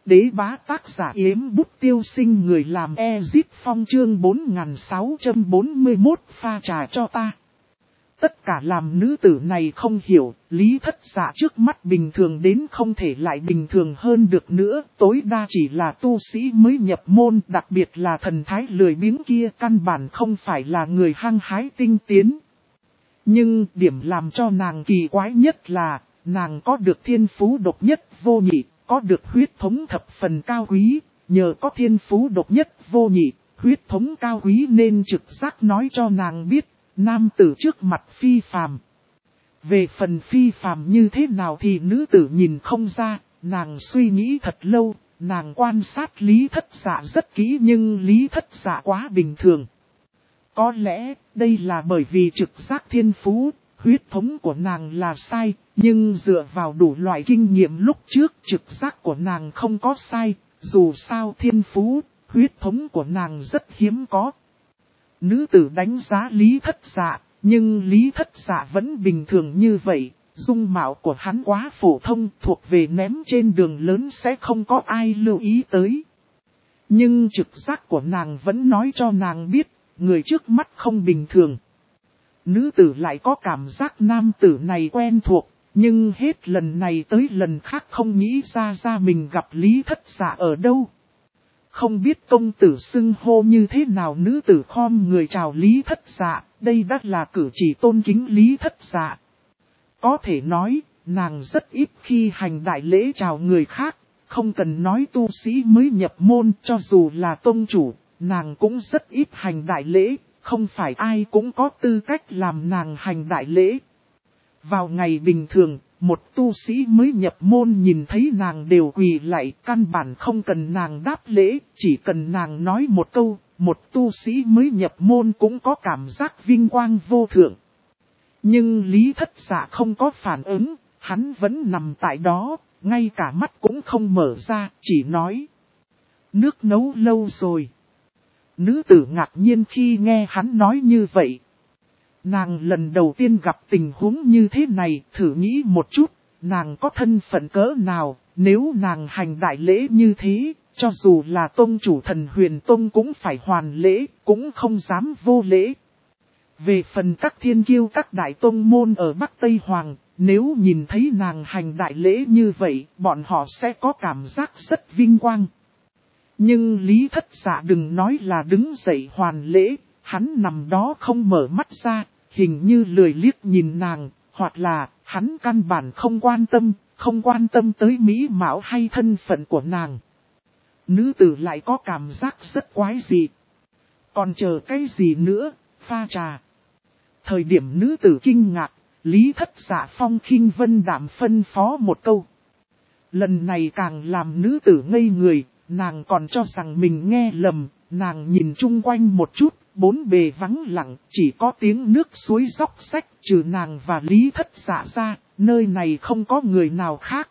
đế bá tác giả Yếm Bút Tiêu Sinh, người làm Ezit Phong, chương 4641 pha trà cho ta. Tất cả làm nữ tử này không hiểu, Lý Thất Dạ trước mắt bình thường đến không thể lại bình thường hơn được nữa, tối đa chỉ là tu sĩ mới nhập môn, đặc biệt là thần thái lười biếng kia, căn bản không phải là người hăng hái tinh tiến. Nhưng điểm làm cho nàng kỳ quái nhất là, nàng có được thiên phú độc nhất vô nhị, có được huyết thống thập phần cao quý, nhờ có thiên phú độc nhất vô nhị, huyết thống cao quý nên trực giác nói cho nàng biết, nam tử trước mặt phi phàm. Về phần phi phàm như thế nào thì nữ tử nhìn không ra, nàng suy nghĩ thật lâu, nàng quan sát Lý Thất Dạ rất kỹ nhưng Lý Thất Dạ quá bình thường. Có lẽ đây là bởi vì trực giác thiên phú, huyết thống của nàng là sai, nhưng dựa vào đủ loại kinh nghiệm lúc trước trực giác của nàng không có sai, dù sao thiên phú, huyết thống của nàng rất hiếm có. Nữ tử đánh giá Lý Thất Dạ, nhưng Lý Thất Dạ vẫn bình thường như vậy, dung mạo của hắn quá phổ thông, thuộc về ném trên đường lớn sẽ không có ai lưu ý tới. Nhưng trực giác của nàng vẫn nói cho nàng biết, người trước mắt không bình thường. Nữ tử lại có cảm giác nam tử này quen thuộc, nhưng hết lần này tới lần khác không nghĩ ra mình gặp Lý Thất Dạ ở đâu. Không biết công tử xưng hô như thế nào, nữ tử khom người chào Lý Thất Dạ, đây đã là cử chỉ tôn kính Lý Thất Dạ. Có thể nói, nàng rất ít khi hành đại lễ chào người khác, không cần nói tu sĩ mới nhập môn, cho dù là tông chủ, nàng cũng rất ít hành đại lễ, không phải ai cũng có tư cách làm nàng hành đại lễ. Vào ngày bình thường, một tu sĩ mới nhập môn nhìn thấy nàng đều quỳ lạy, căn bản không cần nàng đáp lễ, chỉ cần nàng nói một câu, một tu sĩ mới nhập môn cũng có cảm giác vinh quang vô thượng. Nhưng Lý Thất Dạ không có phản ứng, hắn vẫn nằm tại đó, ngay cả mắt cũng không mở ra, chỉ nói: nước nấu lâu rồi. Nữ tử ngạc nhiên khi nghe hắn nói như vậy. Nàng lần đầu tiên gặp tình huống như thế này, thử nghĩ một chút, nàng có thân phận cỡ nào, nếu nàng hành đại lễ như thế, cho dù là tông chủ Thần Huyền Tông cũng phải hoàn lễ, cũng không dám vô lễ. Về phần các thiên kiêu các đại tông môn ở Bắc Tây Hoàng, nếu nhìn thấy nàng hành đại lễ như vậy, bọn họ sẽ có cảm giác rất vinh quang. Nhưng Lý Thất Dạ đừng nói là đứng dậy hoàn lễ, hắn nằm đó không mở mắt ra, hình như lười liếc nhìn nàng, hoặc là hắn căn bản không quan tâm tới mỹ mạo hay thân phận của nàng. Nữ tử lại có cảm giác rất quái dị. Còn chờ cái gì nữa, pha trà. Thời điểm nữ tử kinh ngạc, Lý Thất Dạ phong khinh vân đạm phân phó một câu. Lần này càng làm nữ tử ngây người, nàng còn cho rằng mình nghe lầm, nàng nhìn chung quanh một chút, bốn bề vắng lặng, chỉ có tiếng nước suối róc rách, trừ nàng và Lý Thất Dạ ra, nơi này không có người nào khác.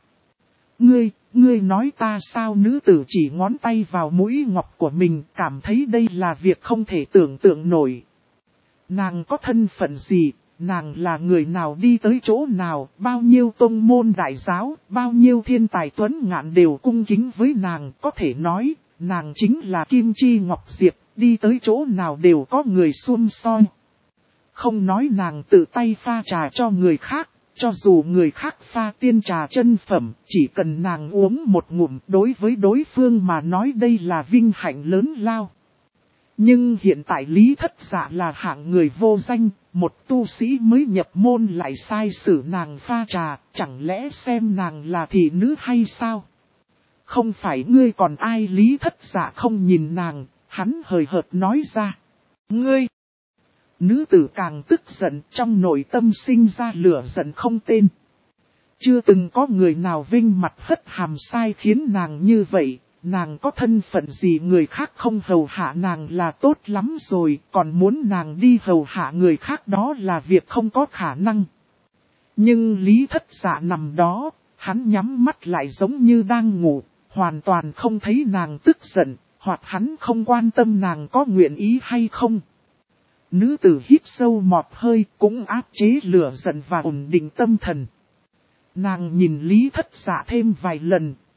Ngươi nói ta sao? Nữ tử chỉ ngón tay vào mũi ngọc của mình, cảm thấy đây là việc không thể tưởng tượng nổi. Nàng có thân phận gì? Nàng là người nào, đi tới chỗ nào, bao nhiêu tông môn đại giáo, bao nhiêu thiên tài tuấn ngạn đều cung kính với nàng, có thể nói, nàng chính là Kim Chi Ngọc Diệp, đi tới chỗ nào đều có người xum soi. Không nói nàng tự tay pha trà cho người khác, cho dù người khác pha tiên trà chân phẩm, chỉ cần nàng uống một ngụm, đối với đối phương mà nói đây là vinh hạnh lớn lao. Nhưng hiện tại Lý Thất Dạ là hạng người vô danh, một tu sĩ mới nhập môn lại sai sử nàng pha trà, chẳng lẽ xem nàng là thị nữ hay sao? Không phải ngươi còn ai? Lý Thất Dạ không nhìn nàng, hắn hời hợt nói ra. Ngươi! Nữ tử càng tức giận, trong nội tâm sinh ra lửa giận không tên. Chưa từng có người nào vinh mặt hất hàm sai khiến nàng như vậy. Nàng có thân phận gì, người khác không hầu hạ nàng là tốt lắm rồi, còn muốn nàng đi hầu hạ người khác đó là việc không có khả năng. Nhưng Lý Thất Dạ nằm đó, hắn nhắm mắt lại giống như đang ngủ, hoàn toàn không thấy nàng tức giận, hoặc hắn không quan tâm nàng có nguyện ý hay không. Nữ tử hít sâu một hơi, cũng áp chế lửa giận và ổn định tâm thần. Nàng nhìn Lý Thất Dạ thêm vài lần,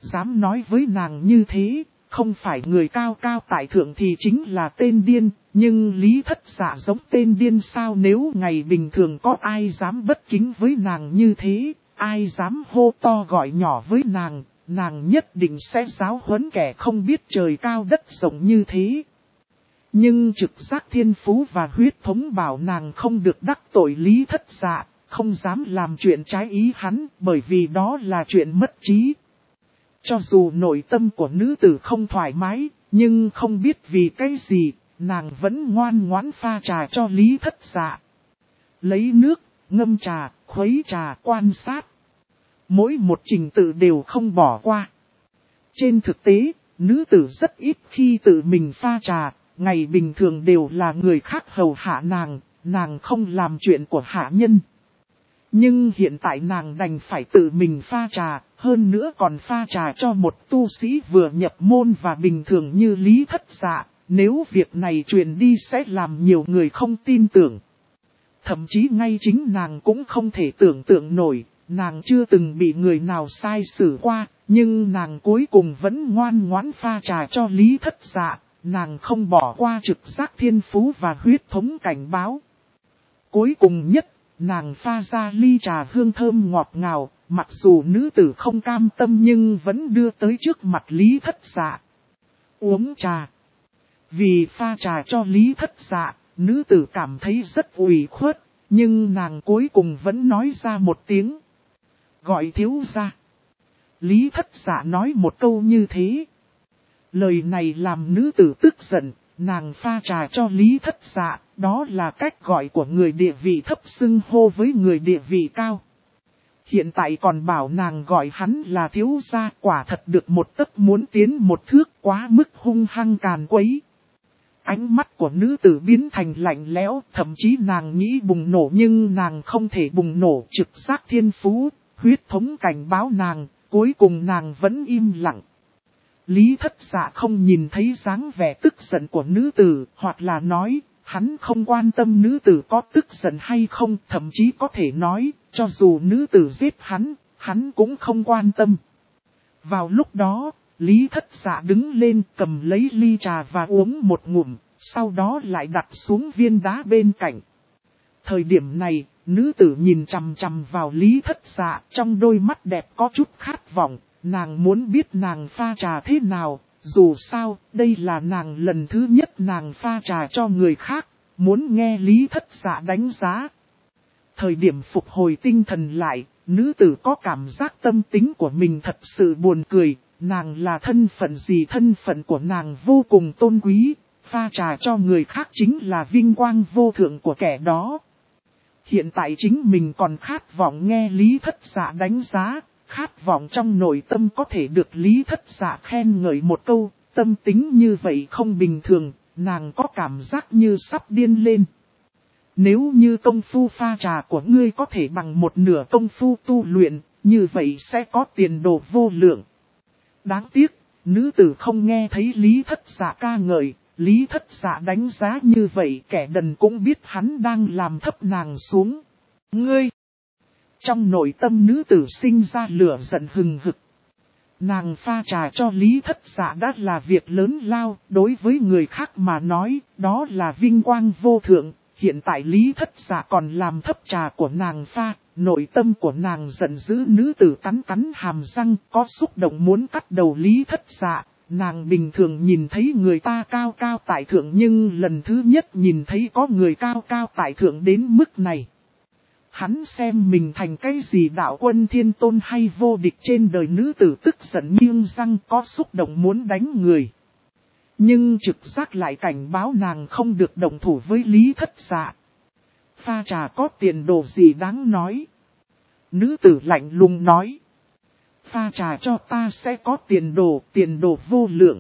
dám nói với nàng như thế, không phải người cao cao tại thượng thì chính là tên điên, nhưng Lý Thất Dạ giống tên điên sao? Nếu ngày bình thường có ai dám bất kính với nàng như thế, ai dám hô to gọi nhỏ với nàng, nàng nhất định sẽ giáo huấn kẻ không biết trời cao đất rộng như thế. Nhưng trực giác thiên phú và huyết thống bảo nàng không được đắc tội Lý Thất Dạ, không dám làm chuyện trái ý hắn, bởi vì đó là chuyện mất trí. Cho dù nội tâm của nữ tử không thoải mái, nhưng không biết vì cái gì, nàng vẫn ngoan ngoãn pha trà cho Lý Thất Dạ. Lấy nước, ngâm trà, khuấy trà, quan sát. Mỗi một trình tự đều không bỏ qua. Trên thực tế, nữ tử rất ít khi tự mình pha trà, ngày bình thường đều là người khác hầu hạ nàng không làm chuyện của hạ nhân. Nhưng hiện tại nàng đành phải tự mình pha trà, hơn nữa còn pha trà cho một tu sĩ vừa nhập môn và bình thường như Lý Thất Dạ. Nếu việc này truyền đi sẽ làm nhiều người không tin tưởng. Thậm chí ngay chính nàng cũng không thể tưởng tượng nổi, nàng chưa từng bị người nào sai xử qua, nhưng nàng cuối cùng vẫn ngoan ngoãn pha trà cho Lý Thất Dạ, nàng không bỏ qua trực giác thiên phú và huyết thống cảnh báo. Cuối cùng nhất, nàng pha ra ly trà hương thơm ngọt ngào, mặc dù nữ tử không cam tâm nhưng vẫn đưa tới trước mặt Lý Thất Dạ. Uống trà. Vì pha trà cho Lý Thất Dạ, nữ tử cảm thấy rất ủy khuất, nhưng nàng cuối cùng vẫn nói ra một tiếng. Gọi thiếu gia. Lý Thất Dạ nói một câu như thế. Lời này làm nữ tử tức giận, nàng pha trà cho Lý Thất Dạ, đó là cách gọi của người địa vị thấp xưng hô với người địa vị cao. Hiện tại còn bảo nàng gọi hắn là thiếu gia, quả thật được một tấc muốn tiến một thước, quá mức hung hăng càn quấy. Ánh mắt của nữ tử biến thành lạnh lẽo, thậm chí nàng nghĩ bùng nổ nhưng nàng không thể bùng nổ, trực giác thiên phú, huyết thống cảnh báo nàng, cuối cùng nàng vẫn im lặng. Lý Thất Dạ không nhìn thấy dáng vẻ tức giận của nữ tử, hoặc là nói, hắn không quan tâm nữ tử có tức giận hay không, thậm chí có thể nói, cho dù nữ tử giết hắn cũng không quan tâm. Vào lúc đó, Lý Thất Dạ đứng lên cầm lấy ly trà và uống một ngụm, sau đó lại đặt xuống viên đá bên cạnh. Thời điểm này, nữ tử nhìn chằm chằm vào Lý Thất Dạ, trong đôi mắt đẹp có chút khát vọng, nàng muốn biết nàng pha trà thế nào, dù sao, đây là nàng lần thứ nhất nàng pha trà cho người khác, muốn nghe Lý Thất Dạ đánh giá. Thời điểm phục hồi tinh thần lại, nữ tử có cảm giác tâm tính của mình thật sự buồn cười, nàng là thân phận gì? Thân phận của nàng vô cùng tôn quý, pha trà cho người khác chính là vinh quang vô thượng của kẻ đó. Hiện tại chính mình còn khát vọng nghe Lý Thất Dạ đánh giá, khát vọng trong nội tâm có thể được Lý Thất Dạ khen ngợi một câu, tâm tính như vậy không bình thường, nàng có cảm giác như sắp điên lên. Nếu như công phu pha trà của ngươi có thể bằng một nửa công phu tu luyện, như vậy sẽ có tiền đồ vô lượng. Đáng tiếc, nữ tử không nghe thấy Lý Thất Dạ ca ngợi, Lý Thất Dạ đánh giá như vậy kẻ đần cũng biết hắn đang làm thấp nàng xuống. Ngươi! Trong nội tâm nữ tử sinh ra lửa giận hừng hực. Nàng pha trà cho Lý Thất Dạ đã là việc lớn lao, đối với người khác mà nói, đó là vinh quang vô thượng. Hiện tại Lý Thất Dạ còn làm thấp trà của nàng pha, nội tâm của nàng giận dữ, nữ tử cắn hàm răng, có xúc động muốn cắt đầu Lý Thất Dạ. Nàng bình thường nhìn thấy người ta cao cao tại thượng nhưng lần thứ nhất nhìn thấy có người cao cao tại thượng đến mức này. Hắn xem mình thành cái gì đạo quân thiên tôn hay vô địch trên đời, nữ tử tức giận nghiêng răng, có xúc động muốn đánh người. Nhưng trực giác lại cảnh báo nàng không được động thủ với Lý Thất Dạ. Pha trà có tiền đồ gì đáng nói? Nữ tử lạnh lùng nói. Pha trà cho ta sẽ có tiền đồ vô lượng.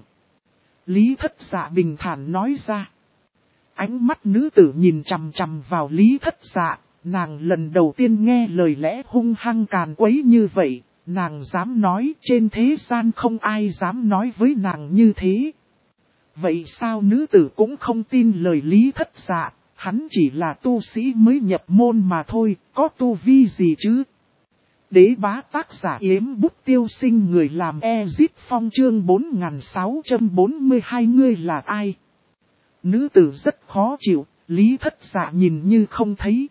Lý Thất Dạ bình thản nói ra. Ánh mắt nữ tử nhìn chằm chằm vào Lý Thất Dạ, nàng lần đầu tiên nghe lời lẽ hung hăng càn quấy như vậy, nàng dám nói trên thế gian không ai dám nói với nàng như thế. Vậy sao nữ tử cũng không tin lời Lý Thất Dạ, hắn chỉ là tu sĩ mới nhập môn mà thôi, có tu vi gì chứ? Đế bá tác giả Yếm Bút Tiêu Sinh, người làm Ezit Phong chương 4642. Ngươi là ai? Nữ tử rất khó chịu, Lý Thất Dạ nhìn như không thấy.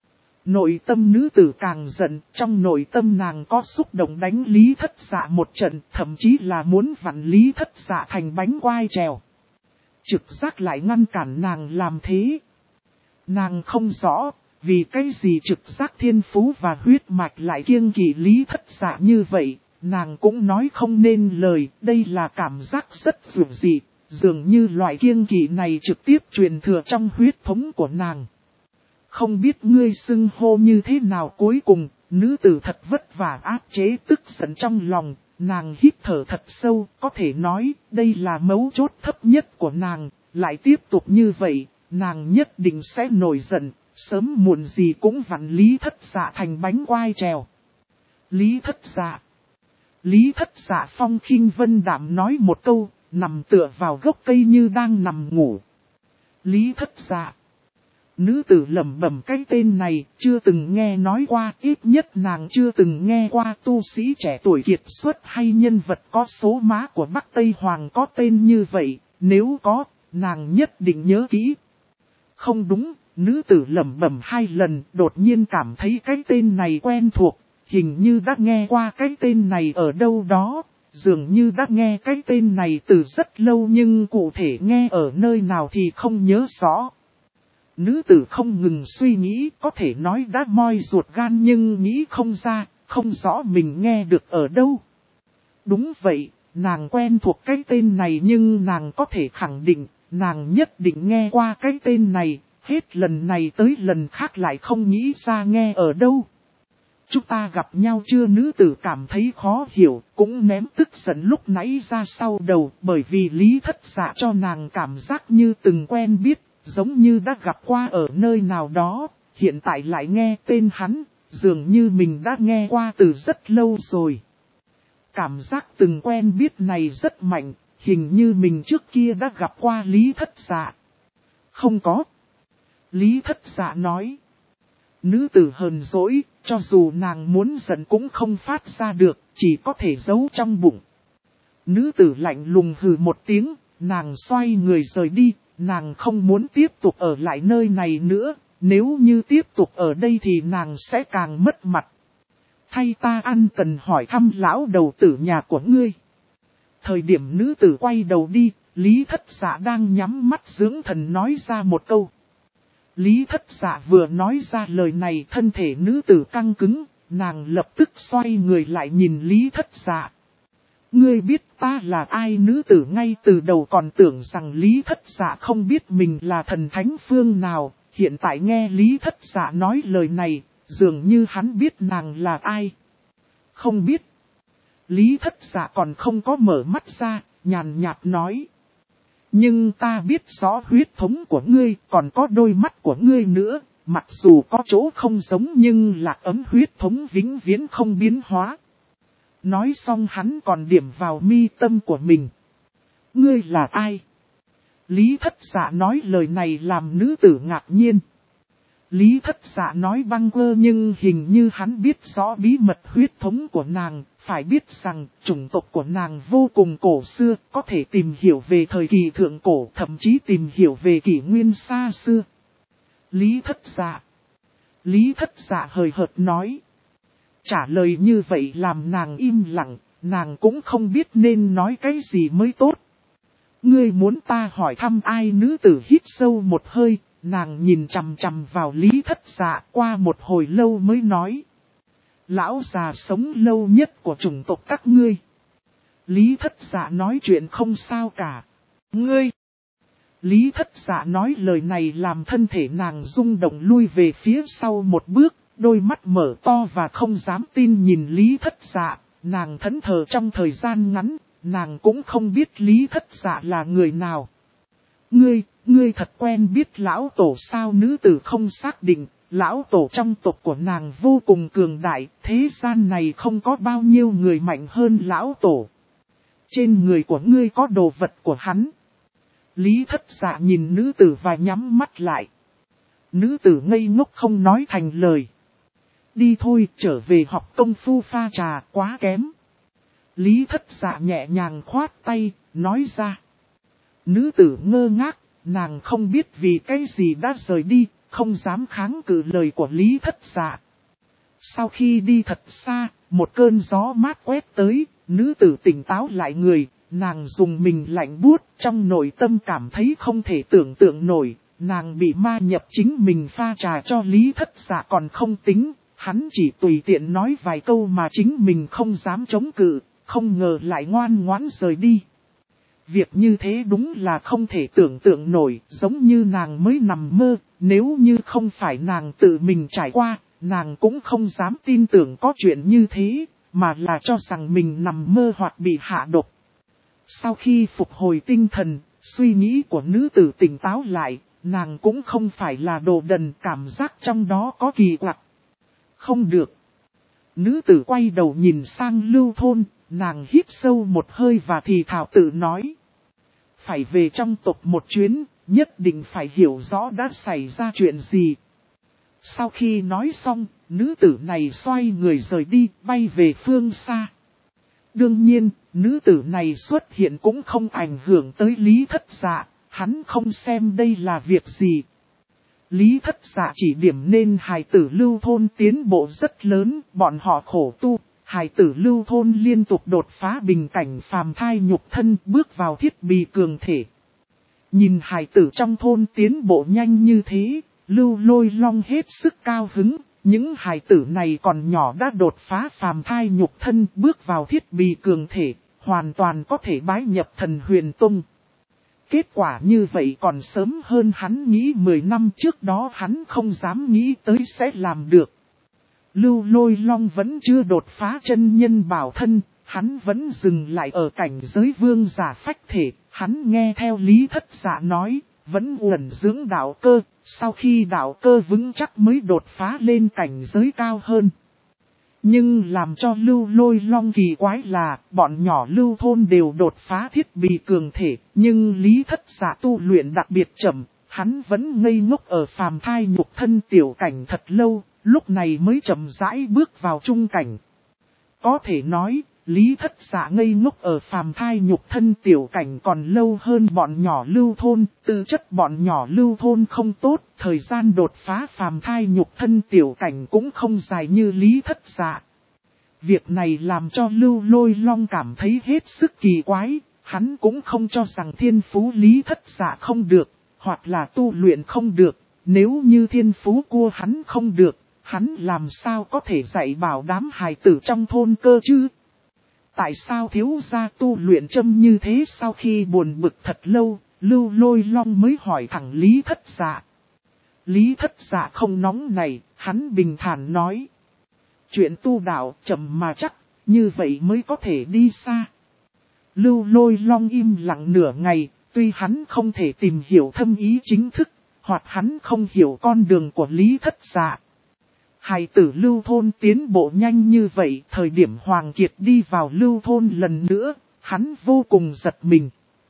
Nội tâm nữ tử càng giận, trong nội tâm nàng có xúc động đánh Lý Thất Dạ một trận, thậm chí là muốn vặn Lý Thất Dạ thành bánh quai trèo. Trực giác lại ngăn cản nàng làm thế. Nàng không rõ, vì cái gì trực giác thiên phú và huyết mạch lại kiêng kỵ Lý Thất Dạ như vậy, nàng cũng nói không nên lời, đây là cảm giác rất dường dị, dường như loại kiêng kỵ này trực tiếp truyền thừa trong huyết thống của nàng. Không biết ngươi xưng hô như thế nào. Cuối cùng, nữ tử thật vất vả áp chế tức giận trong lòng, nàng hít thở thật sâu, có thể nói đây là mấu chốt thấp nhất của nàng, lại tiếp tục như vậy, nàng nhất định sẽ nổi giận, sớm muộn gì cũng vặn Lý Thất Dạ thành bánh quai trèo. Lý Thất Dạ. Lý Thất Dạ phong khinh vân đạm nói một câu, nằm tựa vào gốc cây như đang nằm ngủ. Lý Thất Dạ. Nữ tử lẩm bẩm cái tên này, chưa từng nghe nói qua, ít nhất nàng chưa từng nghe qua tu sĩ trẻ tuổi kiệt xuất hay nhân vật có số má của Bắc Tây Hoàng có tên như vậy, nếu có, nàng nhất định nhớ kỹ. Không đúng, nữ tử lẩm bẩm 2 lần, đột nhiên cảm thấy cái tên này quen thuộc, hình như đã nghe qua cái tên này ở đâu đó, dường như đã nghe cái tên này từ rất lâu nhưng cụ thể nghe ở nơi nào thì không nhớ rõ. Nữ tử không ngừng suy nghĩ, có thể nói đã moi ruột gan nhưng nghĩ không ra, không rõ mình nghe được ở đâu. Đúng vậy, nàng quen thuộc cái tên này nhưng nàng có thể khẳng định, nàng nhất định nghe qua cái tên này, hết lần này tới lần khác lại không nghĩ ra nghe ở đâu. Chúng ta gặp nhau chưa? Nữ tử cảm thấy khó hiểu, cũng ném tức giận lúc nãy ra sau đầu, bởi vì Lý Thất Dạ cho nàng cảm giác như từng quen biết. Giống như đã gặp qua ở nơi nào đó, hiện tại lại nghe tên hắn, dường như mình đã nghe qua từ rất lâu rồi. Cảm giác từng quen biết này rất mạnh, hình như mình trước kia đã gặp qua Lý Thất Dạ. Không có. Lý Thất Dạ nói. Nữ tử hờn dỗi, cho dù nàng muốn giận cũng không phát ra được, chỉ có thể giấu trong bụng. Nữ tử lạnh lùng hừ một tiếng, nàng xoay người rời đi. Nàng không muốn tiếp tục ở lại nơi này nữa, nếu như tiếp tục ở đây thì nàng sẽ càng mất mặt. Thay ta ăn cần hỏi thăm lão đầu tử nhà của ngươi. Thời điểm nữ tử quay đầu đi, Lý Thất Dạ đang nhắm mắt dưỡng thần nói ra một câu. Lý Thất Dạ vừa nói ra lời này, thân thể nữ tử căng cứng, nàng lập tức xoay người lại nhìn Lý Thất Dạ. Ngươi biết ta là ai? Nữ tử ngay từ đầu còn tưởng rằng Lý Thất Dạ không biết mình là thần thánh phương nào, hiện tại nghe Lý Thất Dạ nói lời này, dường như hắn biết nàng là ai. Không biết. Lý Thất Dạ còn không có mở mắt ra, nhàn nhạt nói. Nhưng ta biết rõ huyết thống của ngươi, còn có đôi mắt của ngươi nữa, mặc dù có chỗ không giống nhưng lạc ấm huyết thống vĩnh viễn không biến hóa. Nói xong hắn còn điểm vào mi tâm của mình. Ngươi là ai? Lý Thất Dạ nói lời này làm nữ tử ngạc nhiên. Lý Thất Dạ nói bâng quơ nhưng hình như hắn biết rõ bí mật huyết thống của nàng, phải biết rằng chủng tộc của nàng vô cùng cổ xưa, có thể tìm hiểu về thời kỳ thượng cổ, thậm chí tìm hiểu về kỷ nguyên xa xưa. Lý Thất Dạ. Lý Thất Dạ hời hợt nói. Trả lời như vậy làm nàng im lặng, nàng cũng không biết nên nói cái gì mới tốt. Ngươi muốn ta hỏi thăm ai? Nữ tử hít sâu một hơi, nàng nhìn chằm chằm vào Lý Thất Dạ qua một hồi lâu mới nói. Lão già sống lâu nhất của chủng tộc các ngươi. Lý Thất Dạ nói chuyện không sao cả. Ngươi! Lý Thất Dạ nói lời này làm thân thể nàng rung động lui về phía sau một bước. Đôi mắt mở to và không dám tin nhìn Lý Thất Dạ, nàng thẫn thờ trong thời gian ngắn, nàng cũng không biết Lý Thất Dạ là người nào. Ngươi thật quen biết lão tổ sao? Nữ tử không xác định, lão tổ trong tộc của nàng vô cùng cường đại, thế gian này không có bao nhiêu người mạnh hơn lão tổ. Trên người của ngươi có đồ vật của hắn. Lý Thất Dạ nhìn nữ tử và nhắm mắt lại. Nữ tử ngây ngốc không nói thành lời. Đi thôi, trở về học công phu pha trà, quá kém. Lý Thất Dạ nhẹ nhàng khoát tay, nói ra. Nữ tử ngơ ngác, nàng không biết vì cái gì đã rời đi, không dám kháng cự lời của Lý Thất Dạ. Sau khi đi thật xa, một cơn gió mát quét tới, nữ tử tỉnh táo lại người, nàng dùng mình lạnh buốt, trong nội tâm cảm thấy không thể tưởng tượng nổi, nàng bị ma nhập chính mình pha trà cho Lý Thất Dạ còn không tính, hắn chỉ tùy tiện nói vài câu mà chính mình không dám chống cự, không ngờ lại ngoan ngoãn rời đi. Việc như thế đúng là không thể tưởng tượng nổi, giống như nàng mới nằm mơ, nếu như không phải nàng tự mình trải qua, nàng cũng không dám tin tưởng có chuyện như thế, mà là cho rằng mình nằm mơ hoặc bị hạ độc. Sau khi phục hồi tinh thần, suy nghĩ của nữ tử tỉnh táo lại, nàng cũng không phải là đồ đần, cảm giác trong đó có kỳ quặc. Không được. Nữ tử quay đầu nhìn sang Lưu Thôn, nàng hít sâu một hơi và thì thào tự nói. Phải về trong tộc một chuyến, nhất định phải hiểu rõ đã xảy ra chuyện gì. Sau khi nói xong, nữ tử này xoay người rời đi, bay về phương xa. Đương nhiên, nữ tử này xuất hiện cũng không ảnh hưởng tới Lý Thất Dạ, hắn không xem đây là việc gì. Lý Thất Dạ chỉ điểm nên hài tử Lưu Thôn tiến bộ rất lớn, bọn họ khổ tu, hài tử Lưu Thôn liên tục đột phá bình cảnh phàm thai nhục thân, bước vào thiết bị cường thể. Nhìn hài tử trong thôn tiến bộ nhanh như thế, Lưu Lôi Long hết sức cao hứng, những hài tử này còn nhỏ đã đột phá phàm thai nhục thân, bước vào thiết bị cường thể, hoàn toàn có thể bái nhập Thần Huyền Tông. Kết quả như vậy còn sớm hơn hắn nghĩ 10 năm trước đó, hắn không dám nghĩ tới sẽ làm được. Lưu Lôi Long vẫn chưa đột phá chân nhân bảo thân, hắn vẫn dừng lại ở cảnh giới vương giả phách thể, hắn nghe theo Lý Thất Dạ nói, vẫn uẩn dưỡng đạo cơ, sau khi đạo cơ vững chắc mới đột phá lên cảnh giới cao hơn. Nhưng làm cho Lưu Lôi Long kỳ quái là, bọn nhỏ Lưu Thôn đều đột phá thiết bị cường thể, nhưng Lý Thất Dạ tu luyện đặc biệt chậm, hắn vẫn ngây ngốc ở phàm thai nhục thân tiểu cảnh thật lâu, lúc này mới chậm rãi bước vào trung cảnh. Có thể nói, Lý Thất Dạ ngây ngốc ở phàm thai nhục thân tiểu cảnh còn lâu hơn bọn nhỏ Lưu Thôn, tư chất bọn nhỏ Lưu Thôn không tốt, thời gian đột phá phàm thai nhục thân tiểu cảnh cũng không dài như Lý Thất Dạ. Việc này làm cho Lưu Lôi Long cảm thấy hết sức kỳ quái, hắn cũng không cho rằng thiên phú Lý Thất Dạ không được, hoặc là tu luyện không được, nếu như thiên phú của hắn không được, hắn làm sao có thể dạy bảo đám hài tử trong thôn cơ chứ? Tại sao thiếu gia tu luyện châm như thế? Sau khi buồn bực thật lâu, Lưu Lôi Long mới hỏi thẳng Lý Thất Dạ. Lý Thất Dạ không nóng này, hắn bình thản nói. Chuyện tu đạo chậm mà chắc, như vậy mới có thể đi xa. Lưu Lôi Long im lặng nửa ngày, tuy hắn không thể tìm hiểu thâm ý chính thức, hoặc hắn không hiểu con đường của Lý Thất Dạ. Hài tử Lưu Thôn tiến bộ nhanh như vậy, thời điểm Hoàng Kiệt đi vào Lưu Thôn lần nữa, hắn vô cùng giật mình.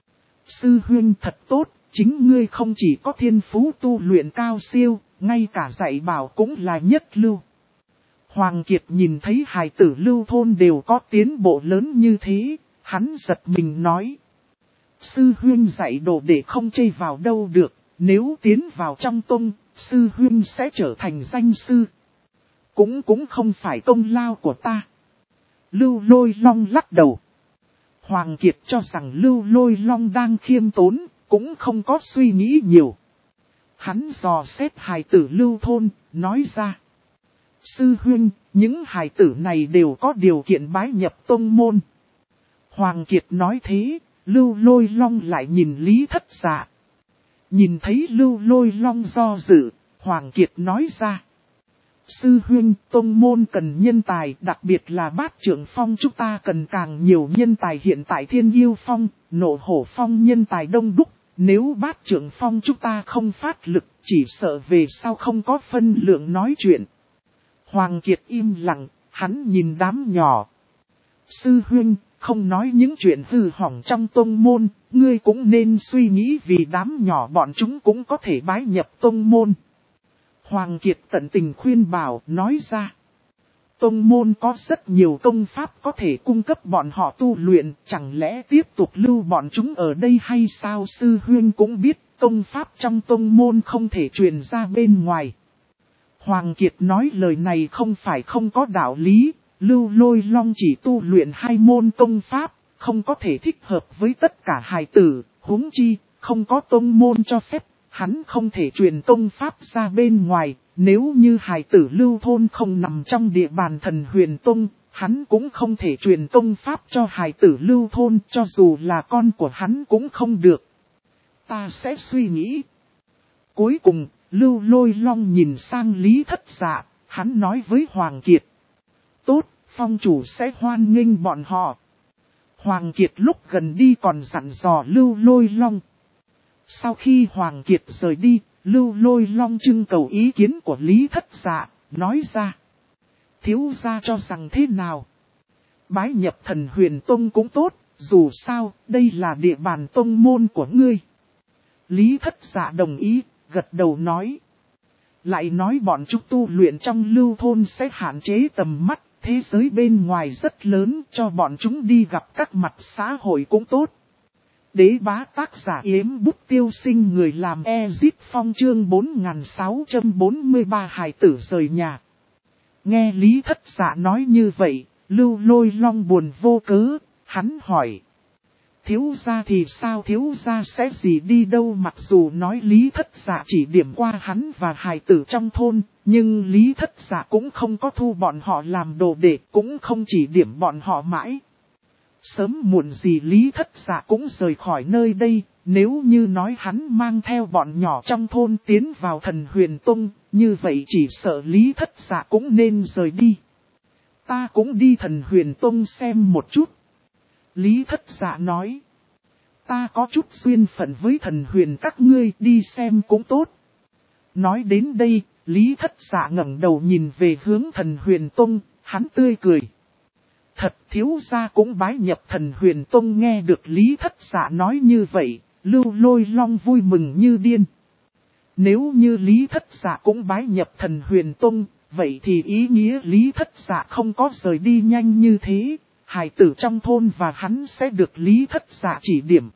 Sư huynh thật tốt, chính ngươi không chỉ có thiên phú tu luyện cao siêu, ngay cả dạy bảo cũng là nhất lưu. Hoàng Kiệt nhìn thấy hài tử Lưu Thôn đều có tiến bộ lớn như thế, hắn giật mình nói. Sư huynh dạy đồ để không chê vào đâu được, nếu tiến vào trong tông, sư huynh sẽ trở thành danh sư. Cũng không phải công lao của ta. Lưu Lôi Long lắc đầu. Hoàng Kiệt cho rằng Lưu Lôi Long đang khiêm tốn, cũng không có suy nghĩ nhiều. Hắn dò xét hài tử Lưu Thôn, nói ra. Sư huynh, những hài tử này đều có điều kiện bái nhập tông môn. Hoàng Kiệt nói thế, Lưu Lôi Long lại nhìn Lý Thất Dạ. Nhìn thấy Lưu Lôi Long do dự, Hoàng Kiệt nói ra. Sư huynh, tông môn cần nhân tài, đặc biệt là Bát Trưởng Phong chúng ta cần càng nhiều nhân tài. Hiện tại Thiên Yêu Phong, Nộ Hổ Phong nhân tài đông đúc, nếu Bát Trưởng Phong chúng ta không phát lực, chỉ sợ về sau không có phân lượng nói chuyện. Hoàng Kiệt im lặng, hắn nhìn đám nhỏ. Sư huynh, không nói những chuyện hư hỏng trong tông môn, ngươi cũng nên suy nghĩ vì đám nhỏ bọn chúng cũng có thể bái nhập tông môn. Hoàng Kiệt tận tình khuyên bảo, nói ra. Tông môn có rất nhiều công pháp có thể cung cấp bọn họ tu luyện, chẳng lẽ tiếp tục lưu bọn chúng ở đây hay sao? Sư huynh cũng biết, công pháp trong tông môn không thể truyền ra bên ngoài. Hoàng Kiệt nói lời này không phải không có đạo lý, Lưu Lôi Long chỉ tu luyện 2 môn công pháp, không có thể thích hợp với tất cả hài tử, huống chi, không có tông môn cho phép, hắn không thể truyền công pháp ra bên ngoài. Nếu như hài tử Lưu thôn không nằm trong địa bàn Thần Huyền Tông, hắn cũng không thể truyền công pháp cho hài tử Lưu thôn, cho dù là con của hắn cũng không được. Ta sẽ suy nghĩ. Cuối cùng, Lưu Lôi Long nhìn sang Lý Thất Dạ, hắn nói với Hoàng Kiệt. Tốt, phong chủ sẽ hoan nghênh bọn họ. Hoàng Kiệt lúc gần đi còn dặn dò Lưu Lôi Long. Sau khi Hoàng Kiệt rời đi, Lưu Lôi Long trưng cầu ý kiến của Lý Thất Dạ, nói ra. Thiếu gia cho rằng thế nào? Bái nhập Thần Huyền Tông cũng tốt, dù sao, đây là địa bàn tông môn của ngươi. Lý Thất Dạ đồng ý, gật đầu nói. Lại nói bọn chúng tu luyện trong Lưu thôn sẽ hạn chế tầm mắt, thế giới bên ngoài rất lớn, cho bọn chúng đi gặp các mặt xã hội cũng tốt. Đế bá tác giả Yếm Bút Tiêu Sinh, người làm Ezit Phong, chương 4643 hài tử rời nhà. Nghe Lý Thất Dạ nói như vậy, Lưu Lôi Long buồn vô cớ, hắn hỏi. Thiếu gia thì sao? Thiếu gia sẽ gì đi đâu? Mặc dù nói Lý Thất Dạ chỉ điểm qua hắn và hài tử trong thôn, nhưng Lý Thất Dạ cũng không có thu bọn họ làm đồ đệ, cũng không chỉ điểm bọn họ mãi. Sớm muộn gì Lý Thất Dạ cũng rời khỏi nơi đây, nếu như nói hắn mang theo bọn nhỏ trong thôn tiến vào Thần Huyền Tông, như vậy chỉ sợ Lý Thất Dạ cũng nên rời đi. Ta cũng đi Thần Huyền Tông xem một chút. Lý Thất Dạ nói. Ta có chút duyên phận với Thần Huyền, các ngươi đi xem cũng tốt. Nói đến đây, Lý Thất Dạ ngẩng đầu nhìn về hướng Thần Huyền Tông, hắn tươi cười. Thật, thiếu gia cũng bái nhập Thần Huyền Tông. Nghe được Lý Thất Dạ nói như vậy, Lưu Lôi Long vui mừng như điên. Nếu như Lý Thất Dạ cũng bái nhập Thần Huyền Tông, vậy thì ý nghĩa Lý Thất Dạ không có rời đi nhanh như thế, hài tử trong thôn và hắn sẽ được Lý Thất Dạ chỉ điểm.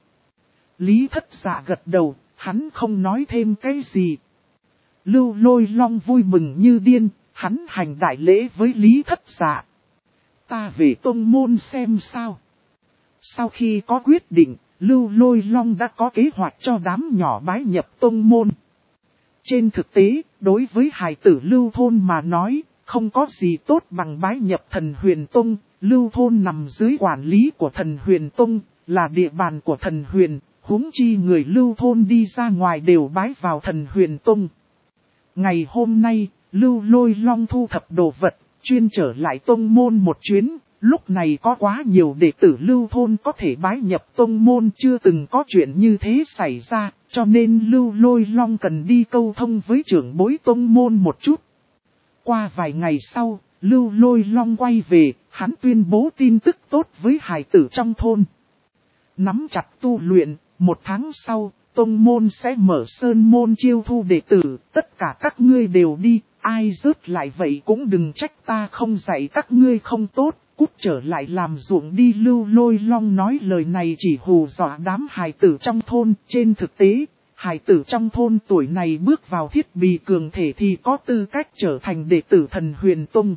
Lý Thất Dạ gật đầu, hắn không nói thêm cái gì. Lưu Lôi Long vui mừng như điên, hắn hành đại lễ với Lý Thất Dạ. Ta về tông môn xem sao. Sau khi có quyết định, Lưu Lôi Long đã có kế hoạch cho đám nhỏ bái nhập tông môn. Trên thực tế, đối với hài tử Lưu thôn mà nói, không có gì tốt bằng bái nhập Thần Huyền Tông. Lưu thôn nằm dưới quản lý của Thần Huyền Tông, là địa bàn của Thần Huyền, huống chi người Lưu thôn đi ra ngoài đều bái vào Thần Huyền Tông. Ngày hôm nay, Lưu Lôi Long thu thập đồ vật, chuyên trở lại tông môn một chuyến. Lúc này có quá nhiều đệ tử Lưu thôn có thể bái nhập tông môn, chưa từng có chuyện như thế xảy ra, cho nên Lưu Lôi Long cần đi câu thông với trưởng bối tông môn một chút. Qua vài ngày sau, Lưu Lôi Long quay về, hắn tuyên bố tin tức tốt với hài tử trong thôn. Nắm chặt tu luyện, 1 tháng sau, tông môn sẽ mở sơn môn chiêu thu đệ tử, tất cả các ngươi đều đi, ai rớt lại vậy cũng đừng trách ta không dạy các ngươi không tốt, cút trở lại làm ruộng đi. Lưu Lôi Long nói lời này chỉ hù dọa đám hài tử trong thôn. Trên thực tế, hài tử trong thôn tuổi này bước vào thiết bị cường thể thì có tư cách trở thành đệ tử Thần Huyền Tông.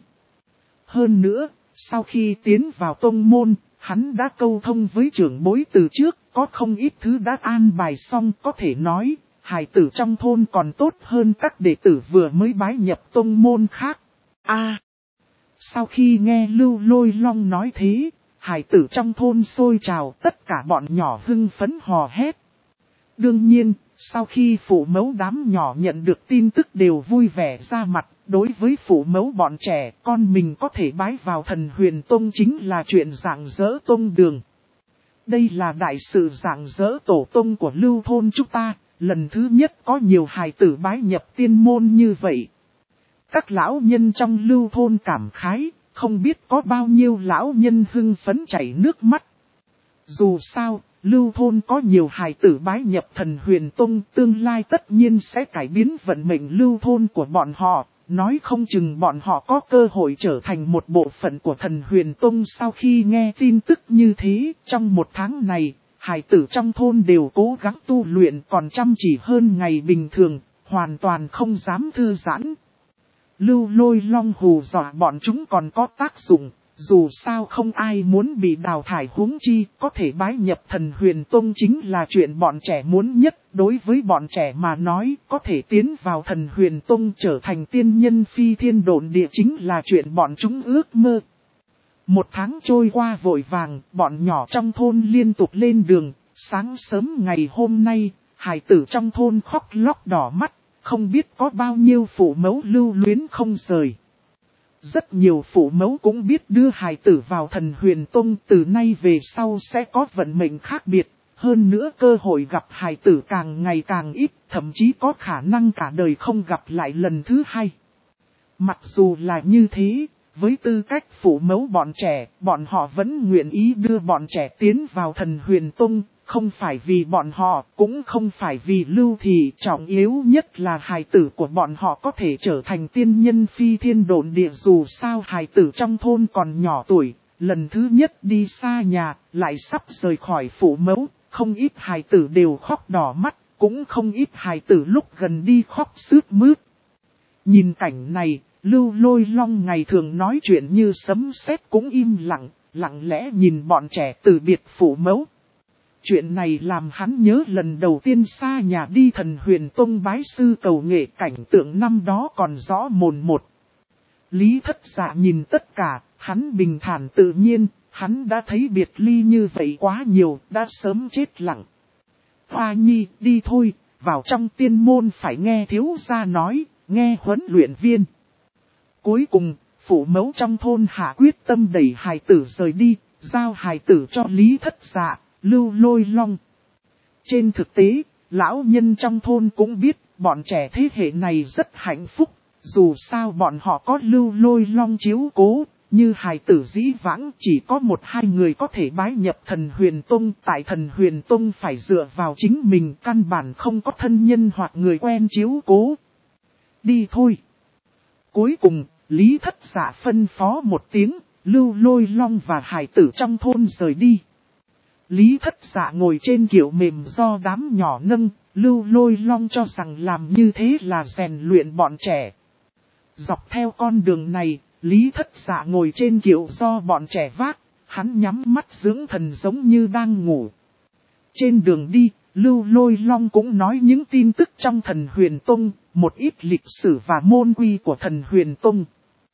Hơn nữa, sau khi tiến vào tông môn, hắn đã câu thông với trưởng bối từ trước, có không ít thứ đã an bài xong, có thể nói, hài tử trong thôn còn tốt hơn các đệ tử vừa mới bái nhập tông môn khác. Sau khi nghe Lưu Lôi Long nói thế, hài tử trong thôn sôi trào, tất cả bọn nhỏ hưng phấn hò hét. Đương nhiên, sau khi phụ mẫu đám nhỏ nhận được tin tức đều vui vẻ ra mặt, đối với phụ mẫu bọn trẻ, con mình có thể bái vào Thần Huyền Tông chính là chuyện rạng rỡ tông đường. Đây là đại sự rạng rỡ tổ tông của Lưu thôn chúng ta, lần thứ nhất có nhiều hài tử bái nhập tiên môn như vậy. Các lão nhân trong Lưu thôn cảm khái, không biết có bao nhiêu lão nhân hưng phấn chảy nước mắt. Dù sao, Lưu thôn có nhiều hài tử bái nhập Thần Huyền Tông, tương lai tất nhiên sẽ cải biến vận mệnh Lưu thôn của bọn họ, nói không chừng bọn họ có cơ hội trở thành một bộ phận của Thần Huyền Tông. Sau khi nghe tin tức như thế, trong một tháng này, hải tử trong thôn đều cố gắng tu luyện còn chăm chỉ hơn ngày bình thường, hoàn toàn không dám thư giãn. Lưu Lôi Long hù dọa bọn chúng còn có tác dụng, dù sao không ai muốn bị đào thải, huống chi có thể bái nhập Thần Huyền Tông chính là chuyện bọn trẻ muốn nhất. Đối với bọn trẻ mà nói, có thể tiến vào Thần Huyền Tông trở thành tiên nhân phi thiên độn địa chính là chuyện bọn chúng ước mơ. Một tháng trôi qua vội vàng, bọn nhỏ trong thôn liên tục lên đường. Sáng sớm ngày hôm nay, hải tử trong thôn khóc lóc đỏ mắt, không biết có bao nhiêu phụ mẫu lưu luyến không rời. Rất nhiều phụ mẫu cũng biết đưa hài tử vào Thần Huyền Tông, từ nay về sau sẽ có vận mệnh khác biệt. Hơn nữa cơ hội gặp hài tử càng ngày càng ít, thậm chí có khả năng cả đời không gặp lại lần thứ hai. Mặc dù là như thế, với tư cách phụ mẫu bọn trẻ, bọn họ vẫn nguyện ý đưa bọn trẻ tiến vào Thần Huyền Tông. Không phải vì bọn họ, cũng không phải vì Lưu Thị, trọng yếu nhất là hài tử của bọn họ có thể trở thành tiên nhân phi thiên độn địa. Dù sao hài tử trong thôn còn nhỏ tuổi, lần thứ nhất đi xa nhà, lại sắp rời khỏi phụ mẫu, không ít hài tử đều khóc đỏ mắt, cũng không ít hài tử lúc gần đi khóc sướt mướt. Nhìn cảnh này, Lưu Lôi Long ngày thường nói chuyện như sấm sét cũng im lặng, lặng lẽ nhìn bọn trẻ từ biệt phụ mẫu. Chuyện này làm hắn nhớ lần đầu tiên xa nhà đi Thần Huyền Tông bái sư cầu nghệ, cảnh tượng năm đó còn rõ mồn một. Lý Thất Dạ nhìn tất cả, hắn bình thản tự nhiên, hắn đã thấy biệt ly như vậy quá nhiều, đã sớm chết lặng. Hoa Nhi, đi thôi, vào trong tiên môn phải nghe thiếu gia nói, nghe huấn luyện viên. Cuối cùng, phụ mẫu trong thôn hạ quyết tâm đẩy hài tử rời đi, giao hài tử cho Lý Thất Dạ, Lưu Lôi Long. Trên thực tế, lão nhân trong thôn cũng biết, bọn trẻ thế hệ này rất hạnh phúc, dù sao bọn họ có Lưu Lôi Long chiếu cố, như hài tử dĩ vãng chỉ có 1-2 người có thể bái nhập Thần Huyền Tông, tại Thần Huyền Tông phải dựa vào chính mình, căn bản không có thân nhân hoặc người quen chiếu cố. Đi thôi. Cuối cùng, Lý Thất Dạ phân phó một tiếng, Lưu Lôi Long và hài tử trong thôn rời đi. Lý Thất Dạ ngồi trên kiệu mềm do đám nhỏ nâng, Lưu Lôi Long cho rằng làm như thế là rèn luyện bọn trẻ. Dọc theo con đường này, Lý Thất Dạ ngồi trên kiệu do bọn trẻ vác, hắn nhắm mắt dưỡng thần giống như đang ngủ. Trên đường đi, Lưu Lôi Long cũng nói những tin tức trong Thần Huyền Tông, một ít lịch sử và môn quy của Thần Huyền Tông.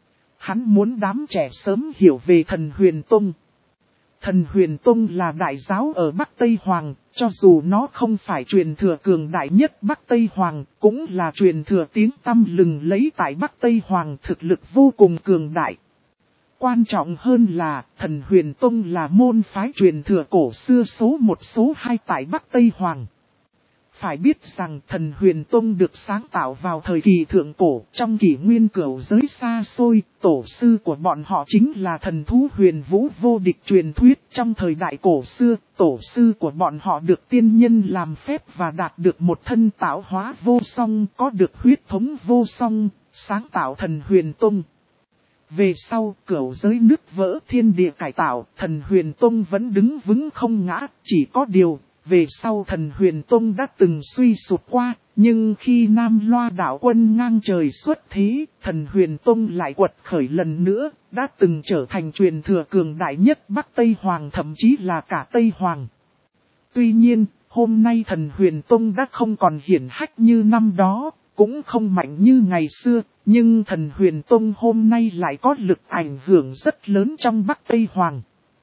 Hắn muốn đám trẻ sớm hiểu về Thần Huyền Tông. Thần Huyền Tông là đại giáo ở Bắc Tây Hoàng, cho dù nó không phải truyền thừa cường đại nhất Bắc Tây Hoàng, cũng là truyền thừa tiếng tăm lừng lẫy tại Bắc Tây Hoàng, thực lực vô cùng cường đại. Quan trọng hơn là, Thần Huyền Tông là môn phái truyền thừa cổ xưa số 1 số 2 tại Bắc Tây Hoàng. Phải biết rằng Thần Huyền Tông được sáng tạo vào thời kỳ thượng cổ, trong kỷ nguyên cửu giới xa xôi, tổ sư của bọn họ chính là thần thú huyền vũ vô địch. Truyền thuyết trong thời đại cổ xưa, tổ sư của bọn họ được tiên nhân làm phép và đạt được một thân tạo hóa vô song, có được huyết thống vô song, sáng tạo Thần Huyền Tông. Về sau, cửu giới nứt vỡ, thiên địa cải tạo, Thần Huyền Tông vẫn đứng vững không ngã, chỉ có điều, về sau Thần Huyền Tông đã từng suy sụp qua, nhưng khi Nam Loa đạo quân ngang trời xuất thế, Thần Huyền Tông lại quật khởi lần nữa, đã từng trở thành truyền thừa cường đại nhất Bắc Tây Hoàng, thậm chí là cả Tây Hoàng. Tuy nhiên, hôm nay Thần Huyền Tông đã không còn hiển hách như năm đó, cũng không mạnh như ngày xưa, nhưng Thần Huyền Tông hôm nay lại có lực ảnh hưởng rất lớn trong Bắc Tây Hoàng.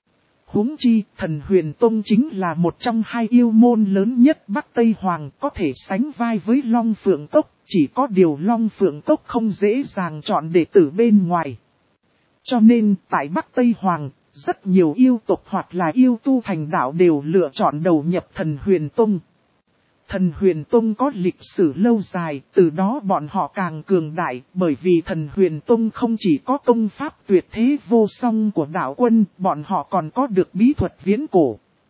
Huống chi, Thần Huyền Tông chính là một trong 2 yêu môn lớn nhất Bắc Tây Hoàng, có thể sánh vai với Long Phượng Cốc, chỉ có điều Long Phượng Cốc không dễ dàng chọn đệ tử bên ngoài. Cho nên, tại Bắc Tây Hoàng, rất nhiều yêu tộc hoặc là yêu tu thành đạo đều lựa chọn đầu nhập Thần Huyền Tông. Thần Huyền Tông có lịch sử lâu dài, từ đó bọn họ càng cường đại, bởi vì Thần Huyền Tông không chỉ có công pháp tuyệt thế vô song của đạo quân, bọn họ còn có được bí thuật viễn cổ.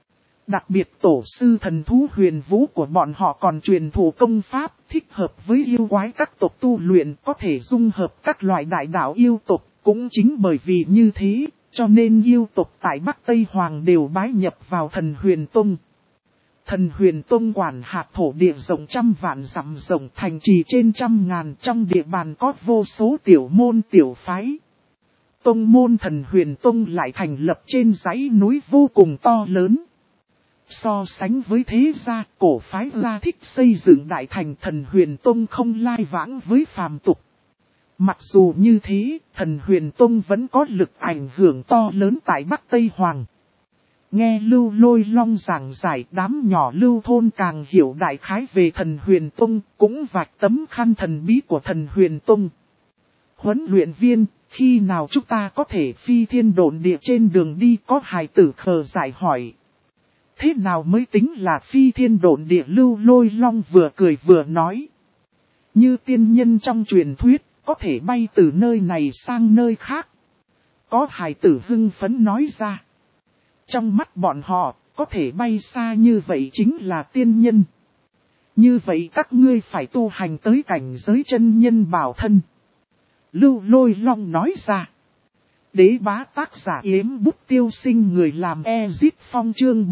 Đặc biệt tổ sư thần thú huyền vũ của bọn họ còn truyền thụ công pháp thích hợp với yêu quái các tộc tu luyện, có thể dung hợp các loại đại đạo yêu tộc. Cũng chính bởi vì như thế, cho nên yêu tộc tại Bắc Tây Hoàng đều bái nhập vào thần huyền tông. Thần huyền tông quản hạt thổ địa rộng trăm vạn dặm rộng, thành trì trên trăm ngàn, trong địa bàn có vô số tiểu môn tiểu phái. Tông môn thần huyền tông lại thành lập trên dãy núi vô cùng to lớn. So sánh với thế gia, cổ phái La thích xây dựng đại thành, thần huyền tông không lai vãng với phàm tục. Mặc dù như thế, thần huyền tông vẫn có lực ảnh hưởng to lớn tại Bắc Tây Hoàng. Nghe Lưu Lôi Long giảng giải, đám nhỏ Lưu thôn càng hiểu đại khái về thần huyền tông, cũng vạch tấm khăn thần bí của thần huyền tông. Huấn luyện viên, khi nào chúng ta có thể phi thiên độn địa trên đường đi? Có hài tử khờ dại hỏi. Thế nào mới tính là phi thiên độn địa? Lưu Lôi Long vừa cười vừa nói. Như tiên nhân trong truyền thuyết, có thể bay từ nơi này sang nơi khác. Có hài tử hưng phấn nói ra. Trong mắt bọn họ, có thể bay xa như vậy chính là tiên nhân. Như vậy các ngươi phải tu hành tới cảnh giới chân nhân bảo thân. Lưu Lôi Long nói ra. Đế bá tác giả Yếm Bút Tiêu Sinh, người làm Ezit Phong, chương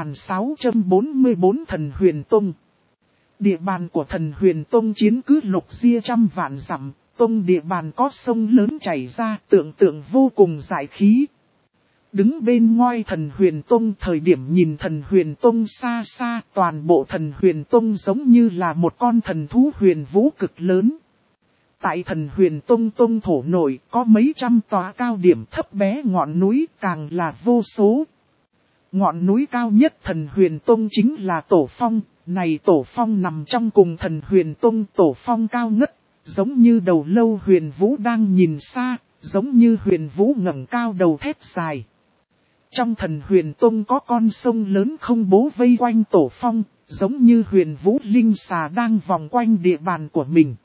4644 Thần Huyền Tông. Địa bàn của thần huyền tông chiến cứ lục ria trăm vạn dặm, tông địa bàn có sông lớn chảy ra, tưởng tượng vô cùng giải khí. Đứng bên ngoài thần huyền tông, thời điểm nhìn thần huyền tông xa xa, toàn bộ thần huyền tông giống như là một con thần thú huyền vũ cực lớn. Tại thần huyền tông tông thổ nội có mấy trăm tòa cao điểm thấp bé ngọn núi càng là vô số. Ngọn núi cao nhất thần huyền tông chính là Tổ Phong, này Tổ Phong nằm trong cùng thần huyền tông. Tổ Phong cao ngất, giống như đầu lâu huyền vũ đang nhìn xa, giống như huyền vũ ngẩng cao đầu thét dài. Trong thần huyền tông có con sông lớn không bố vây quanh Tổ Phong, giống như huyền vũ linh xà đang vòng quanh địa bàn của mình.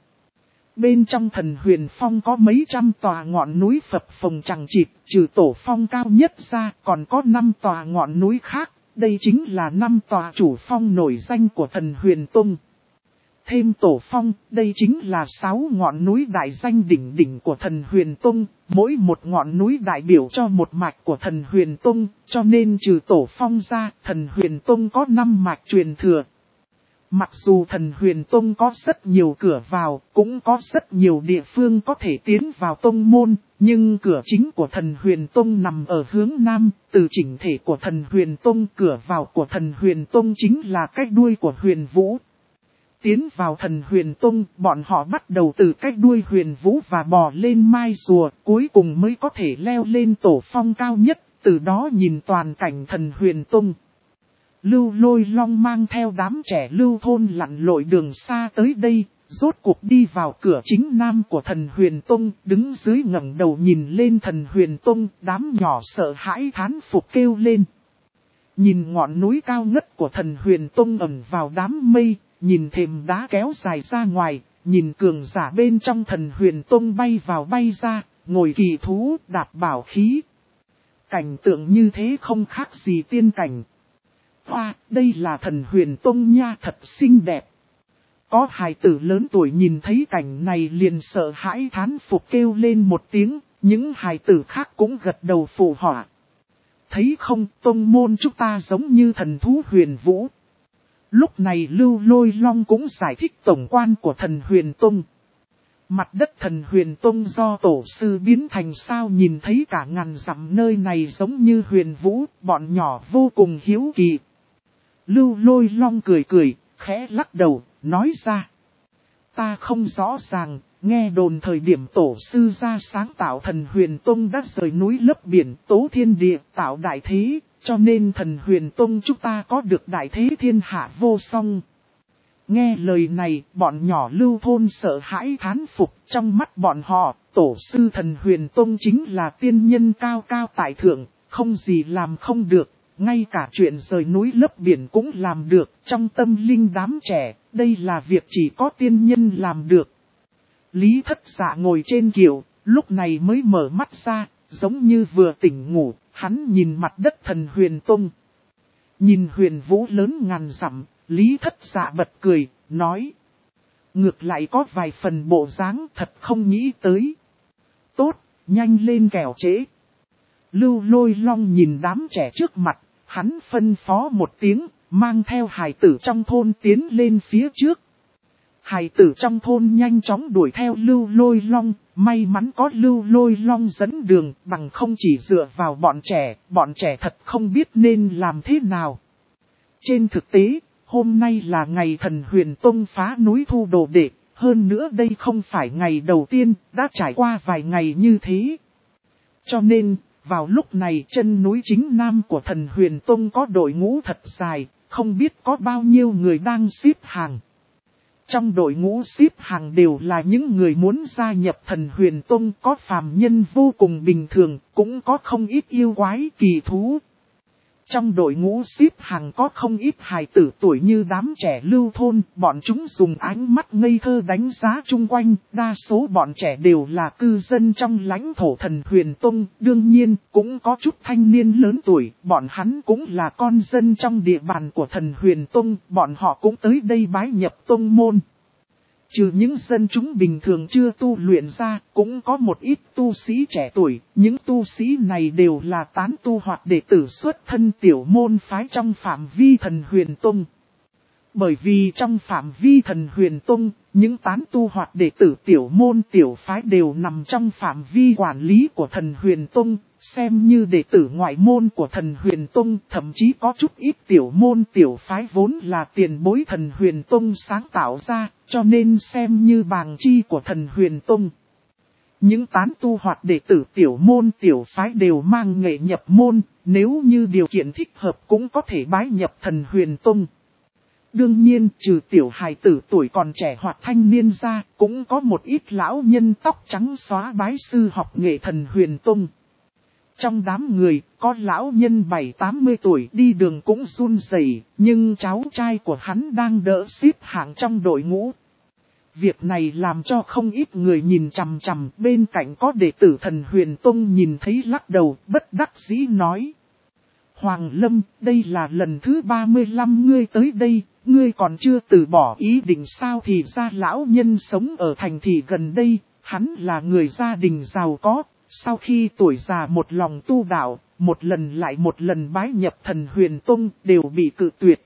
Bên trong thần huyền phong có mấy trăm tòa ngọn núi phập phồng chằng chịt, trừ Tổ Phong cao nhất ra còn có 5 tòa ngọn núi khác, đây chính là 5 tòa chủ phong nổi danh của thần huyền tông. Thêm Tổ Phong, đây chính là 6 ngọn núi đại danh đỉnh đỉnh của thần huyền tông, mỗi một ngọn núi đại biểu cho một mạch của thần huyền tông, cho nên trừ Tổ Phong ra, thần huyền tông có 5 mạch truyền thừa. Mặc dù thần huyền tông có rất nhiều cửa vào, cũng có rất nhiều địa phương có thể tiến vào tông môn, nhưng cửa chính của thần huyền tông nằm ở hướng nam, từ chỉnh thể của thần huyền tông, cửa vào của thần huyền tông chính là cái đuôi của huyền vũ. Tiến vào thần huyền tông, bọn họ bắt đầu từ cái đuôi huyền vũ và bò lên mai rùa, cuối cùng mới có thể leo lên Tổ Phong cao nhất, từ đó nhìn toàn cảnh thần huyền tông. Lưu Lôi Long mang theo đám trẻ Lưu thôn lặn lội đường xa tới đây, rốt cuộc đi vào cửa chính nam của thần huyền tông, đứng dưới ngẩng đầu nhìn lên thần huyền tông, đám nhỏ sợ hãi thán phục kêu lên. Nhìn ngọn núi cao ngất của thần huyền tông ẩn vào đám mây, nhìn thềm đá kéo dài ra ngoài, nhìn cường giả bên trong thần huyền tông bay vào bay ra, ngồi kỳ thú, đạp bảo khí. Cảnh tượng như thế không khác gì tiên cảnh. Đây là thần huyền tông nha, thật xinh đẹp. Có hài tử lớn tuổi nhìn thấy cảnh này liền sợ hãi thán phục kêu lên một tiếng, những hài tử khác cũng gật đầu phụ họa. Thấy không, tông môn chúng ta giống như thần thú huyền vũ. Lúc này Lưu Lôi Long cũng giải thích tổng quan của thần huyền tông. Mặt đất thần huyền tông do tổ sư biến thành sao, nhìn thấy cả ngàn dặm nơi này giống như huyền vũ, bọn nhỏ vô cùng hiếu kỳ. Lưu Lôi Long cười cười, khẽ lắc đầu, nói ra. Ta không rõ ràng, nghe đồn thời điểm tổ sư ra sáng tạo thần huyền tông đã rời núi lấp biển, tố thiên địa, tạo đại thế, cho nên thần huyền tông chúng ta có được đại thế thiên hạ vô song. Nghe lời này, bọn nhỏ Lưu thôn sợ hãi thán phục, trong mắt bọn họ, tổ sư thần huyền tông chính là tiên nhân cao cao tại thượng, không gì làm không được. Ngay cả chuyện rời núi lấp biển cũng làm được, trong tâm linh đám trẻ, đây là việc chỉ có tiên nhân làm được. Lý Thất Dạ ngồi trên kiệu, lúc này mới mở mắt ra, giống như vừa tỉnh ngủ, hắn nhìn mặt đất thần huyền tông. Nhìn Huyền Vũ lớn ngàn dặm, Lý Thất Dạ bật cười, nói. Ngược lại có vài phần bộ dáng thật không nghĩ tới. Tốt, nhanh lên kẻo trễ. Lưu Lôi Long nhìn đám trẻ trước mặt, hắn phân phó một tiếng, mang theo hài tử trong thôn tiến lên phía trước. Hài tử trong thôn nhanh chóng đuổi theo Lưu Lôi Long, may mắn có Lưu Lôi Long dẫn đường, bằng không chỉ dựa vào bọn trẻ thật không biết nên làm thế nào. Trên thực tế, hôm nay là ngày Thần Huyền Tông phá núi thu đồ đệ, hơn nữa đây không phải ngày đầu tiên, đã trải qua vài ngày như thế. Cho nên, vào lúc này chân núi chính nam của Thần Huyền Tông có đội ngũ thật dài, không biết có bao nhiêu người đang xếp hàng. Trong đội ngũ xếp hàng đều là những người muốn gia nhập Thần Huyền Tông, có phàm nhân vô cùng bình thường, cũng có không ít yêu quái kỳ thú. Trong đội ngũ xếp hàng có không ít hài tử tuổi như đám trẻ lưu thôn, bọn chúng dùng ánh mắt ngây thơ đánh giá chung quanh, đa số bọn trẻ đều là cư dân trong lãnh thổ Thần Huyền Tông, đương nhiên cũng có chút thanh niên lớn tuổi, bọn hắn cũng là con dân trong địa bàn của Thần Huyền Tông, bọn họ cũng tới đây bái nhập tông môn. Trừ những dân chúng bình thường chưa tu luyện ra, cũng có một ít tu sĩ trẻ tuổi, những tu sĩ này đều là tán tu hoặc đệ tử xuất thân tiểu môn phái trong phạm vi Thần Huyền Tông. Bởi vì trong phạm vi Thần Huyền Tông, những tán tu hoặc đệ tử tiểu môn tiểu phái đều nằm trong phạm vi quản lý của Thần Huyền Tông, xem như đệ tử ngoại môn của Thần Huyền Tông, thậm chí có chút ít tiểu môn tiểu phái vốn là tiền bối Thần Huyền Tông sáng tạo ra, cho nên xem như bàng chi của Thần Huyền Tông. Những tán tu hoặc đệ tử tiểu môn tiểu phái đều mang nghệ nhập môn, nếu như điều kiện thích hợp cũng có thể bái nhập Thần Huyền Tông. Đương nhiên, trừ tiểu hài tử tuổi còn trẻ hoặc thanh niên ra, cũng có một ít lão nhân tóc trắng xóa bái sư học nghệ Thần Huyền Tông. Trong đám người, có lão nhân 70-80 tuổi đi đường cũng run rẩy, nhưng cháu trai của hắn đang đỡ xếp hạng trong đội ngũ. Việc này làm cho không ít người nhìn chằm chằm, bên cạnh có đệ tử Thần Huyền Tông nhìn thấy lắc đầu, bất đắc dĩ nói. Hoàng Lâm, đây là lần thứ 35 ngươi tới đây, ngươi còn chưa từ bỏ ý định sao? Thì ra lão nhân sống ở thành thị gần đây, hắn là người gia đình giàu có, sau khi tuổi già một lòng tu đạo, một lần lại một lần bái nhập Thần Huyền Tông đều bị cự tuyệt.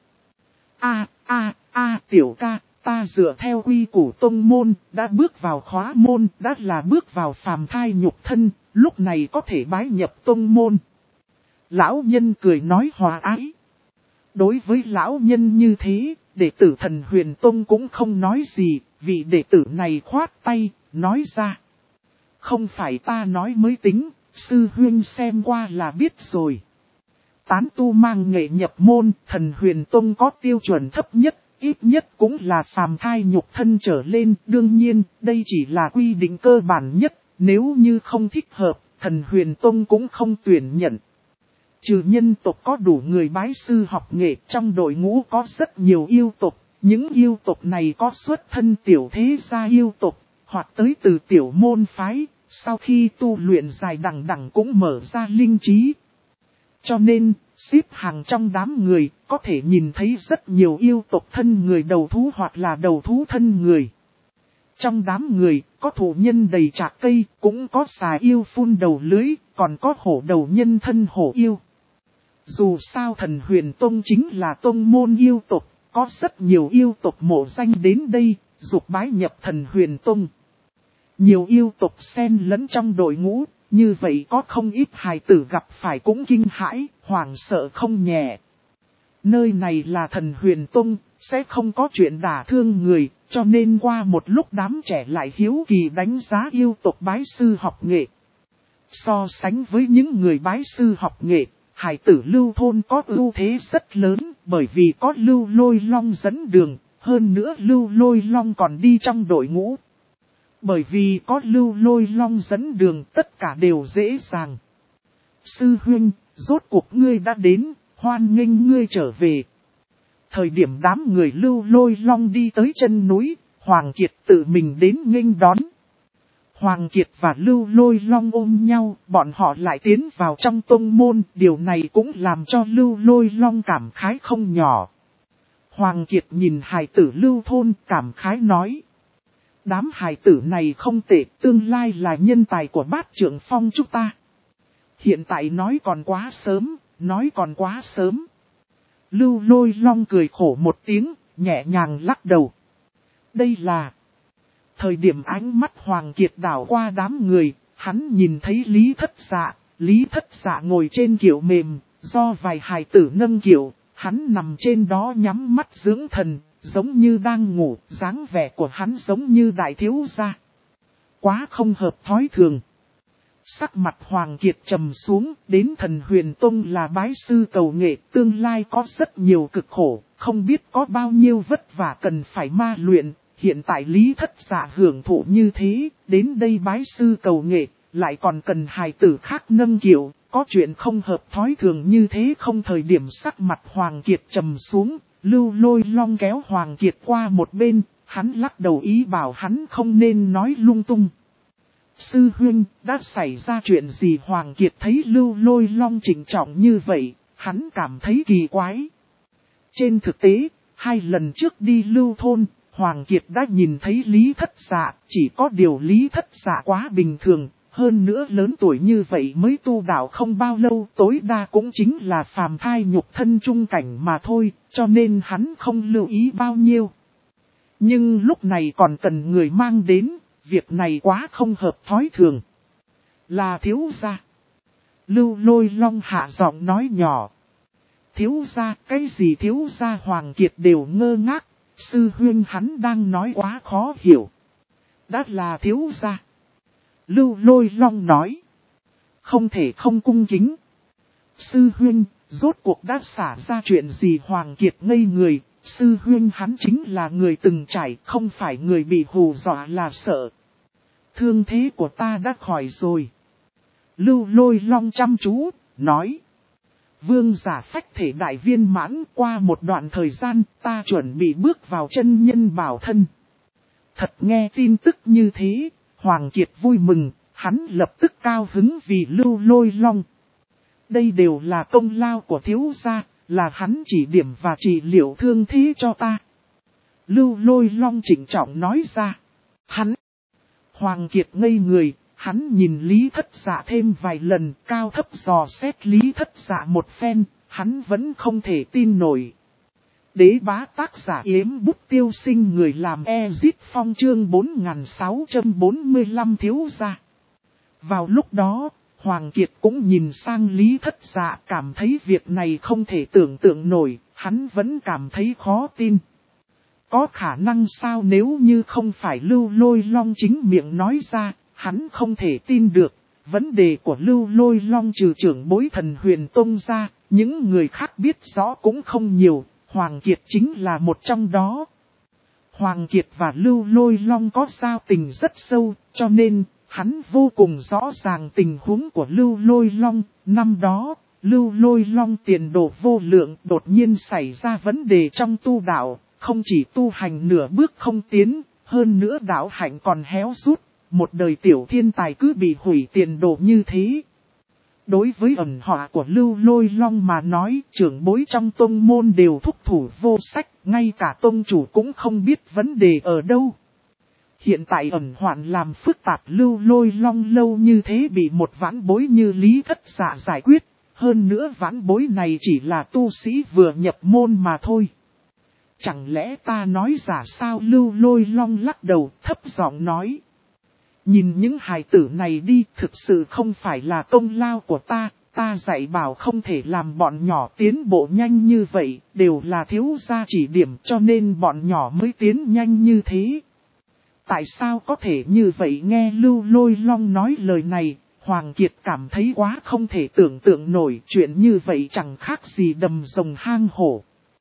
Tiểu ca, ta dựa theo quy củ tông môn, đã bước vào khóa môn, đã là bước vào phàm thai nhục thân, lúc này có thể bái nhập tông môn. Lão nhân cười nói hòa ái. Đối với lão nhân như thế, đệ tử Thần Huyền Tông cũng không nói gì, vì đệ tử này khoát tay, nói ra. Không phải ta nói mới tính, sư huynh xem qua là biết rồi. Tán tu mang nghệ nhập môn, Thần Huyền Tông có tiêu chuẩn thấp nhất, ít nhất cũng là phàm thai nhục thân trở lên. Đương nhiên, đây chỉ là quy định cơ bản nhất, nếu như không thích hợp, Thần Huyền Tông cũng không tuyển nhận. Trừ nhân tộc có đủ người bái sư học nghệ, trong đội ngũ có rất nhiều yêu tộc, những yêu tộc này có xuất thân tiểu thế gia yêu tộc, hoặc tới từ tiểu môn phái, sau khi tu luyện dài đằng đẵng cũng mở ra linh trí. Cho nên, xếp hàng trong đám người, có thể nhìn thấy rất nhiều yêu tộc thân người đầu thú hoặc là đầu thú thân người. Trong đám người, có thụ nhân đầy trạc cây, cũng có xà yêu phun đầu lưới, còn có hổ đầu nhân thân hổ yêu. Dù sao Thần Huyền Tông chính là tông môn yêu tộc, có rất nhiều yêu tộc mộ danh đến đây, dục bái nhập Thần Huyền Tông. Nhiều yêu tộc xen lẫn trong đội ngũ, như vậy có không ít hài tử gặp phải cũng kinh hãi, hoảng sợ không nhẹ. Nơi này là Thần Huyền Tông, sẽ không có chuyện đả thương người, cho nên qua một lúc đám trẻ lại hiếu kỳ đánh giá yêu tộc bái sư học nghệ. So sánh với những người bái sư học nghệ, hài tử Lưu thôn có ưu thế rất lớn, bởi vì có Lưu Lôi Long dẫn đường, hơn nữa Lưu Lôi Long còn đi trong đội ngũ. Bởi vì có Lưu Lôi Long dẫn đường, tất cả đều dễ dàng. Sư huynh, rốt cuộc ngươi đã đến, hoan nghênh ngươi trở về. Thời điểm đám người Lưu Lôi Long đi tới chân núi, Hoàng Kiệt tự mình đến nghênh đón. Hoàng Kiệt và Lưu Lôi Long ôm nhau, bọn họ lại tiến vào trong tông môn, điều này cũng làm cho Lưu Lôi Long cảm khái không nhỏ. Hoàng Kiệt nhìn hài tử Lưu thôn cảm khái nói. Đám hài tử này không tệ, tương lai là nhân tài của bát trưởng phong chúng ta. Hiện tại nói còn quá sớm, nói còn quá sớm. Lưu Lôi Long cười khổ một tiếng, nhẹ nhàng lắc đầu. Đây là... Thời điểm ánh mắt Hoàng Kiệt đảo qua đám người, hắn nhìn thấy Lý Thất Dạ ngồi trên kiệu mềm, do vài hài tử nâng kiệu, hắn nằm trên đó nhắm mắt dưỡng thần, giống như đang ngủ, dáng vẻ của hắn giống như đại thiếu gia. Quá không hợp thói thường. Sắc mặt Hoàng Kiệt trầm xuống, đến Thần Huyền Tông là bái sư cầu nghệ, tương lai có rất nhiều cực khổ, không biết có bao nhiêu vất vả cần phải ma luyện. Hiện tại Lý Thất Dạ hưởng thụ như thế, đến đây bái sư cầu nghệ, lại còn cần hài tử khác nâng kiệu, có chuyện không hợp thói thường như thế không. Thời điểm sắc mặt Hoàng Kiệt trầm xuống, Lưu Lôi Long kéo Hoàng Kiệt qua một bên, hắn lắc đầu ý bảo hắn không nên nói lung tung. Sư huynh, đã xảy ra chuyện gì? Hoàng Kiệt thấy Lưu Lôi Long trịnh trọng như vậy, hắn cảm thấy kỳ quái. Trên thực tế, 2 lần trước đi Lưu thôn, Hoàng Kiệt đã nhìn thấy Lý Thất Dạ, chỉ có điều Lý Thất Dạ quá bình thường, hơn nữa lớn tuổi như vậy mới tu đạo không bao lâu, tối đa cũng chính là phàm thai nhục thân trung cảnh mà thôi, cho nên hắn không lưu ý bao nhiêu. Nhưng lúc này còn cần người mang đến, việc này quá không hợp thói thường. Là thiếu gia. Lưu Lôi Long hạ giọng nói nhỏ. Thiếu gia, cái gì thiếu gia? Hoàng Kiệt đều ngơ ngác. Sư huynh hắn đang nói quá khó hiểu. Đã là thiếu gia. Lưu Lôi Long nói. Không thể không cung kính. Sư huynh, rốt cuộc đã xả ra chuyện gì? Hoàng Kiệt ngây người. Sư huynh hắn chính là người từng trải, không phải người bị hù dọa là sợ. Thương thế của ta đã khỏi rồi. Lưu Lôi Long chăm chú, nói. Vương giả phách thể đại viên mãn, qua một đoạn thời gian ta chuẩn bị bước vào chân nhân bảo thân. Thật nghe tin tức như thế, Hoàng Kiệt vui mừng, hắn lập tức cao hứng vì Lưu Lôi Long. Đây đều là công lao của thiếu gia, là hắn chỉ điểm và trị liệu thương thế cho ta. Lưu Lôi Long trịnh trọng nói ra. Hắn. Hoàng Kiệt ngây người. Hắn nhìn Lý Thất Dạ thêm vài lần, cao thấp dò xét Lý Thất Dạ một phen, hắn vẫn không thể tin nổi. Đế bá tác giả Yếm Bút Tiêu Sinh, người làm Ezit Phong, chương 4645 thiếu gia. Vào lúc đó, Hoàng Kiệt cũng nhìn sang Lý Thất Dạ, cảm thấy việc này không thể tưởng tượng nổi, hắn vẫn cảm thấy khó tin. Có khả năng sao? Nếu như không phải Lưu Lôi Long chính miệng nói ra, hắn không thể tin được. Vấn đề của Lưu Lôi Long trừ trưởng bối Thần Huyền Tông ra, những người khác biết rõ cũng không nhiều, Hoàng Kiệt chính là một trong đó. Hoàng Kiệt và Lưu Lôi Long có giao tình rất sâu, cho nên hắn vô cùng rõ ràng tình huống của Lưu Lôi Long. Năm đó, Lưu Lôi Long tiền đồ vô lượng, đột nhiên xảy ra vấn đề trong tu đạo, không chỉ tu hành nửa bước không tiến, hơn nữa đạo hạnh còn héo rút. Một đời tiểu thiên tài cứ bị hủy tiền đồ như thế. Đối với ẩn họa của Lưu Lôi Long mà nói, trưởng bối trong tông môn đều thúc thủ vô sách, ngay cả tông chủ cũng không biết vấn đề ở đâu. Hiện tại ẩn hoạn làm phức tạp, Lưu Lôi Long lâu như thế bị một vãn bối như Lý Thất Dạ giải quyết, hơn nữa vãn bối này chỉ là tu sĩ vừa nhập môn mà thôi. Chẳng lẽ ta nói giả sao? Lưu Lôi Long lắc đầu, thấp giọng nói. Nhìn những hài tử này đi, thực sự không phải là công lao của ta, ta dạy bảo không thể làm bọn nhỏ tiến bộ nhanh như vậy, đều là thiếu gia chỉ điểm cho nên bọn nhỏ mới tiến nhanh như thế. Tại sao có thể như vậy? Nghe Lưu Lôi Long nói lời này, Hoàng Kiệt cảm thấy quá không thể tưởng tượng nổi, chuyện như vậy chẳng khác gì đầm rồng hang hổ.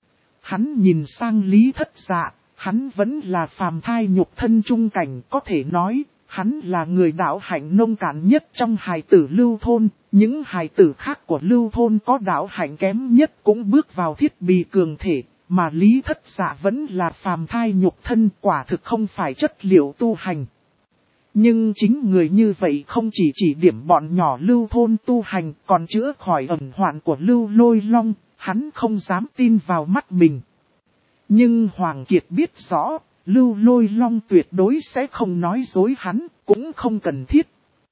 Hắn nhìn sang Lý Thất Dạ, hắn vẫn là phàm thai nhục thân trung cảnh, có thể nói. Hắn là người đạo hạnh nông cạn nhất trong hài tử Lưu thôn, những hài tử khác của Lưu thôn có đạo hạnh kém nhất cũng bước vào thiết bị cường thể, mà Lý Thất Dạ vẫn là phàm thai nhục thân, quả thực không phải chất liệu tu hành. Nhưng chính người như vậy không chỉ điểm bọn nhỏ Lưu thôn tu hành, còn chữa khỏi ẩn hoạn của Lưu Lôi Long, hắn không dám tin vào mắt mình. Nhưng Hoàng Kiệt biết rõ, Lưu Lôi Long tuyệt đối sẽ không nói dối hắn, cũng không cần thiết.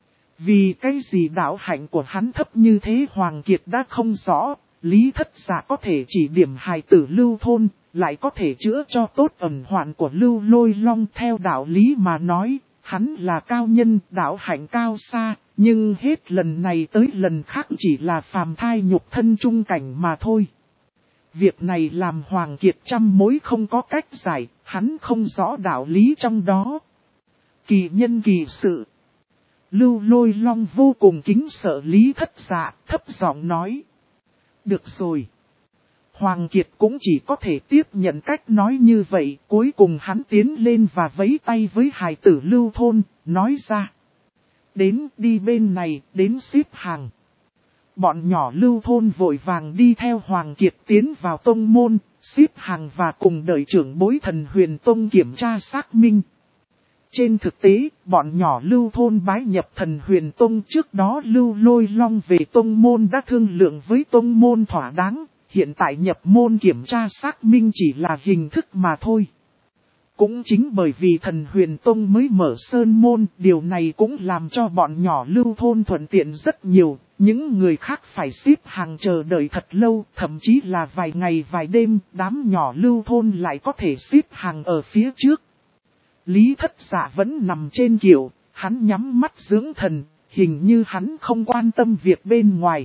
Vì cái gì đạo hạnh của hắn thấp như thế Hoàng Kiệt đã không rõ, Lý Thất Dạ có thể chỉ điểm hài tử Lưu thôn, lại có thể chữa cho tốt ẩn hoạn của Lưu Lôi Long. Theo đạo lý mà nói, hắn là cao nhân, đạo hạnh cao xa, nhưng hết lần này tới lần khác chỉ là phàm thai nhục thân trung cảnh mà thôi. Việc này làm Hoàng Kiệt trăm mối không có cách giải, hắn không rõ đạo lý trong đó. Kỳ nhân kỳ sự. Lưu Lôi Long vô cùng kính sợ Lý Thất Dạ, thấp giọng nói. Được rồi. Hoàng Kiệt cũng chỉ có thể tiếp nhận cách nói như vậy, cuối cùng hắn tiến lên và vẫy tay với hài tử Lưu thôn, nói ra. Đến đi bên này, đến xếp hàng. Bọn nhỏ Lưu thôn vội vàng đi theo Hoàng Kiệt tiến vào tông môn, xếp hàng và cùng đợi trưởng bối Thần Huyền Tông kiểm tra xác minh. Trên thực tế, bọn nhỏ Lưu thôn bái nhập Thần Huyền Tông trước đó Lưu Lôi Long về tông môn đã thương lượng với tông môn thỏa đáng, hiện tại nhập môn kiểm tra xác minh chỉ là hình thức mà thôi. Cũng chính bởi vì Thần Huyền Tông mới mở sơn môn, điều này cũng làm cho bọn nhỏ Lưu thôn thuận tiện rất nhiều, những người khác phải xếp hàng chờ đợi thật lâu, thậm chí là vài ngày vài đêm, đám nhỏ Lưu thôn lại có thể xếp hàng ở phía trước. Lý Thất Dạ vẫn nằm trên kiệu, hắn nhắm mắt dưỡng thần, hình như hắn không quan tâm việc bên ngoài.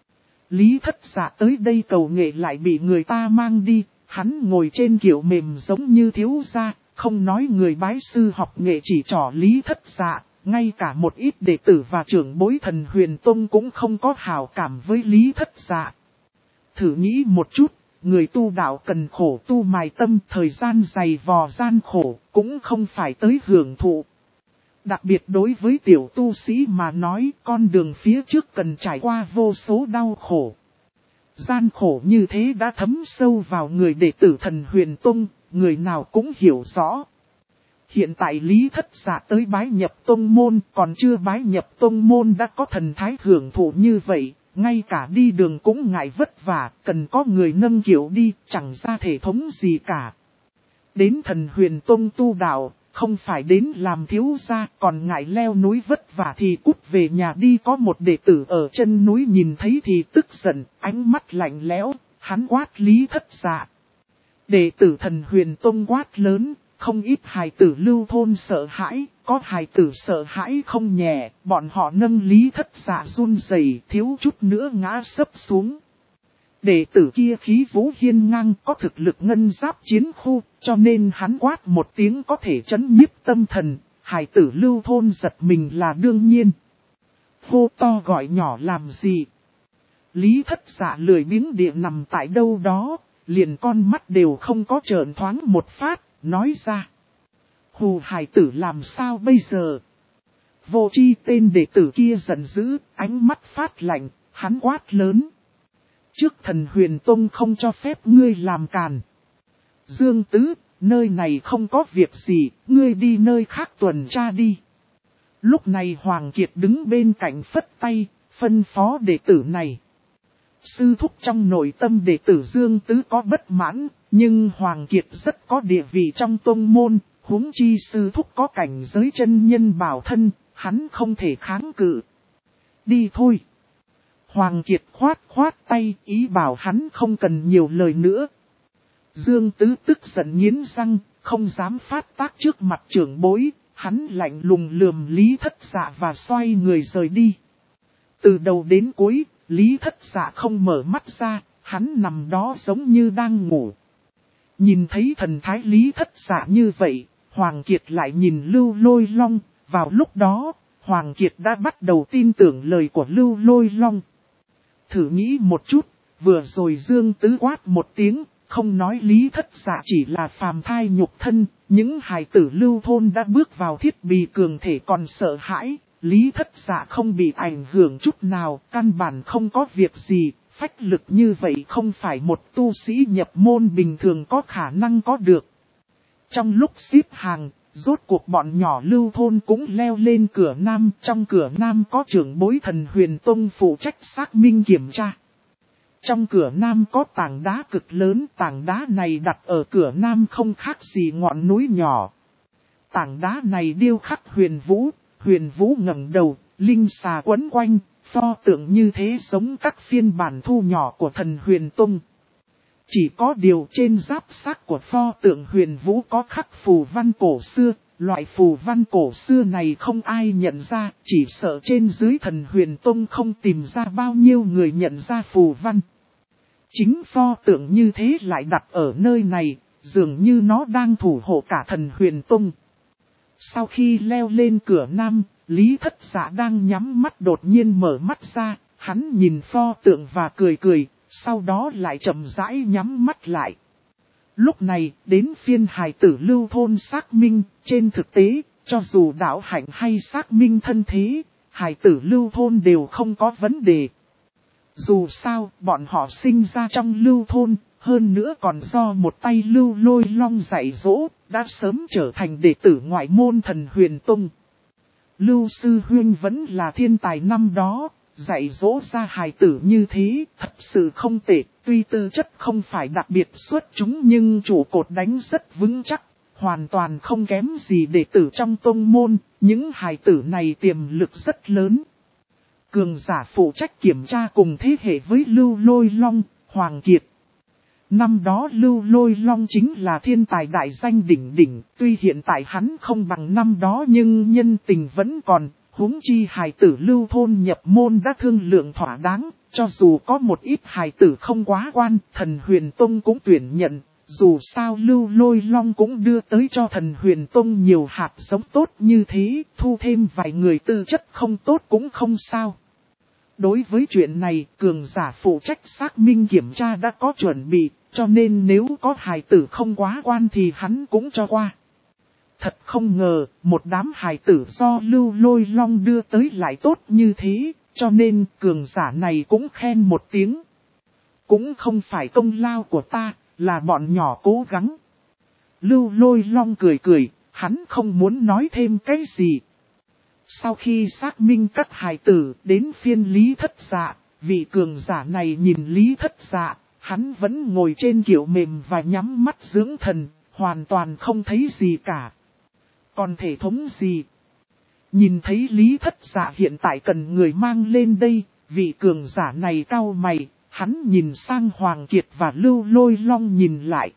Lý Thất Dạ tới đây cầu nghệ lại bị người ta mang đi, hắn ngồi trên kiệu mềm giống như thiếu gia, không nói người bái sư học nghệ chỉ trỏ Lý Thất Dạ, ngay cả một ít đệ tử và trưởng bối Thần Huyền Tông cũng không có hảo cảm với Lý Thất Dạ. Thử nghĩ một chút. Người tu đạo cần khổ tu mài tâm, thời gian dày vò gian khổ, cũng không phải tới hưởng thụ. Đặc biệt đối với tiểu tu sĩ mà nói, con đường phía trước cần trải qua vô số đau khổ. Gian khổ như thế đã thấm sâu vào người đệ tử Thần Huyền Tông, người nào cũng hiểu rõ. Hiện tại Lý Thất Dạ tới bái nhập tông môn, còn chưa bái nhập tông môn đã có thần thái hưởng thụ như vậy. Ngay cả đi đường cũng ngại vất vả, cần có người nâng kiệu đi, chẳng ra thể thống gì cả. Đến Thần Huyền Tông tu đạo, không phải đến làm thiếu gia, còn ngại leo núi vất vả thì cút về nhà đi. Có một đệ tử ở chân núi nhìn thấy thì tức giận, ánh mắt lạnh lẽo, hắn quát Lý Thất Dạ. Đệ tử Thần Huyền Tông quát lớn, không ít hài tử Lưu thôn sợ hãi, có hài tử sợ hãi không nhẹ, bọn họ nâng Lý Thất Dạ run rẩy, thiếu chút nữa ngã sấp xuống. Đệ tử kia khí vũ hiên ngang, có thực lực ngân giáp chiến khu, cho nên hắn quát một tiếng có thể chấn nhiếp tâm thần, hài tử Lưu thôn giật mình là đương nhiên. Hô to gọi nhỏ làm gì? Lý Thất Dạ lười biếng địa nằm tại đâu đó, liền con mắt đều không có trợn thoáng một phát. Nói ra, hù hài tử làm sao bây giờ? Vô chi tên đệ tử kia giận dữ, ánh mắt phát lạnh, hắn quát lớn. Trước Thần Huyền Tông không cho phép ngươi làm càn. Dương Tứ, nơi này không có việc gì, ngươi đi nơi khác tuần tra đi. Lúc này Hoàng Kiệt đứng bên cạnh phất tay, phân phó đệ tử này. Sư thúc trong nội tâm đệ tử Dương Tứ có bất mãn, nhưng Hoàng Kiệt rất có địa vị trong tông môn, huống chi sư thúc có cảnh giới chân nhân bảo thân, hắn không thể kháng cự. Đi thôi. Hoàng Kiệt khoát tay, ý bảo hắn không cần nhiều lời nữa. Dương Tứ tức giận nghiến răng, không dám phát tác trước mặt trưởng bối, hắn lạnh lùng lườm Lý Thất Dạ và xoay người rời đi. Từ đầu đến cuối, Lý Thất Dạ không mở mắt ra, hắn nằm đó giống như đang ngủ. Nhìn thấy thần thái Lý Thất Dạ như vậy, Hoàng Kiệt lại nhìn Lưu Lôi Long, vào lúc đó, Hoàng Kiệt đã bắt đầu tin tưởng lời của Lưu Lôi Long. Thử nghĩ một chút, vừa rồi Dương Tứ quát một tiếng, không nói Lý Thất Dạ chỉ là phàm thai nhục thân, những hài tử Lưu thôn đã bước vào thiết bị cường thể còn sợ hãi, Lý Thất Dạ không bị ảnh hưởng chút nào, căn bản không có việc gì, phách lực như vậy không phải một tu sĩ nhập môn bình thường có khả năng có được. Trong lúc xếp hàng, Rốt cuộc bọn nhỏ Lưu thôn cũng leo lên cửa Nam, trong cửa Nam có trưởng bối Thần Huyền Tông phụ trách xác minh kiểm tra. Trong cửa Nam có tảng đá cực lớn, tảng đá này đặt ở cửa Nam không khác gì ngọn núi nhỏ. Tảng đá này điêu khắc Huyền Vũ ngẩng đầu, linh xà quấn quanh, pho tượng như thế giống các phiên bản thu nhỏ của Thần Huyền Tông. Chỉ có điều trên giáp xác của pho tượng Huyền Vũ có khắc phù văn cổ xưa, loại phù văn cổ xưa này không ai nhận ra, chỉ sợ trên dưới Thần Huyền Tông không tìm ra bao nhiêu người nhận ra phù văn. Chính pho tượng như thế lại đặt ở nơi này, dường như nó đang thủ hộ cả Thần Huyền Tông. Sau khi leo lên cửa Nam, Lý Thất Dạ đang nhắm mắt đột nhiên mở mắt ra, hắn nhìn pho tượng và cười cười, sau đó lại chậm rãi nhắm mắt lại. Lúc này, đến phiên hài tử Lưu thôn xác minh, trên thực tế, cho dù đạo hạnh hay xác minh thân thế, hài tử Lưu thôn đều không có vấn đề. Dù sao, bọn họ sinh ra trong Lưu thôn, hơn nữa còn do một tay Lưu Lôi Long dạy dỗ, đã sớm trở thành đệ tử ngoại môn Thần Huyền Tông. Lưu Sư Huynh vẫn là thiên tài năm đó, dạy dỗ ra hài tử như thế, thật sự không tệ, tuy tư chất không phải đặc biệt xuất chúng nhưng trụ cột đánh rất vững chắc, hoàn toàn không kém gì đệ tử trong tông môn, những hài tử này tiềm lực rất lớn. Cường giả phụ trách kiểm tra cùng thế hệ với Lưu Lôi Long, Hoàng Kiệt. Năm đó Lưu Lôi Long chính là thiên tài đại danh đỉnh đỉnh, tuy hiện tại hắn không bằng năm đó nhưng nhân tình vẫn còn, huống chi hài tử Lưu thôn nhập môn đã thương lượng thỏa đáng, cho dù có một ít hài tử không quá quan, Thần Huyền Tông cũng tuyển nhận, dù sao Lưu Lôi Long cũng đưa tới cho Thần Huyền Tông nhiều hạt giống tốt như thế, thu thêm vài người tư chất không tốt cũng không sao. Đối với chuyện này, cường giả phụ trách xác minh kiểm tra đã có chuẩn bị, cho nên nếu có hài tử không quá quan thì hắn cũng cho qua. Thật không ngờ, một đám hài tử do Lưu Lôi Long đưa tới lại tốt như thế, cho nên cường giả này cũng khen một tiếng. Cũng không phải công lao của ta, là bọn nhỏ cố gắng. Lưu Lôi Long cười cười, hắn không muốn nói thêm cái gì. Sau khi xác minh các hài tử đến phiên Lý Thất Dạ, vị cường giả này nhìn Lý Thất Dạ, hắn vẫn ngồi trên kiệu mềm và nhắm mắt dưỡng thần, hoàn toàn không thấy gì cả. Còn thể thống gì? Nhìn thấy Lý Thất Dạ hiện tại cần người mang lên đây, vị cường giả này cau mày, hắn nhìn sang Hoàng Kiệt và Lưu Lôi Long nhìn lại.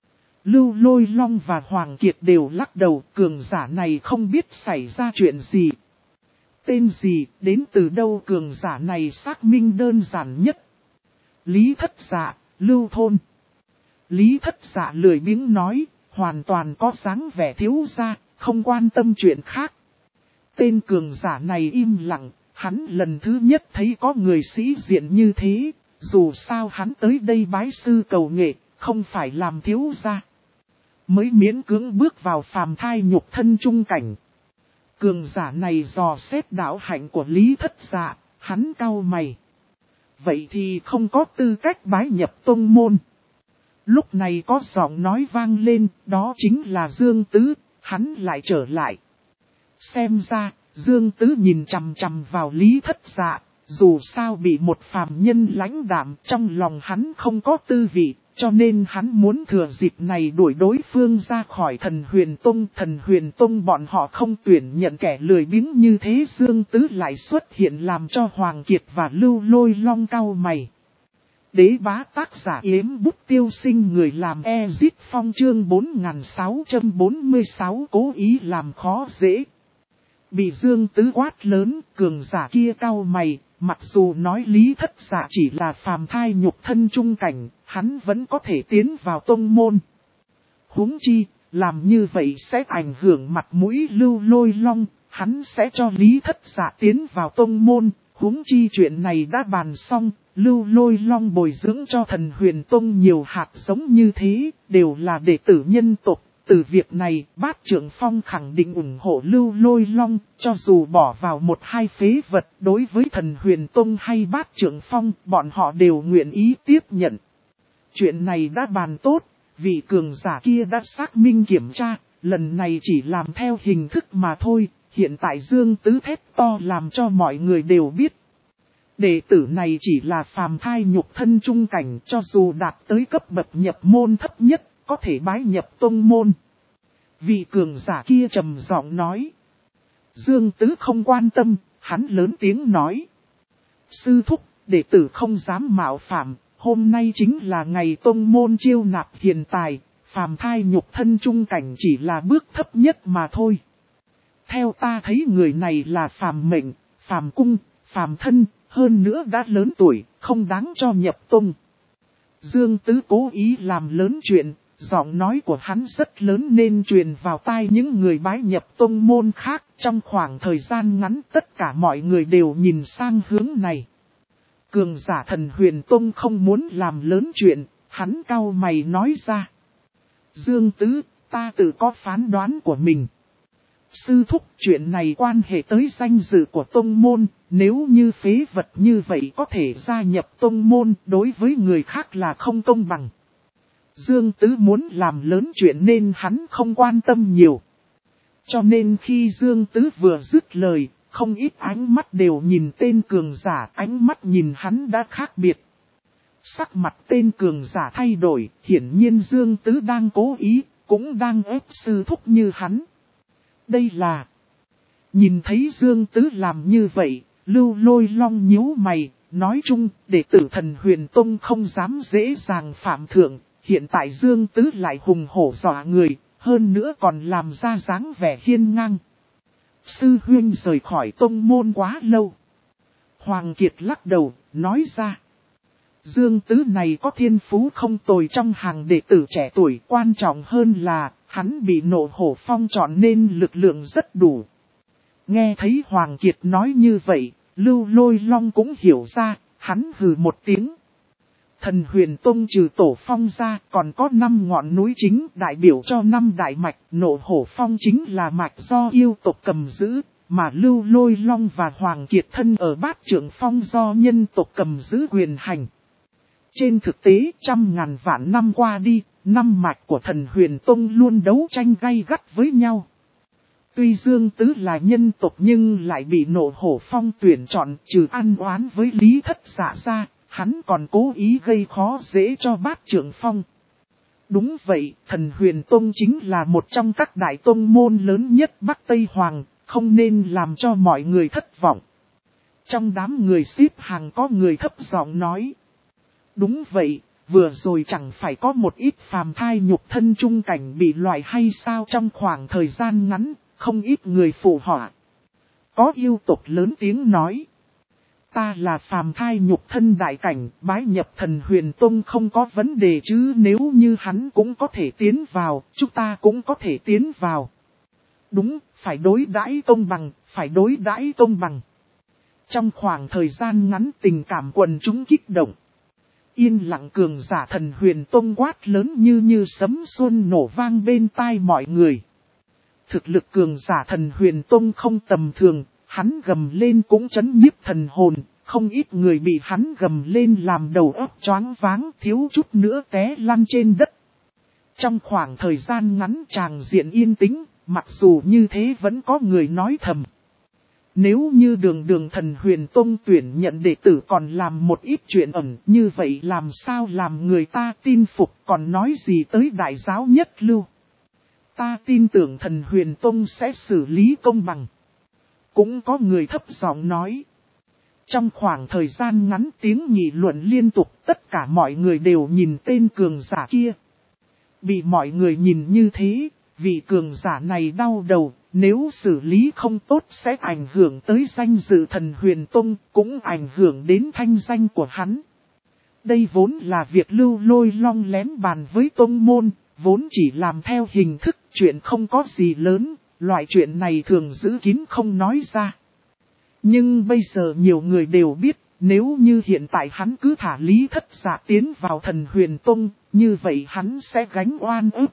Lưu Lôi Long và Hoàng Kiệt đều lắc đầu, cường giả này không biết xảy ra chuyện gì. Tên gì, đến từ đâu cường giả này xác minh đơn giản nhất. Lý Thất Dạ, Lưu thôn. Lý Thất Dạ lười biếng nói, hoàn toàn có dáng vẻ thiếu gia, không quan tâm chuyện khác. Tên cường giả này im lặng, hắn lần thứ nhất thấy có người sĩ diện như thế, dù sao hắn tới đây bái sư cầu nghệ, không phải làm thiếu gia. Mới miễn cưỡng bước vào phàm thai nhục thân trung cảnh. Cường giả này dò xét đạo hạnh của Lý Thất Dạ, hắn cau mày. Vậy thì không có tư cách bái nhập tông môn. Lúc này có giọng nói vang lên, đó chính là Dương Tứ, hắn lại trở lại. Xem ra, Dương Tứ nhìn chằm chằm vào Lý Thất Dạ, dù sao bị một phàm nhân lãnh đạm trong lòng hắn không có tư vị, cho nên hắn muốn thừa dịp này đuổi đối phương ra khỏi Thần Huyền Tông. Thần Huyền Tông bọn họ không tuyển nhận kẻ lười biếng như thế, Dương Tứ lại xuất hiện làm cho Hoàng Kiệt và Lưu Lôi Long cau mày. Đế bá tác giả Yếm Bút Tiêu Sinh, người làm Ezit Phong chương 4646 cố ý làm khó dễ. Bị Dương Tứ quát lớn, cường giả kia cau mày, mặc dù nói Lý Thất Dạ chỉ là phàm thai nhục thân trung cảnh, hắn vẫn có thể tiến vào tông môn. Huống chi, làm như vậy sẽ ảnh hưởng mặt mũi Lưu Lôi Long, hắn sẽ cho Lý Thất Dạ tiến vào tông môn. Huống chi chuyện này đã bàn xong, Lưu Lôi Long bồi dưỡng cho Thần Huyền Tông nhiều hạt giống như thế, đều là đệ tử nhân tộc. Từ việc này, Bát Trượng Phong khẳng định ủng hộ Lưu Lôi Long, cho dù bỏ vào một hai phế vật đối với Thần Huyền Tông hay Bát Trượng Phong, bọn họ đều nguyện ý tiếp nhận. Chuyện này đã bàn tốt, vị cường giả kia đã xác minh kiểm tra, lần này chỉ làm theo hình thức mà thôi, hiện tại Dương Tứ thét to làm cho mọi người đều biết. Đệ tử này chỉ là phàm thai nhục thân trung cảnh, cho dù đạt tới cấp bậc nhập môn thấp nhất, có thể bái nhập tông môn. Vị cường giả kia trầm giọng nói. Dương Tứ không quan tâm, hắn lớn tiếng nói. Sư thúc, đệ tử không dám mạo phạm, hôm nay chính là ngày tông môn chiêu nạp hiền tài, phàm thai nhục thân trung cảnh chỉ là bước thấp nhất mà thôi. Theo ta thấy người này là phàm mệnh, phàm cung, phàm thân, hơn nữa đã lớn tuổi, không đáng cho nhập tông. Dương Tứ cố ý làm lớn chuyện, giọng nói của hắn rất lớn nên truyền vào tai những người bái nhập tông môn khác. Trong khoảng thời gian ngắn tất cả mọi người đều nhìn sang hướng này. Cường giả Thần Huyền Tông không muốn làm lớn chuyện, hắn cau mày nói ra. Dương Tứ, ta tự có phán đoán của mình. Sư thúc, chuyện này quan hệ tới danh dự của tông môn, nếu như phế vật như vậy có thể gia nhập tông môn, đối với người khác là không công bằng. Dương Tứ muốn làm lớn chuyện nên hắn không quan tâm nhiều. Cho nên khi Dương Tứ vừa dứt lời, không ít ánh mắt đều nhìn tên cường giả, ánh mắt nhìn hắn đã khác biệt. Sắc mặt tên cường giả thay đổi, hiển nhiên Dương Tứ đang cố ý, cũng đang ép sư thúc như hắn. Đây là... Nhìn thấy Dương Tứ làm như vậy, Lưu Lôi Long nhíu mày, nói chung, đệ tử Thần Huyền Tông không dám dễ dàng phạm thượng, hiện tại Dương Tứ lại hùng hổ dọa người, hơn nữa còn làm ra dáng vẻ hiên ngang. Sư huynh rời khỏi tông môn quá lâu. Hoàng Kiệt lắc đầu, nói ra. Dương Tứ này có thiên phú không tồi trong hàng đệ tử trẻ tuổi, quan trọng hơn là, hắn bị Nộ Hổ Phong chọn nên lực lượng rất đủ. Nghe thấy Hoàng Kiệt nói như vậy, Lưu Lôi Long cũng hiểu ra, hắn hừ một tiếng. Thần Huyền Tông trừ Tổ Phong ra, còn có 5 ngọn núi chính đại biểu cho 5 đại mạch. Nộ Hổ Phong chính là mạch do yêu tộc cầm giữ, mà Lưu Lôi Long và Hoàng Kiệt thân ở Bát Trượng Phong do nhân tộc cầm giữ quyền hành. Trên thực tế, trăm ngàn vạn năm qua đi, 5 mạch của Thần Huyền Tông luôn đấu tranh gay gắt với nhau. Tuy Dương Tứ là nhân tộc nhưng lại bị Nộ Hổ Phong tuyển chọn, trừ ăn oán với Lý Thất Dạ ra, hắn còn cố ý gây khó dễ cho Bát Trượng Phong. Đúng vậy, Thần Huyền Tông chính là một trong các đại tông môn lớn nhất Bắc Tây Hoàng, không nên làm cho mọi người thất vọng. Trong đám người xếp hàng có người thấp giọng nói. Đúng vậy, vừa rồi chẳng phải có một ít phàm thai nhục thân trung cảnh bị loại hay sao trong khoảng thời gian ngắn, không ít người phụ họa. Có yêu tộc lớn tiếng nói. Ta là phàm thai nhục thân đại cảnh, bái nhập Thần Huyền Tông không có vấn đề chứ, nếu như hắn cũng có thể tiến vào, chúng ta cũng có thể tiến vào. Đúng, phải đối đãi công bằng, phải đối đãi công bằng. Trong khoảng thời gian ngắn tình cảm quần chúng kích động. Yên lặng cường giả Thần Huyền Tông quát lớn như sấm xuân nổ vang bên tai mọi người. Thực lực cường giả Thần Huyền Tông không tầm thường, hắn gầm lên cũng chấn nhiếp thần hồn, không ít người bị hắn gầm lên làm đầu óc choáng váng, thiếu chút nữa té lăn trên đất. Trong khoảng thời gian ngắn tràng diện yên tĩnh, mặc dù như thế vẫn có người nói thầm. Nếu như đường Thần Huyền Tông tuyển nhận đệ tử còn làm một ít chuyện ẩn, như vậy làm sao làm người ta tin phục, còn nói gì tới đại giáo nhất lưu. Ta tin tưởng Thần Huyền Tông sẽ xử lý công bằng. Cũng có người thấp giọng nói. Trong khoảng thời gian ngắn tiếng nghị luận liên tục, tất cả mọi người đều nhìn tên cường giả kia. Bị mọi người nhìn như thế, vị cường giả này đau đầu, nếu xử lý không tốt sẽ ảnh hưởng tới danh dự Thần Huyền Tông, cũng ảnh hưởng đến thanh danh của hắn. Đây vốn là việc Lưu Lôi Long lén bàn với tông môn, vốn chỉ làm theo hình thức, chuyện không có gì lớn, loại chuyện này thường giữ kín không nói ra. Nhưng bây giờ nhiều người đều biết, nếu như hiện tại hắn cứ thả Lý Thất Dạ tiến vào Thần Huyền Tông, như vậy hắn sẽ gánh oan ức.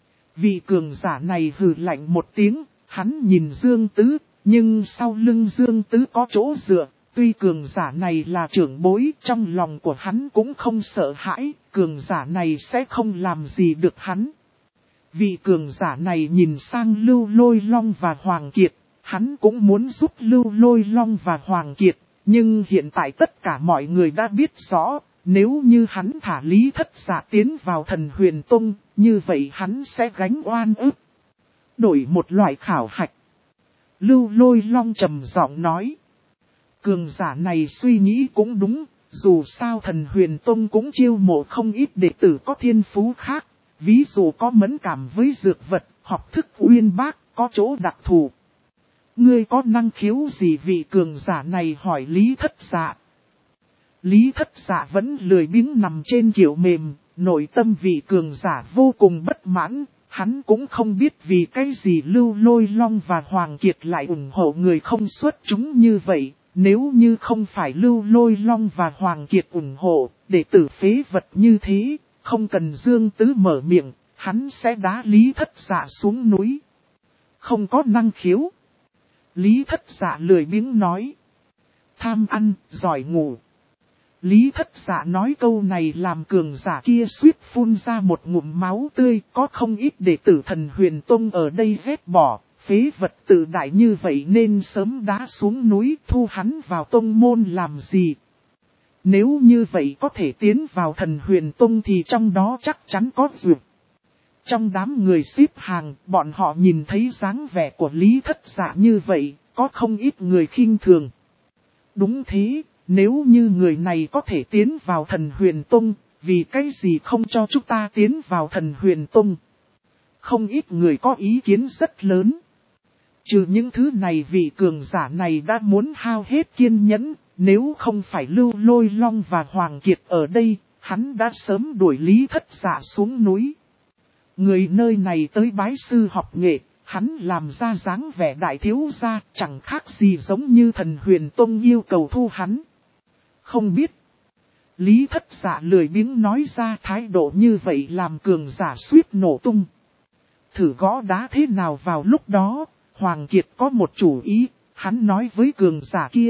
Vị cường giả này hừ lạnh một tiếng, hắn nhìn Dương Tứ, nhưng sau lưng Dương Tứ có chỗ dựa, tuy cường giả này là trưởng bối, trong lòng của hắn cũng không sợ hãi, cường giả này sẽ không làm gì được hắn. Vị cường giả này nhìn sang Lưu Lôi Long và Hoàng Kiệt, hắn cũng muốn giúp Lưu Lôi Long và Hoàng Kiệt, nhưng hiện tại tất cả mọi người đã biết rõ, nếu như hắn thả Lý Thất Dạ tiến vào Thần Huyền Tông, như vậy hắn sẽ gánh oan ức. Đổi một loại khảo hạch. Lưu Lôi Long trầm giọng nói. Cường giả này suy nghĩ cũng đúng, dù sao Thần Huyền Tông cũng chiêu mộ không ít đệ tử có thiên phú khác, ví dụ có mẫn cảm với dược vật, học thức uyên bác, có chỗ đặc thù. Ngươi có năng khiếu gì? Vị cường giả này hỏi Lý Thất Dạ. Lý Thất Dạ vẫn lười biếng nằm trên kiệu mềm, nội tâm vị cường giả vô cùng bất mãn, hắn cũng không biết vì cái gì Lưu Lôi Long và Hoàng Kiệt lại ủng hộ người không xuất chúng như vậy. Nếu như không phải Lưu Lôi Long và Hoàng Kiệt ủng hộ, đệ tử phế vật như thế, không cần Dương Tứ mở miệng, hắn sẽ đá Lý Thất Dạ xuống núi. Không có năng khiếu. Lý Thất Dạ lười biếng nói. Tham ăn, giỏi ngủ. Lý Thất Dạ nói câu này làm cường giả kia suýt phun ra một ngụm máu tươi, có không ít đệ tử Thần Huyền Tông ở đây ghét bỏ. Phế vật tự đại như vậy nên sớm đá xuống núi, thu hắn vào tông môn làm gì? Nếu như vậy có thể tiến vào Thần Huyền Tông thì trong đó chắc chắn có duyệt. Trong đám người xếp hàng, bọn họ nhìn thấy dáng vẻ của Lý Thất Dạ như vậy, có không ít người khinh thường. Đúng thế, nếu như người này có thể tiến vào Thần Huyền Tông, vì cái gì không cho chúng ta tiến vào Thần Huyền Tông? Không ít người có ý kiến rất lớn. Trừ những thứ này vị cường giả này đã muốn hao hết kiên nhẫn, nếu không phải Lưu Lôi Long và Hoàng Kiệt ở đây, hắn đã sớm đuổi Lý Thất Dạ xuống núi. Người nơi này tới bái sư học nghệ, hắn làm ra dáng vẻ đại thiếu gia, chẳng khác gì giống như Thần Huyền Tông yêu cầu thu hắn. Không biết. Lý Thất Dạ lười biếng nói ra thái độ như vậy làm cường giả suýt nổ tung. Thử gõ đá thế nào vào lúc đó, Hoàng Kiệt có một chủ ý, hắn nói với cường giả kia.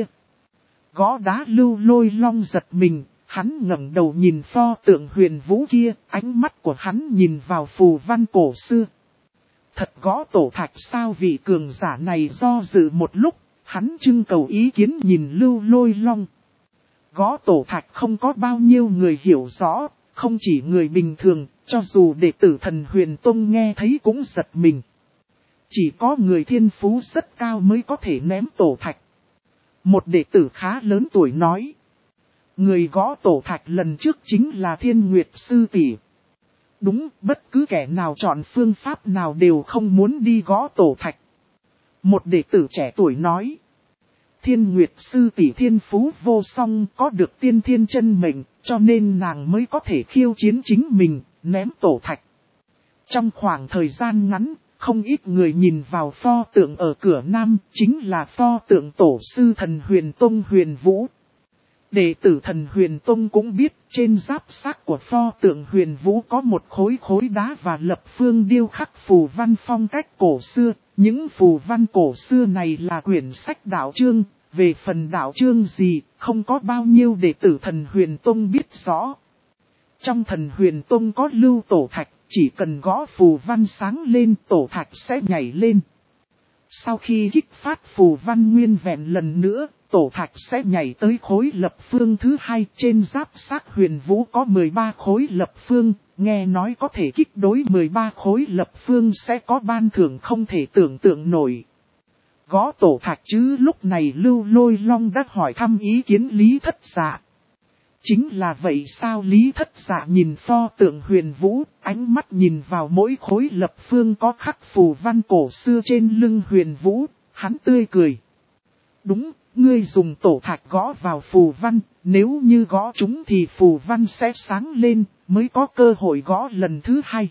Gõ đá Lưu Lôi Long giật mình, hắn ngẩng đầu nhìn pho tượng Huyền Vũ kia, ánh mắt của hắn nhìn vào phù văn cổ xưa. Thật gõ tổ thạch sao? Vị cường giả này do dự một lúc, hắn trưng cầu ý kiến nhìn Lưu Lôi Long. Gõ tổ thạch không có bao nhiêu người hiểu rõ, không chỉ người bình thường, cho dù đệ tử Thần Huyền Tông nghe thấy cũng giật mình. Chỉ có người thiên phú rất cao mới có thể ném tổ thạch. Một đệ tử khá lớn tuổi nói. Người gõ tổ thạch lần trước chính là Thiên Nguyệt Sư tỷ. Đúng, bất cứ kẻ nào chọn phương pháp nào đều không muốn đi gõ tổ thạch. Một đệ tử trẻ tuổi nói. Thiên Nguyệt Sư tỷ thiên phú vô song, có được tiên thiên chân mệnh, cho nên nàng mới có thể khiêu chiến chính mình, ném tổ thạch. Trong khoảng thời gian ngắn, không ít người nhìn vào pho tượng ở cửa Nam, chính là pho tượng tổ sư Thần Huyền Tông Huyền Vũ. Đệ tử Thần Huyền Tông cũng biết, trên giáp xác của pho tượng Huyền Vũ có một khối đá và lập phương điêu khắc phù văn phong cách cổ xưa. Những phù văn cổ xưa này là quyển sách đạo chương, về phần đạo chương gì, không có bao nhiêu đệ tử Thần Huyền Tông biết rõ. Trong Thần Huyền Tông có lưu tổ thạch, chỉ cần gõ phù văn sáng lên tổ thạch sẽ nhảy lên. Sau khi kích phát phù văn nguyên vẹn lần nữa, tổ thạch sẽ nhảy tới khối lập phương thứ hai. Trên giáp xác Huyền Vũ có 13 khối lập phương, nghe nói có thể kích đối 13 khối lập phương sẽ có ban thưởng không thể tưởng tượng nổi. Gõ tổ thạch chứ? Lúc này Lưu Lôi Long đã hỏi thăm ý kiến Lý Thất Dạ. Chính là vậy sao? Lý Thất Dạ nhìn pho tượng Huyền Vũ, ánh mắt nhìn vào mỗi khối lập phương có khắc phù văn cổ xưa trên lưng Huyền Vũ, hắn tươi cười. Đúng, ngươi dùng tổ thạch gõ vào phù văn, nếu như gõ chúng thì phù văn sẽ sáng lên, mới có cơ hội gõ lần thứ hai.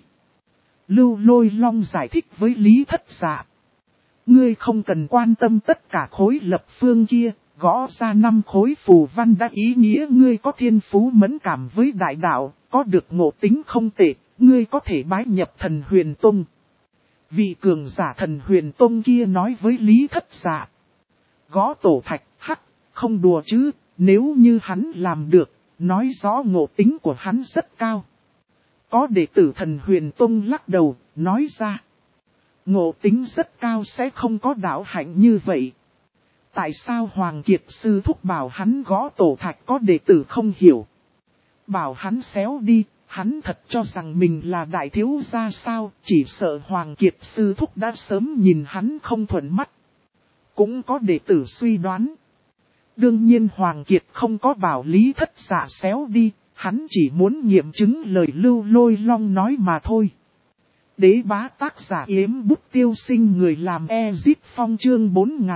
Lưu Lôi Long giải thích với Lý Thất Dạ. Ngươi không cần quan tâm tất cả khối lập phương kia, gõ ra 5 khối phù văn đã ý nghĩa ngươi có thiên phú mẫn cảm với đại đạo, có được ngộ tính không tệ, ngươi có thể bái nhập Thần Huyền Tông. Vị cường giả Thần Huyền Tông kia nói với Lý Thất Dạ. Gõ tổ thạch, hắc, không đùa chứ, nếu như hắn làm được, nói rõ ngộ tính của hắn rất cao. Có đệ tử Thần Huyền Tông lắc đầu, nói ra. Ngộ tính rất cao sẽ không có đạo hạnh như vậy. Tại sao Hoàng Kiệt sư thúc bảo hắn gõ tổ thạch có đệ tử không hiểu. Bảo hắn xéo đi, hắn thật cho rằng mình là đại thiếu gia sao, chỉ sợ Hoàng Kiệt sư thúc đã sớm nhìn hắn không thuận mắt. Cũng có đệ tử suy đoán. Đương nhiên Hoàng Kiệt không có bảo Lý Thất Dạ xéo đi, hắn chỉ muốn nghiệm chứng lời Lưu Lôi Long nói mà thôi. Đế bá tác giả Yếm Bút Tiêu Sinh người làm Ezip Phong chương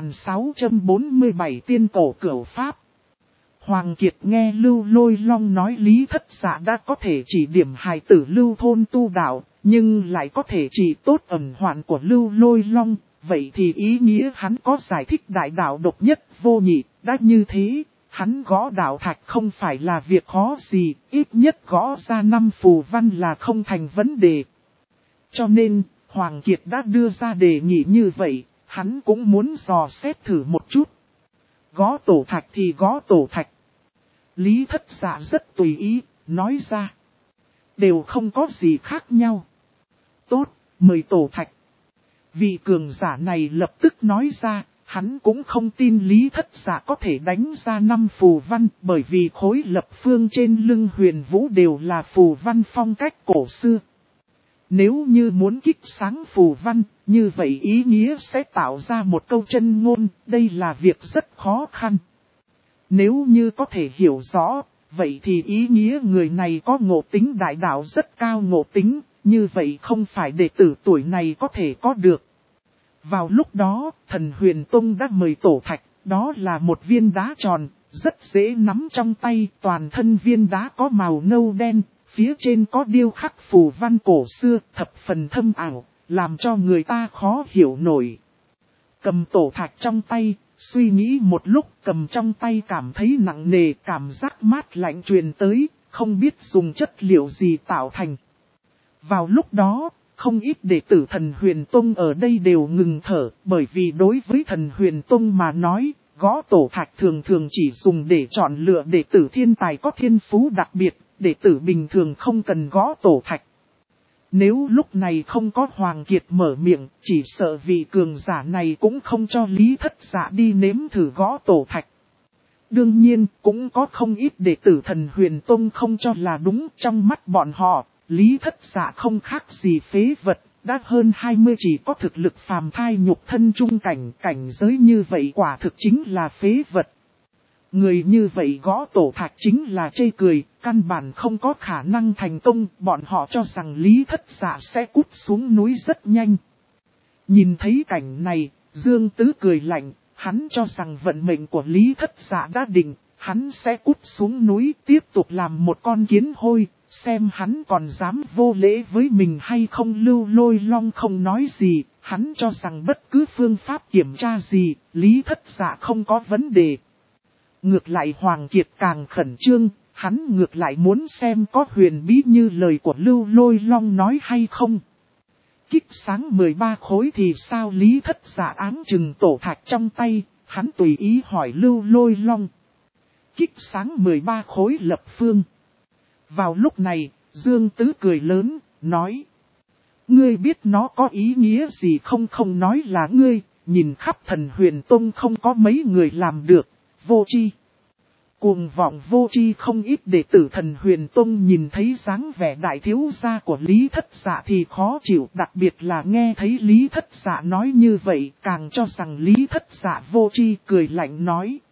4647 tiên cổ cửu pháp. Hoàng Kiệt nghe Lưu Lôi Long nói Lý Thất Dạ đã có thể chỉ điểm hài tử Lưu thôn tu đạo, nhưng lại có thể chỉ tốt ẩn hoạn của Lưu Lôi Long. Vậy thì ý nghĩa hắn có giải thích đại đạo độc nhất vô nhị, đã như thế, hắn gõ đạo thạch không phải là việc khó gì, ít nhất gõ ra 5 phù văn là không thành vấn đề. Cho nên, Hoàng Kiệt đã đưa ra đề nghị như vậy, hắn cũng muốn dò xét thử một chút. Gõ tổ thạch thì gõ tổ thạch. Lý Thất Dạ rất tùy ý, nói ra. Đều không có gì khác nhau. Tốt, mời tổ thạch. Vị cường giả này lập tức nói ra, hắn cũng không tin Lý Thất Dạ có thể đánh ra 5 phù văn, bởi vì khối lập phương trên lưng Huyền Vũ đều là phù văn phong cách cổ xưa. Nếu như muốn kích sáng phù văn, như vậy ý nghĩa sẽ tạo ra một câu chân ngôn, đây là việc rất khó khăn. Nếu như có thể hiểu rõ, vậy thì ý nghĩa người này có ngộ tính đại đạo rất cao ngộ tính, như vậy không phải đệ tử tuổi này có thể có được. Vào lúc đó, Thần Huyền Tông đã mời tổ thạch, đó là một viên đá tròn, rất dễ nắm trong tay, toàn thân viên đá có màu nâu đen, phía trên có điêu khắc phù văn cổ xưa, thập phần thâm ảo, làm cho người ta khó hiểu nổi. Cầm tổ thạch trong tay, suy nghĩ một lúc cầm trong tay cảm thấy nặng nề, cảm giác mát lạnh truyền tới, không biết dùng chất liệu gì tạo thành. Vào lúc đó, không ít đệ tử Thần Huyền Tông ở đây đều ngừng thở, bởi vì đối với Thần Huyền Tông mà nói, gõ tổ thạch thường thường chỉ dùng để chọn lựa đệ tử thiên tài có thiên phú đặc biệt, đệ tử bình thường không cần gõ tổ thạch. Nếu lúc này không có Hoàng Kiệt mở miệng, chỉ sợ vị cường giả này cũng không cho Lý Thất Dạ đi nếm thử gõ tổ thạch. Đương nhiên, cũng có không ít đệ tử Thần Huyền Tông không cho là đúng, trong mắt bọn họ, Lý Thất Dạ không khác gì phế vật, đã hơn 20 chỉ có thực lực phàm thai nhục thân trung cảnh, cảnh giới như vậy quả thực chính là phế vật. Người như vậy gõ tổ thạch chính là chê cười, căn bản không có khả năng thành công, bọn họ cho rằng Lý Thất Dạ sẽ cút xuống núi rất nhanh. Nhìn thấy cảnh này, Dương Tứ cười lạnh, hắn cho rằng vận mệnh của Lý Thất Dạ đã định, hắn sẽ cút xuống núi tiếp tục làm một con kiến hôi, xem hắn còn dám vô lễ với mình hay không. Lưu Lôi Long không nói gì, hắn cho rằng bất cứ phương pháp kiểm tra gì, Lý Thất Dạ không có vấn đề. Ngược lại Hoàng Kiệt càng khẩn trương, hắn ngược lại muốn xem có huyền bí như lời của Lưu Lôi Long nói hay không. Kích sáng 13 khối thì sao? Lý Thất Dạ áng chừng tổ thạch trong tay, hắn tùy ý hỏi Lưu Lôi Long. Kích sáng 13 khối lập phương. Vào lúc này, Dương Tứ cười lớn, nói. Ngươi biết nó có ý nghĩa gì không? Không nói là ngươi, nhìn khắp Thần Huyền Tông không có mấy người làm được. Vô tri. Cuồng vọng vô tri, không ít đệ tử Thần Huyền Tông nhìn thấy dáng vẻ đại thiếu gia của Lý Thất Dạ thì khó chịu, đặc biệt là nghe thấy Lý Thất Dạ nói như vậy, càng cho rằng Lý Thất Dạ vô tri, cười lạnh nói.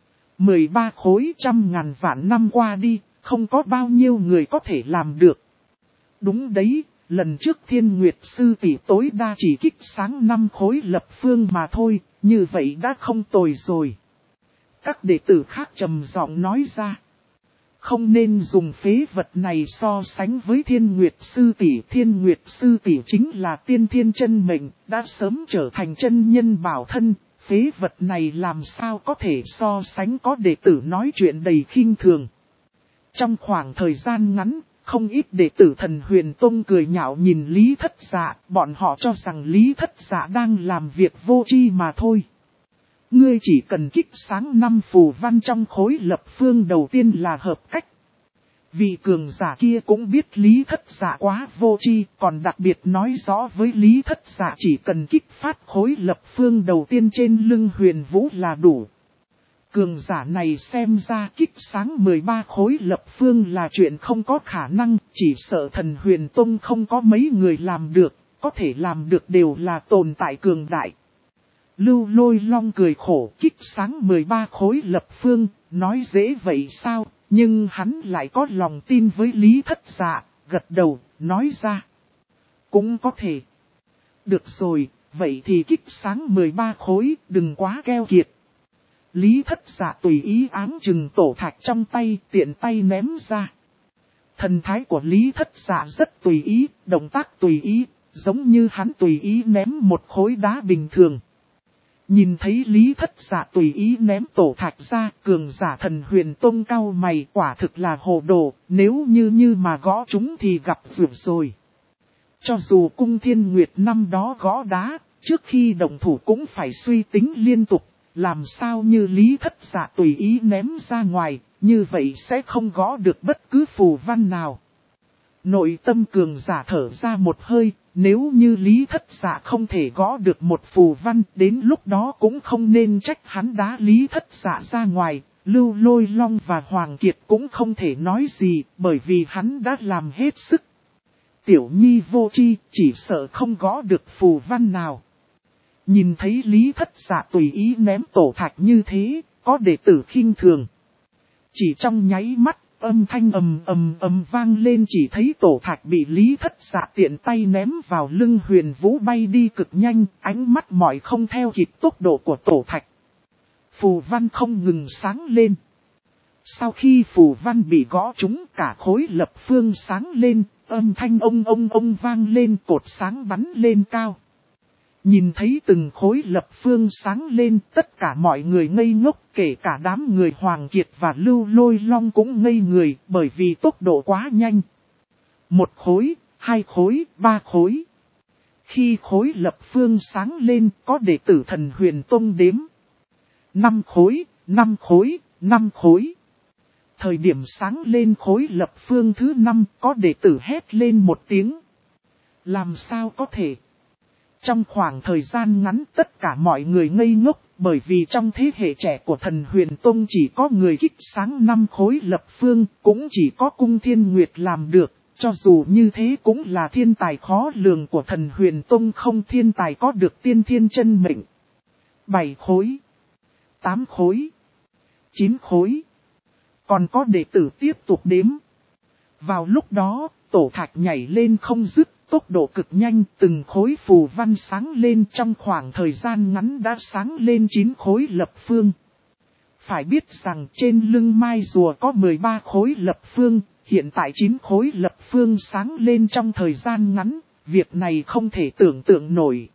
13 khối 100.000 vạn năm qua đi, không có bao nhiêu người có thể làm được. Đúng đấy, lần trước Thiên Nguyệt Sư tỷ tối đa chỉ kích sáng 5 khối lập phương mà thôi, như vậy đã không tồi rồi. Các đệ tử khác trầm giọng nói ra. Không nên dùng phế vật này so sánh với Thiên Nguyệt Sư tỷ. Thiên Nguyệt Sư tỷ chính là tiên thiên chân mệnh, đã sớm trở thành chân nhân bảo thân. Phế vật này làm sao có thể so sánh? Có đệ tử nói chuyện đầy khinh thường. Trong khoảng thời gian ngắn, không ít đệ tử Thần Huyền Tông cười nhạo nhìn Lý Thất Dạ, bọn họ cho rằng Lý Thất Dạ đang làm việc vô tri mà thôi. Ngươi chỉ cần kích sáng 5 phù văn trong khối lập phương đầu tiên là hợp cách. Vị cường giả kia cũng biết Lý Thất Dạ quá vô tri, còn đặc biệt nói rõ với Lý Thất Dạ chỉ cần kích phát khối lập phương đầu tiên trên lưng Huyền Vũ là đủ. Cường giả này xem ra kích sáng 13 khối lập phương là chuyện không có khả năng, chỉ sợ Thần Huyền Tông không có mấy người làm được, có thể làm được đều là tồn tại cường đại. Lưu Lôi Long cười khổ, kích sáng 13 khối lập phương, nói dễ vậy sao, nhưng hắn lại có lòng tin với Lý Thất Dạ, gật đầu, nói ra. Cũng có thể. Được rồi, vậy thì kích sáng 13 khối, đừng quá keo kiệt. Lý Thất Dạ tùy ý áng chừng tổ thạch trong tay, tiện tay ném ra. Thần thái của Lý Thất Dạ rất tùy ý, động tác tùy ý, giống như hắn tùy ý ném một khối đá bình thường. Nhìn thấy Lý Thất Dạ tùy ý ném tổ thạch ra, cường giả Thần Huyền Tông cau mày, quả thực là hồ đồ, nếu như mà gõ chúng thì gặp rủi rồi. Cho dù Cung Thiên Nguyệt năm đó gõ đá, trước khi động thủ cũng phải suy tính liên tục, làm sao như Lý Thất Dạ tùy ý ném ra ngoài, như vậy sẽ không gõ được bất cứ phù văn nào. Nội tâm cường giả thở ra một hơi, nếu như Lý Thất Dạ không thể gõ được một phù văn, đến lúc đó cũng không nên trách hắn đá Lý Thất Dạ ra ngoài. Lưu Lôi Long và Hoàng Kiệt cũng không thể nói gì, bởi vì hắn đã làm hết sức. Tiểu Nhi vô tri, chỉ sợ không gõ được phù văn nào. Nhìn thấy Lý Thất Dạ tùy ý ném tổ thạch như thế, có đệ tử khinh thường. Chỉ trong nháy mắt, âm thanh ầm vang lên, chỉ thấy tổ thạch bị Lý Thất Dạ tiện tay ném vào lưng Huyền Vũ bay đi cực nhanh, ánh mắt mỏi không theo kịp tốc độ của tổ thạch. Phù văn không ngừng sáng lên. Sau khi phù văn bị gõ trúng, cả khối lập phương sáng lên, âm thanh ông vang lên, cột sáng bắn lên cao. Nhìn thấy từng khối lập phương sáng lên, tất cả mọi người ngây ngốc, kể cả đám người Hoàng Kiệt và Lưu Lôi Long cũng ngây người, bởi vì tốc độ quá nhanh. Một khối, hai khối, ba khối. Khi khối lập phương sáng lên, có đệ tử Thần Huyền Tông đếm. 5 khối, 5 khối, 5 khối. Thời điểm sáng lên khối lập phương thứ 5, có đệ tử hét lên một tiếng. Làm sao có thể? Trong khoảng thời gian ngắn tất cả mọi người ngây ngốc, bởi vì trong thế hệ trẻ của Thần Huyền Tông chỉ có người kích sáng 5 khối lập phương, cũng chỉ có Cung Thiên Nguyệt làm được, cho dù như thế cũng là thiên tài khó lường của Thần Huyền Tông, không thiên tài có được tiên thiên chân mệnh. 7 khối, 8 khối, 9 khối, còn có đệ tử tiếp tục đếm. Vào lúc đó, tổ thạch nhảy lên không dứt. Tốc độ cực nhanh, từng khối phù văn sáng lên, trong khoảng thời gian ngắn đã sáng lên 9 khối lập phương. Phải biết rằng trên lưng mai rùa có 13 khối lập phương, hiện tại 9 khối lập phương sáng lên trong thời gian ngắn, việc này không thể tưởng tượng nổi.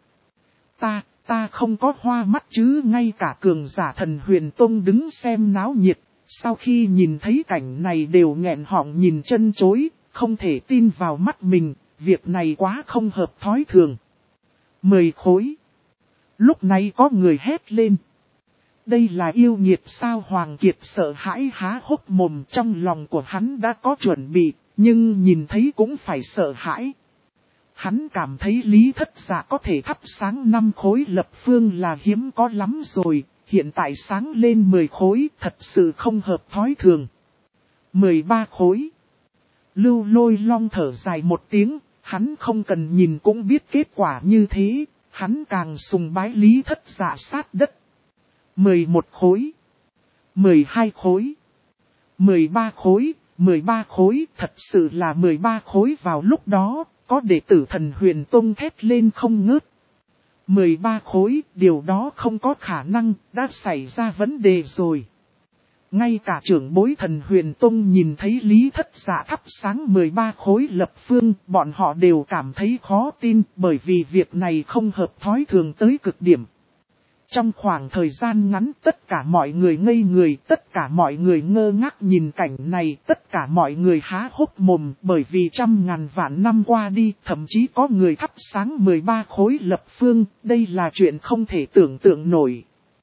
Ta không có hoa mắt chứ, ngay cả cường giả Thần Huyền Tông đứng xem náo nhiệt, sau khi nhìn thấy cảnh này đều nghẹn họng nhìn chân chối, không thể tin vào mắt mình. Việc này quá không hợp thói thường. 10 khối. Lúc này có người hét lên. Đây là yêu nghiệt sao? Hoàng Kiệt sợ hãi há hốc mồm, trong lòng của hắn đã có chuẩn bị, nhưng nhìn thấy cũng phải sợ hãi. Hắn cảm thấy Lý Thất Dạ có thể thắp sáng 5 khối lập phương là hiếm có lắm rồi, hiện tại sáng lên 10 khối thật sự không hợp thói thường. 13 khối. Lưu Lôi Long thở dài một tiếng. Hắn không cần nhìn cũng biết kết quả như thế, hắn càng sùng bái Lý Thất Dạ sát đất. 11 khối, 12 khối, 13 khối, 13 khối, thật sự là 13 khối. Vào lúc đó, có đệ tử Thần Huyền Tông thét lên không ngớt. 13 khối, điều đó không có khả năng, đã xảy ra vấn đề rồi. Ngay cả trưởng bối Thần Huyền Tông nhìn thấy Lý Thất Dạ thắp sáng 13 khối lập phương, bọn họ đều cảm thấy khó tin, bởi vì việc này không hợp thói thường tới cực điểm. Trong khoảng thời gian ngắn tất cả mọi người ngây người, tất cả mọi người ngơ ngác nhìn cảnh này, tất cả mọi người há hốc mồm, bởi vì trăm ngàn vạn năm qua đi, thậm chí có người thắp sáng 13 khối lập phương, đây là chuyện không thể tưởng tượng nổi.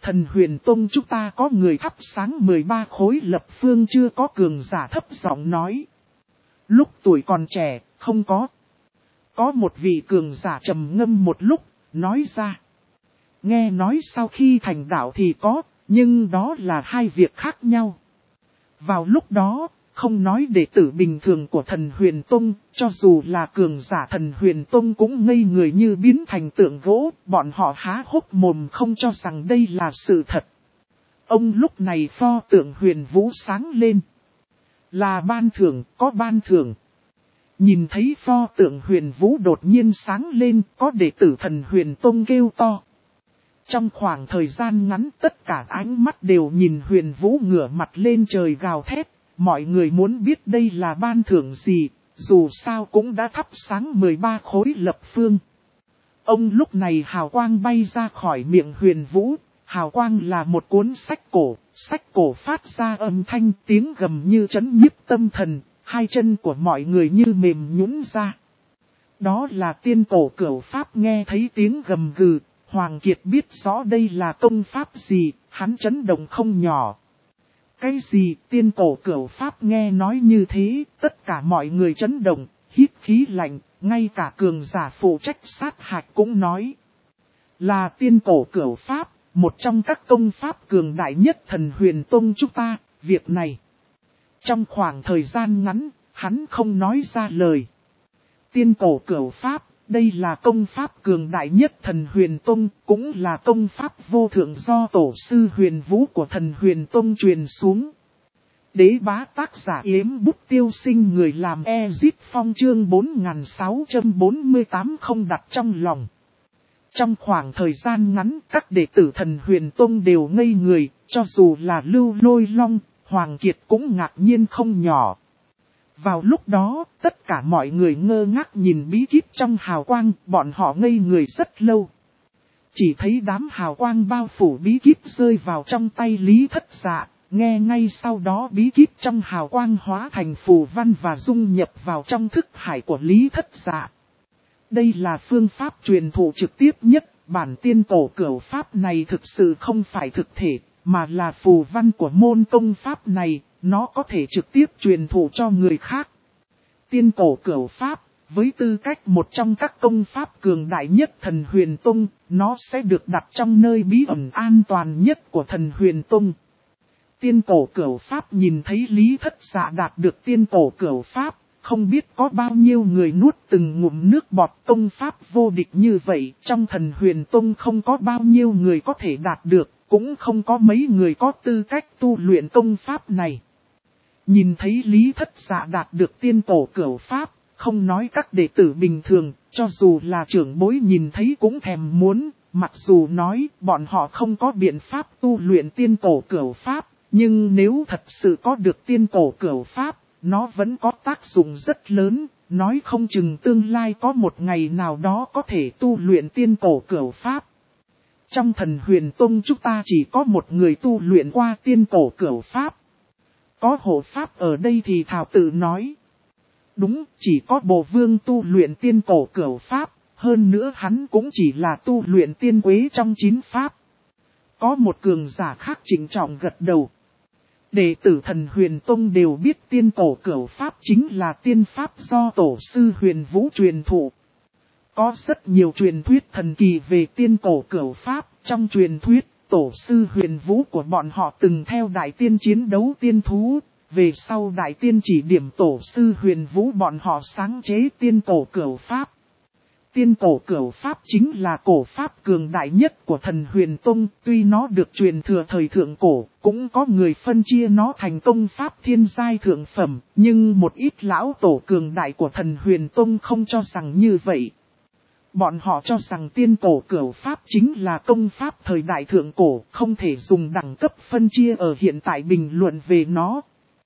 Thần Huyền Tông chúng ta có người thắp sáng 13 khối lập phương chưa có cường giả thấp giọng nói. Lúc tuổi còn trẻ, không có. Có một vị cường giả trầm ngâm một lúc, nói ra. Nghe nói sau khi thành đạo thì có, nhưng đó là hai việc khác nhau. Vào lúc đó, không nói đệ tử bình thường của Thần Huyền Tông, cho dù là cường giả Thần Huyền Tông cũng ngây người như biến thành tượng gỗ, bọn họ há hốc mồm không cho rằng đây là sự thật. Ông lúc này pho tượng Huyền Vũ sáng lên. Là ban thưởng, có ban thưởng. Nhìn thấy pho tượng Huyền Vũ đột nhiên sáng lên, có đệ tử Thần Huyền Tông kêu to. Trong khoảng thời gian ngắn tất cả ánh mắt đều nhìn Huyền Vũ ngửa mặt lên trời gào thét. Mọi người muốn biết đây là ban thưởng gì, dù sao cũng đã thắp sáng 13 khối lập phương. Ông lúc này hào quang bay ra khỏi miệng Huyền Vũ, hào quang là một cuốn sách cổ phát ra âm thanh tiếng gầm như chấn nhiếp tâm thần, hai chân của mọi người như mềm nhũn ra. Đó là tiên cổ cửu pháp. Nghe thấy tiếng gầm gừ, Hoàng Kiệt biết rõ đây là công pháp gì, hắn chấn động không nhỏ. Cái gì? Tiên cổ cửu pháp. Nghe nói như thế, tất cả mọi người chấn động, hít khí lạnh, ngay cả cường giả phụ trách sát hạch cũng nói. Là tiên cổ cửu pháp, một trong các công pháp cường đại nhất Thần Huyền Tông chúng ta, việc này. Trong khoảng thời gian ngắn, hắn không nói ra lời. Tiên cổ cửu pháp, đây là công pháp cường đại nhất Thần Huyền Tông, cũng là công pháp vô thượng do tổ sư Huyền Vũ của Thần Huyền Tông truyền xuống. Đế bá tác giả Yếm Bút Tiêu Sinh, người làm Ezit Phong, chương 4648 không đặt trong lòng. Trong khoảng thời gian ngắn, các đệ tử Thần Huyền Tông đều ngây người, cho dù là Lưu Lôi Long, Hoàng Kiệt cũng ngạc nhiên không nhỏ. Vào lúc đó, tất cả mọi người ngơ ngác nhìn bí kíp trong hào quang, bọn họ ngây người rất lâu. Chỉ thấy đám hào quang bao phủ bí kíp rơi vào trong tay Lý Thất Dạ, nghe ngay sau đó bí kíp trong hào quang hóa thành phù văn và dung nhập vào trong thức hải của Lý Thất Dạ. Đây là phương pháp truyền thụ trực tiếp nhất, bản tiên cổ cửu pháp này thực sự không phải thực thể, mà là phù văn của môn công pháp này, nó có thể trực tiếp truyền thụ cho người khác. Tiên cổ cửu pháp, với tư cách một trong các công pháp cường đại nhất Thần Huyền Tông, nó sẽ được đặt trong nơi bí ẩn an toàn nhất của Thần Huyền Tông. Tiên cổ cửu pháp. Nhìn thấy Lý Thất Dạ đạt được tiên cổ cửu pháp, không biết có bao nhiêu người nuốt từng ngụm nước bọt. Công pháp vô địch như vậy, trong Thần Huyền Tông không có bao nhiêu người có thể đạt được, cũng không có mấy người có tư cách tu luyện công pháp này. Nhìn thấy Lý Thất Dạ đạt được tiên cổ cửu pháp, không nói các đệ tử bình thường, cho dù là trưởng bối nhìn thấy cũng thèm muốn, mặc dù nói bọn họ không có biện pháp tu luyện tiên cổ cửu pháp, nhưng nếu thật sự có được tiên cổ cửu pháp, nó vẫn có tác dụng rất lớn, nói không chừng tương lai có một ngày nào đó có thể tu luyện tiên cổ cửu pháp. Trong Thần Huyền Tông chúng ta chỉ có một người tu luyện qua tiên cổ cửu pháp. Có hộ pháp ở đây thì thảo tự nói. Đúng, chỉ có Bồ Vương tu luyện tiên cổ cửu pháp, hơn nữa hắn cũng chỉ là tu luyện tiên quế trong 9 pháp. Có một cường giả khác trịnh trọng gật đầu. Đệ tử Thần Huyền Tông đều biết tiên cổ cửu pháp chính là tiên pháp do tổ sư Huyền Vũ truyền thụ. Có rất nhiều truyền thuyết thần kỳ về tiên cổ cửu pháp, trong truyền thuyết, tổ sư Huyền Vũ của bọn họ từng theo đại tiên chiến đấu tiên thú, về sau đại tiên chỉ điểm tổ sư Huyền Vũ bọn họ sáng chế tiên cổ cửu pháp. Tiên cổ cửu pháp chính là cổ pháp cường đại nhất của Thần Huyền Tông, tuy nó được truyền thừa thời thượng cổ, cũng có người phân chia nó thành công pháp thiên giai thượng phẩm, nhưng một ít lão tổ cường đại của Thần Huyền Tông không cho rằng như vậy. Bọn họ cho rằng tiên cổ cửu pháp chính là công pháp thời đại thượng cổ, không thể dùng đẳng cấp phân chia ở hiện tại bình luận về nó.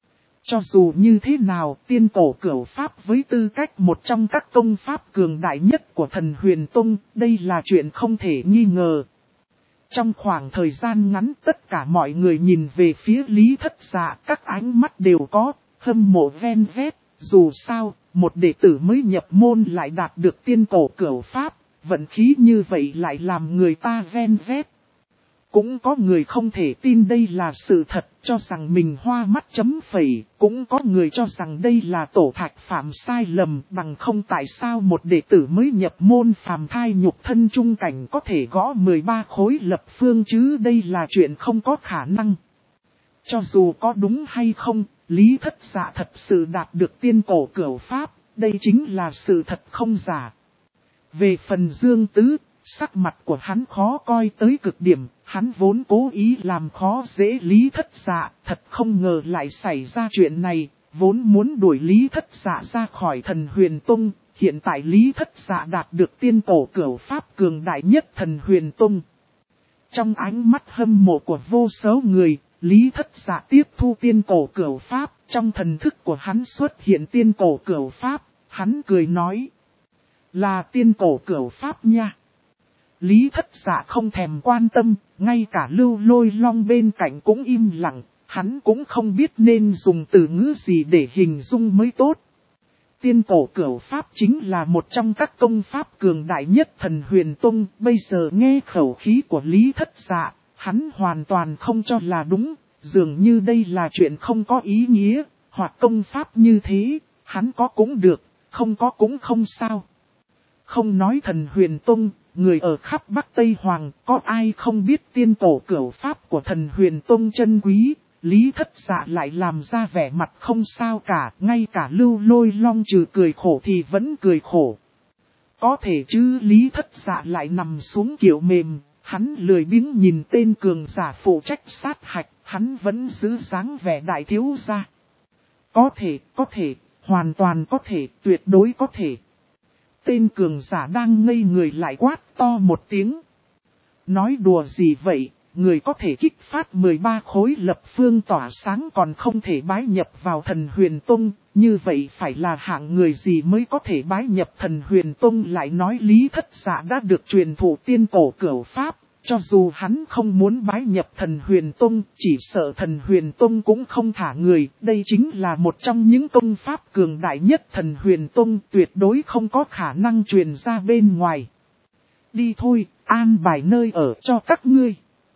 Cho dù như thế nào, tiên cổ cửu pháp với tư cách một trong các công pháp cường đại nhất của Thần Huyền Tông, đây là chuyện không thể nghi ngờ. Trong khoảng thời gian ngắn tất cả mọi người nhìn về phía Lý Thất Dạ, các ánh mắt đều có, hâm mộ ven vét, dù sao, một đệ tử mới nhập môn lại đạt được tiên cổ cửu pháp, vận khí như vậy lại làm người ta ven vét. Cũng có người không thể tin đây là sự thật, cho rằng mình hoa mắt chấm phẩy. Cũng có người cho rằng đây là Tổ Thạch phạm sai lầm, bằng không tại sao một đệ tử mới nhập môn phàm thai nhục thân trung cảnh có thể gõ 13 khối lập phương chứ, đây là chuyện không có khả năng. Cho dù có đúng hay không, Lý Thất Dạ thật sự đạt được tiên cổ cửu pháp, đây chính là sự thật không giả. Về phần Dương Tứ, sắc mặt của hắn khó coi tới cực điểm, hắn vốn cố ý làm khó dễ Lý Thất Dạ, thật không ngờ lại xảy ra chuyện này, vốn muốn đuổi Lý Thất Dạ ra khỏi Thần Huyền Tông, hiện tại Lý Thất Dạ đạt được tiên cổ cửu pháp cường đại nhất Thần Huyền Tông. Trong ánh mắt hâm mộ của vô số người, Lý Thất Dạ tiếp thu tiên cổ cửu pháp, trong thần thức của hắn xuất hiện tiên cổ cửu pháp, hắn cười nói. Là tiên cổ cửu pháp nha. Lý Thất Dạ không thèm quan tâm, ngay cả Lưu Lôi Long bên cạnh cũng im lặng, hắn cũng không biết nên dùng từ ngữ gì để hình dung mới tốt. Tiên cổ cửu pháp chính là một trong các công pháp cường đại nhất Thần Huyền Tông, bây giờ nghe khẩu khí của Lý Thất Dạ, hắn hoàn toàn không cho là đúng, dường như đây là chuyện không có ý nghĩa, hoặc công pháp như thế, hắn có cũng được, không có cũng không sao. Không nói Thần Huyền Tông, người ở khắp Bắc Tây Hoàng, có ai không biết tiên cổ cửu pháp của Thần Huyền Tông chân quý, Lý Thất Dạ lại làm ra vẻ mặt không sao cả, ngay cả Lưu Lôi Long trừ cười khổ thì vẫn cười khổ. Có thể chứ Lý Thất Dạ lại nằm xuống kiểu mềm, hắn lười biếng nhìn tên cường giả phụ trách sát hạch, hắn vẫn giữ dáng vẻ đại thiếu gia. Có thể, hoàn toàn có thể, tuyệt đối có thể. Tên cường giả đang ngây người lại quát to một tiếng. Nói đùa gì vậy, người có thể kích phát 13 khối lập phương tỏa sáng còn không thể bái nhập vào Thần Huyền Tông, như vậy phải là hạng người gì mới có thể bái nhập Thần Huyền Tông, lại nói Lý Thất Dạ đã được truyền thụ tiên cổ cửu pháp. Cho dù hắn không muốn bái nhập Thần Huyền Tông, chỉ sợ Thần Huyền Tông cũng không thả người, đây chính là một trong những công pháp cường đại nhất Thần Huyền Tông, tuyệt đối không có khả năng truyền ra bên ngoài. Đi thôi, an bài nơi ở cho các ngươi.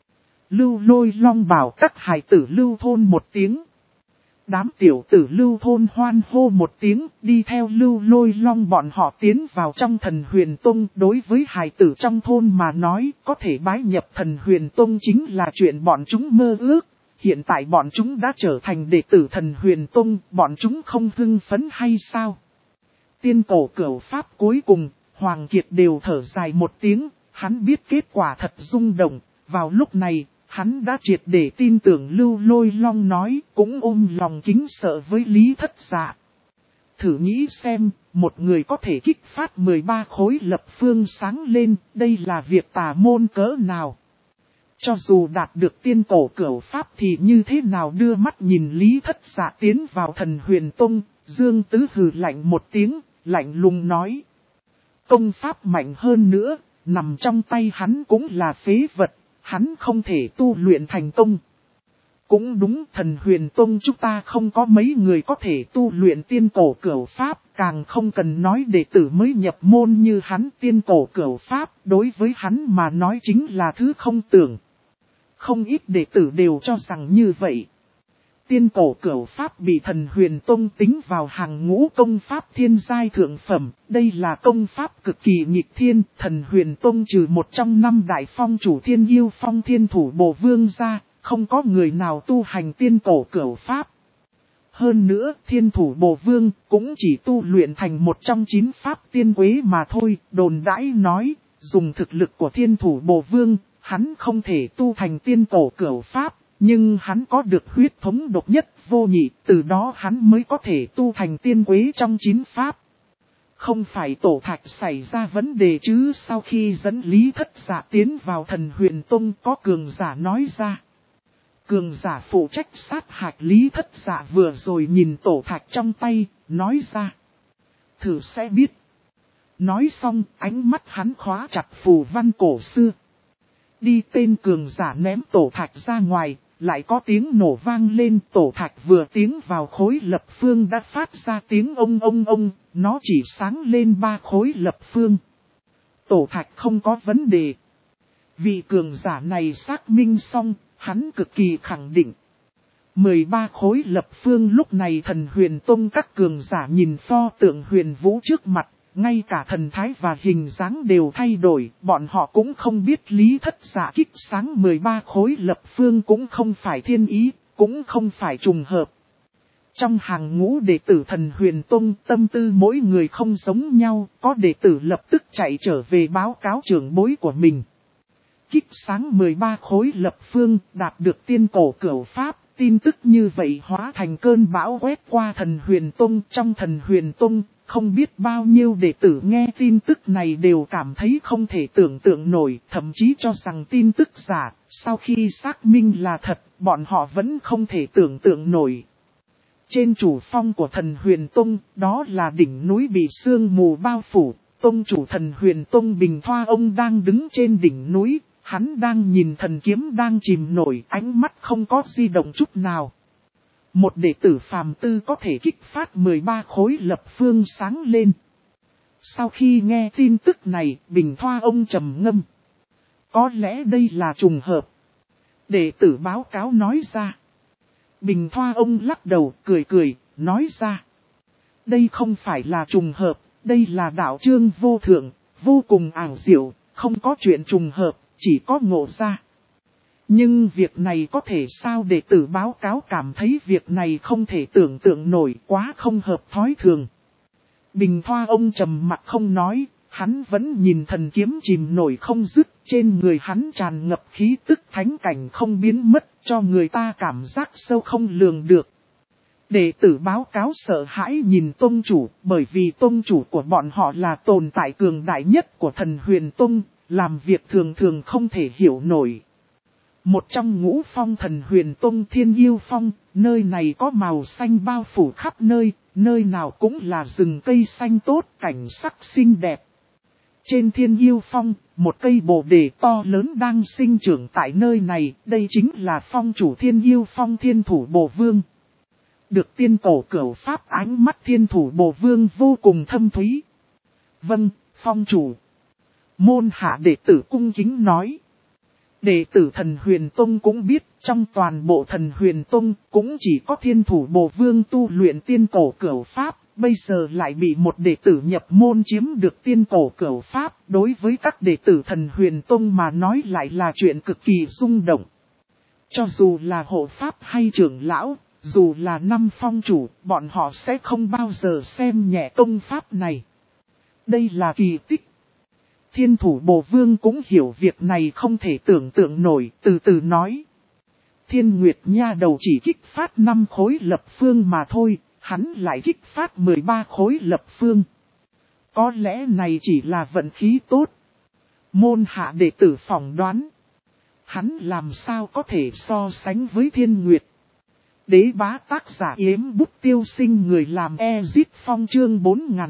Lưu Lôi Long bảo các hài tử Lưu thôn một tiếng. Đám tiểu tử Lưu thôn hoan hô một tiếng, đi theo Lưu Lôi Long bọn họ tiến vào trong Thần Huyền Tông. Đối với hài tử trong thôn mà nói, có thể bái nhập Thần Huyền Tông chính là chuyện bọn chúng mơ ước. Hiện tại bọn chúng đã trở thành đệ tử Thần Huyền Tông, bọn chúng không hưng phấn hay sao? Tiên cổ cửu pháp cuối cùng, Hoàng Kiệt đều thở dài một tiếng, hắn biết kết quả thật rung động, vào lúc này. Hắn đã triệt để tin tưởng Lưu Lôi Long nói, cũng ôm lòng kính sợ với Lý Thất Dạ. Thử nghĩ xem, một người có thể kích phát 13 khối lập phương sáng lên, đây là việc tà môn cỡ nào. Cho dù đạt được tiên cổ cửu pháp thì như thế nào, đưa mắt nhìn Lý Thất Dạ tiến vào Thần Huyền Tông, Dương Tứ hừ lạnh một tiếng, lạnh lùng nói. Công pháp mạnh hơn nữa, nằm trong tay hắn cũng là phế vật. Hắn không thể tu luyện thành công. Cũng đúng, Thần Huyền Tông chúng ta không có mấy người có thể tu luyện tiên cổ cửu pháp, càng không cần nói đệ tử mới nhập môn như hắn. Tiên cổ cửu pháp đối với hắn mà nói chính là thứ không tưởng. Không ít đệ tử đều cho rằng như vậy. Tiên cổ cửu pháp bị Thần Huyền Tông tính vào hàng ngũ công pháp thiên giai thượng phẩm, đây là công pháp cực kỳ nghịch thiên. Thần Huyền Tông trừ một trong 5 đại phong chủ Thiên Yêu Phong Thiên Thủ Bồ Vương ra, không có người nào tu hành tiên cổ cửu pháp. Hơn nữa, Thiên Thủ Bồ Vương cũng chỉ tu luyện thành một trong 9 pháp tiên quế mà thôi. Đồn đãi nói, dùng thực lực của Thiên Thủ Bồ Vương, hắn không thể tu thành tiên cổ cửu pháp. Nhưng hắn có được huyết thống độc nhất vô nhị, từ đó hắn mới có thể tu thành tiên quế trong 9 pháp. Không phải Tổ Thạch xảy ra vấn đề chứ, sau khi dẫn Lý Thất Dạ tiến vào Thần Huyền Tông có cường giả nói ra. Cường giả phụ trách sát hạch Lý Thất Dạ vừa rồi nhìn Tổ Thạch trong tay, nói ra. Thử sẽ biết. Nói xong, ánh mắt hắn khóa chặt phù văn cổ xưa. Đi, tên cường giả ném Tổ Thạch ra ngoài, lại có tiếng nổ vang lên. Tổ Thạch vừa tiến vào khối lập phương đã phát ra tiếng ông, nó chỉ sáng lên 3 khối lập phương. Tổ Thạch không có vấn đề. Vị cường giả này xác minh xong, hắn cực kỳ khẳng định. 13 khối lập phương lúc này Thần Huyền Tông các cường giả nhìn pho tượng huyền vũ trước mặt, ngay cả thần thái và hình dáng đều thay đổi, bọn họ cũng không biết lý thất giả kích sáng 13 khối lập phương cũng không phải thiên ý, cũng không phải trùng hợp. Trong hàng ngũ đệ tử Thần Huyền Tông tâm tư mỗi người không giống nhau, có đệ tử lập tức chạy trở về báo cáo trưởng bối của mình. Kích sáng 13 khối lập phương đạt được tiên cổ cửu pháp, tin tức như vậy hóa thành cơn bão quét qua Thần Huyền Tông. Trong Thần Huyền Tông, không biết bao nhiêu đệ tử nghe tin tức này đều cảm thấy không thể tưởng tượng nổi, thậm chí cho rằng tin tức giả, sau khi xác minh là thật, bọn họ vẫn không thể tưởng tượng nổi. Trên chủ phong của Thần Huyền Tông, đó là đỉnh núi bị sương mù bao phủ, tông chủ Thần Huyền Tông Bình Thoa ông đang đứng trên đỉnh núi, hắn đang nhìn thần kiếm đang chìm nổi, ánh mắt không có di động chút nào. Một đệ tử phàm tư có thể kích phát 13 khối lập phương sáng lên. Sau khi nghe tin tức này, Bình Thoa ông trầm ngâm. Có lẽ đây là trùng hợp. Đệ tử báo cáo nói ra. Bình Thoa ông lắc đầu cười cười, nói ra. Đây không phải là trùng hợp, đây là đạo chương vô thượng, vô cùng ảo diệu, không có chuyện trùng hợp, chỉ có ngộ ra. Nhưng việc này có thể sao đệ tử báo cáo cảm thấy việc này không thể tưởng tượng nổi, quá không hợp thói thường. Bình Thoa ông trầm mặt không nói, hắn vẫn nhìn thần kiếm chìm nổi không dứt, trên người hắn tràn ngập khí tức thánh cảnh không biến mất, cho người ta cảm giác sâu không lường được. Đệ tử báo cáo sợ hãi nhìn tông chủ, bởi vì tông chủ của bọn họ là tồn tại cường đại nhất của Thần Huyền Tông, làm việc thường thường không thể hiểu nổi. Một trong ngũ phong Thần Huyền Tông Thiên Yêu Phong, nơi này có màu xanh bao phủ khắp nơi, nơi nào cũng là rừng cây xanh tốt, cảnh sắc xinh đẹp. Trên Thiên Yêu Phong, một cây bồ đề to lớn đang sinh trưởng tại nơi này, đây chính là phong chủ Thiên Yêu Phong Thiên Thủ Bồ Vương. Được tiên cổ cửu pháp ánh mắt Thiên Thủ Bồ Vương vô cùng thâm thúy. Vâng, phong chủ. Môn hạ đệ tử cung kính nói. Đệ tử Thần Huyền Tông cũng biết, trong toàn bộ Thần Huyền Tông cũng chỉ có Thiên Thủ Bồ Vương tu luyện tiên cổ cửu pháp, bây giờ lại bị một đệ tử nhập môn chiếm được tiên cổ cửu pháp, đối với các đệ tử Thần Huyền Tông mà nói lại là chuyện cực kỳ rung động. Cho dù là hộ pháp hay trưởng lão, dù là năm phong chủ, bọn họ sẽ không bao giờ xem nhẹ công pháp này. Đây là kỳ tích. Thiên Thủ Bồ Vương cũng hiểu việc này không thể tưởng tượng nổi, từ từ nói. Thiên Nguyệt Nha đầu chỉ kích phát 5 khối lập phương mà thôi, hắn lại kích phát 13 khối lập phương. Có lẽ này chỉ là vận khí tốt. Môn hạ đệ tử phỏng đoán. Hắn làm sao có thể so sánh với Thiên Nguyệt. Đế bá tác giả yếm bút tiêu sinh người làm Ezit Phong chương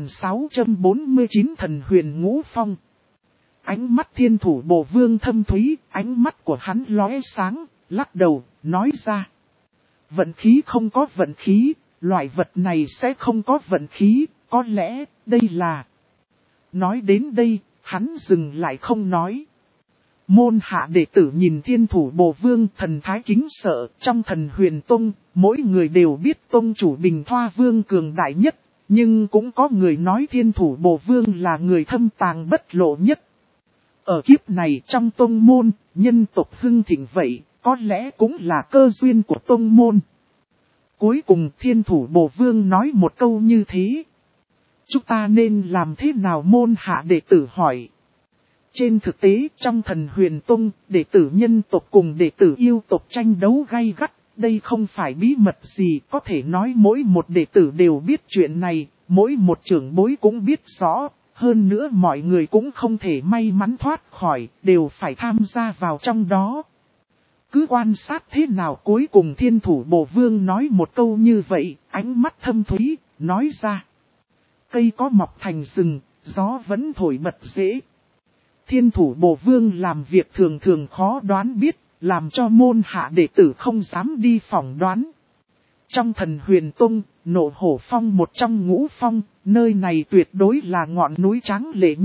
4649 Thần Huyền Ngũ Phong. Ánh mắt Thiên Thủ Bồ Vương thâm thúy, ánh mắt của hắn lóe sáng, lắc đầu, nói ra. Vận khí không có vận khí, loại vật này sẽ không có vận khí, có lẽ đây là... Nói đến đây, hắn dừng lại không nói. Môn hạ đệ tử nhìn Thiên Thủ Bồ Vương thần thái kính sợ, trong Thần Huyền Tông, mỗi người đều biết tông chủ Bình Thoa Vương cường đại nhất, nhưng cũng có người nói Thiên Thủ Bồ Vương là người thâm tàng bất lộ nhất. Ở kiếp này trong tông môn, nhân tộc hưng thịnh vậy, có lẽ cũng là cơ duyên của tông môn. Cuối cùng Thiên Thủ Bồ Vương nói một câu như thế. Chúng ta nên làm thế nào môn hạ đệ tử hỏi. Trên thực tế trong Thần Huyền Tông, đệ tử nhân tộc cùng đệ tử yêu tộc tranh đấu gay gắt, đây không phải bí mật gì, có thể nói mỗi một đệ tử đều biết chuyện này, mỗi một trưởng bối cũng biết rõ. Hơn nữa mọi người cũng không thể may mắn thoát khỏi, đều phải tham gia vào trong đó. Cứ quan sát thế nào cuối cùng Thiên Thủ Bồ Vương nói một câu như vậy, ánh mắt thâm thúy, nói ra. Cây có mọc thành rừng, gió vẫn thổi bật dễ. Thiên Thủ Bồ Vương làm việc thường thường khó đoán biết, làm cho môn hạ đệ tử không dám đi phỏng đoán. Trong Thần Huyền Tông, Nộ Hổ Phong một trong ngũ phong, nơi này tuyệt đối là ngọn núi tráng lệ nhất,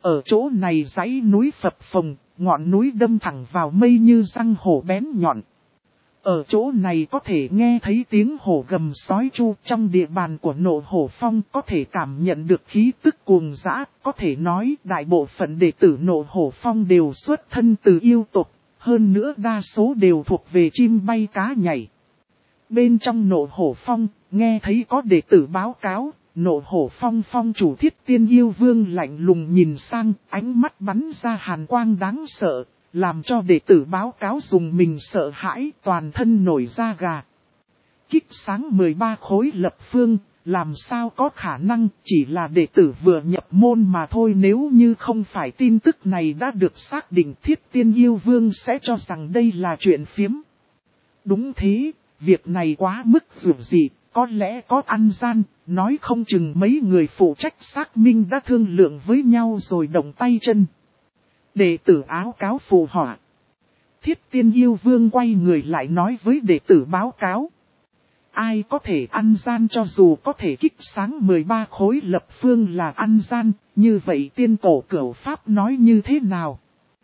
Ở chỗ này dãy núi phập phồng, ngọn núi đâm thẳng vào mây như răng hổ bén nhọn. Ở chỗ này có thể nghe thấy tiếng hổ gầm sói chu, trong địa bàn của Nộ Hổ Phong có thể cảm nhận được khí tức cuồng dã, có thể nói đại bộ phận đệ tử Nộ Hổ Phong đều xuất thân từ yêu tộc, hơn nữa đa số đều thuộc về chim bay cá nhảy. Bên trong Nộ Hổ Phong, nghe thấy có đệ tử báo cáo, Nộ Hổ Phong phong chủ Thiết Tiên Yêu Vương lạnh lùng nhìn sang, ánh mắt bắn ra hàn quang đáng sợ, làm cho đệ tử báo cáo dùng mình sợ hãi, toàn thân nổi da gà. Kích sáng 13 khối lập phương, làm sao có khả năng, chỉ là đệ tử vừa nhập môn mà thôi. Nếu như không phải tin tức này đã được xác định, Thiết Tiên Yêu Vương sẽ cho rằng đây là chuyện phiếm. Đúng thế, việc này quá mức dường dị, có lẽ có ăn gian, nói không chừng mấy người phụ trách xác minh đã thương lượng với nhau rồi động tay chân. Đệ tử áo cáo phù họa. Thiết Tiên Yêu Vương quay người lại nói với đệ tử báo cáo. Ai có thể ăn gian, cho dù có thể kích sáng 13 khối lập phương là ăn gian, như vậy tiên cổ cửu pháp nói như thế nào?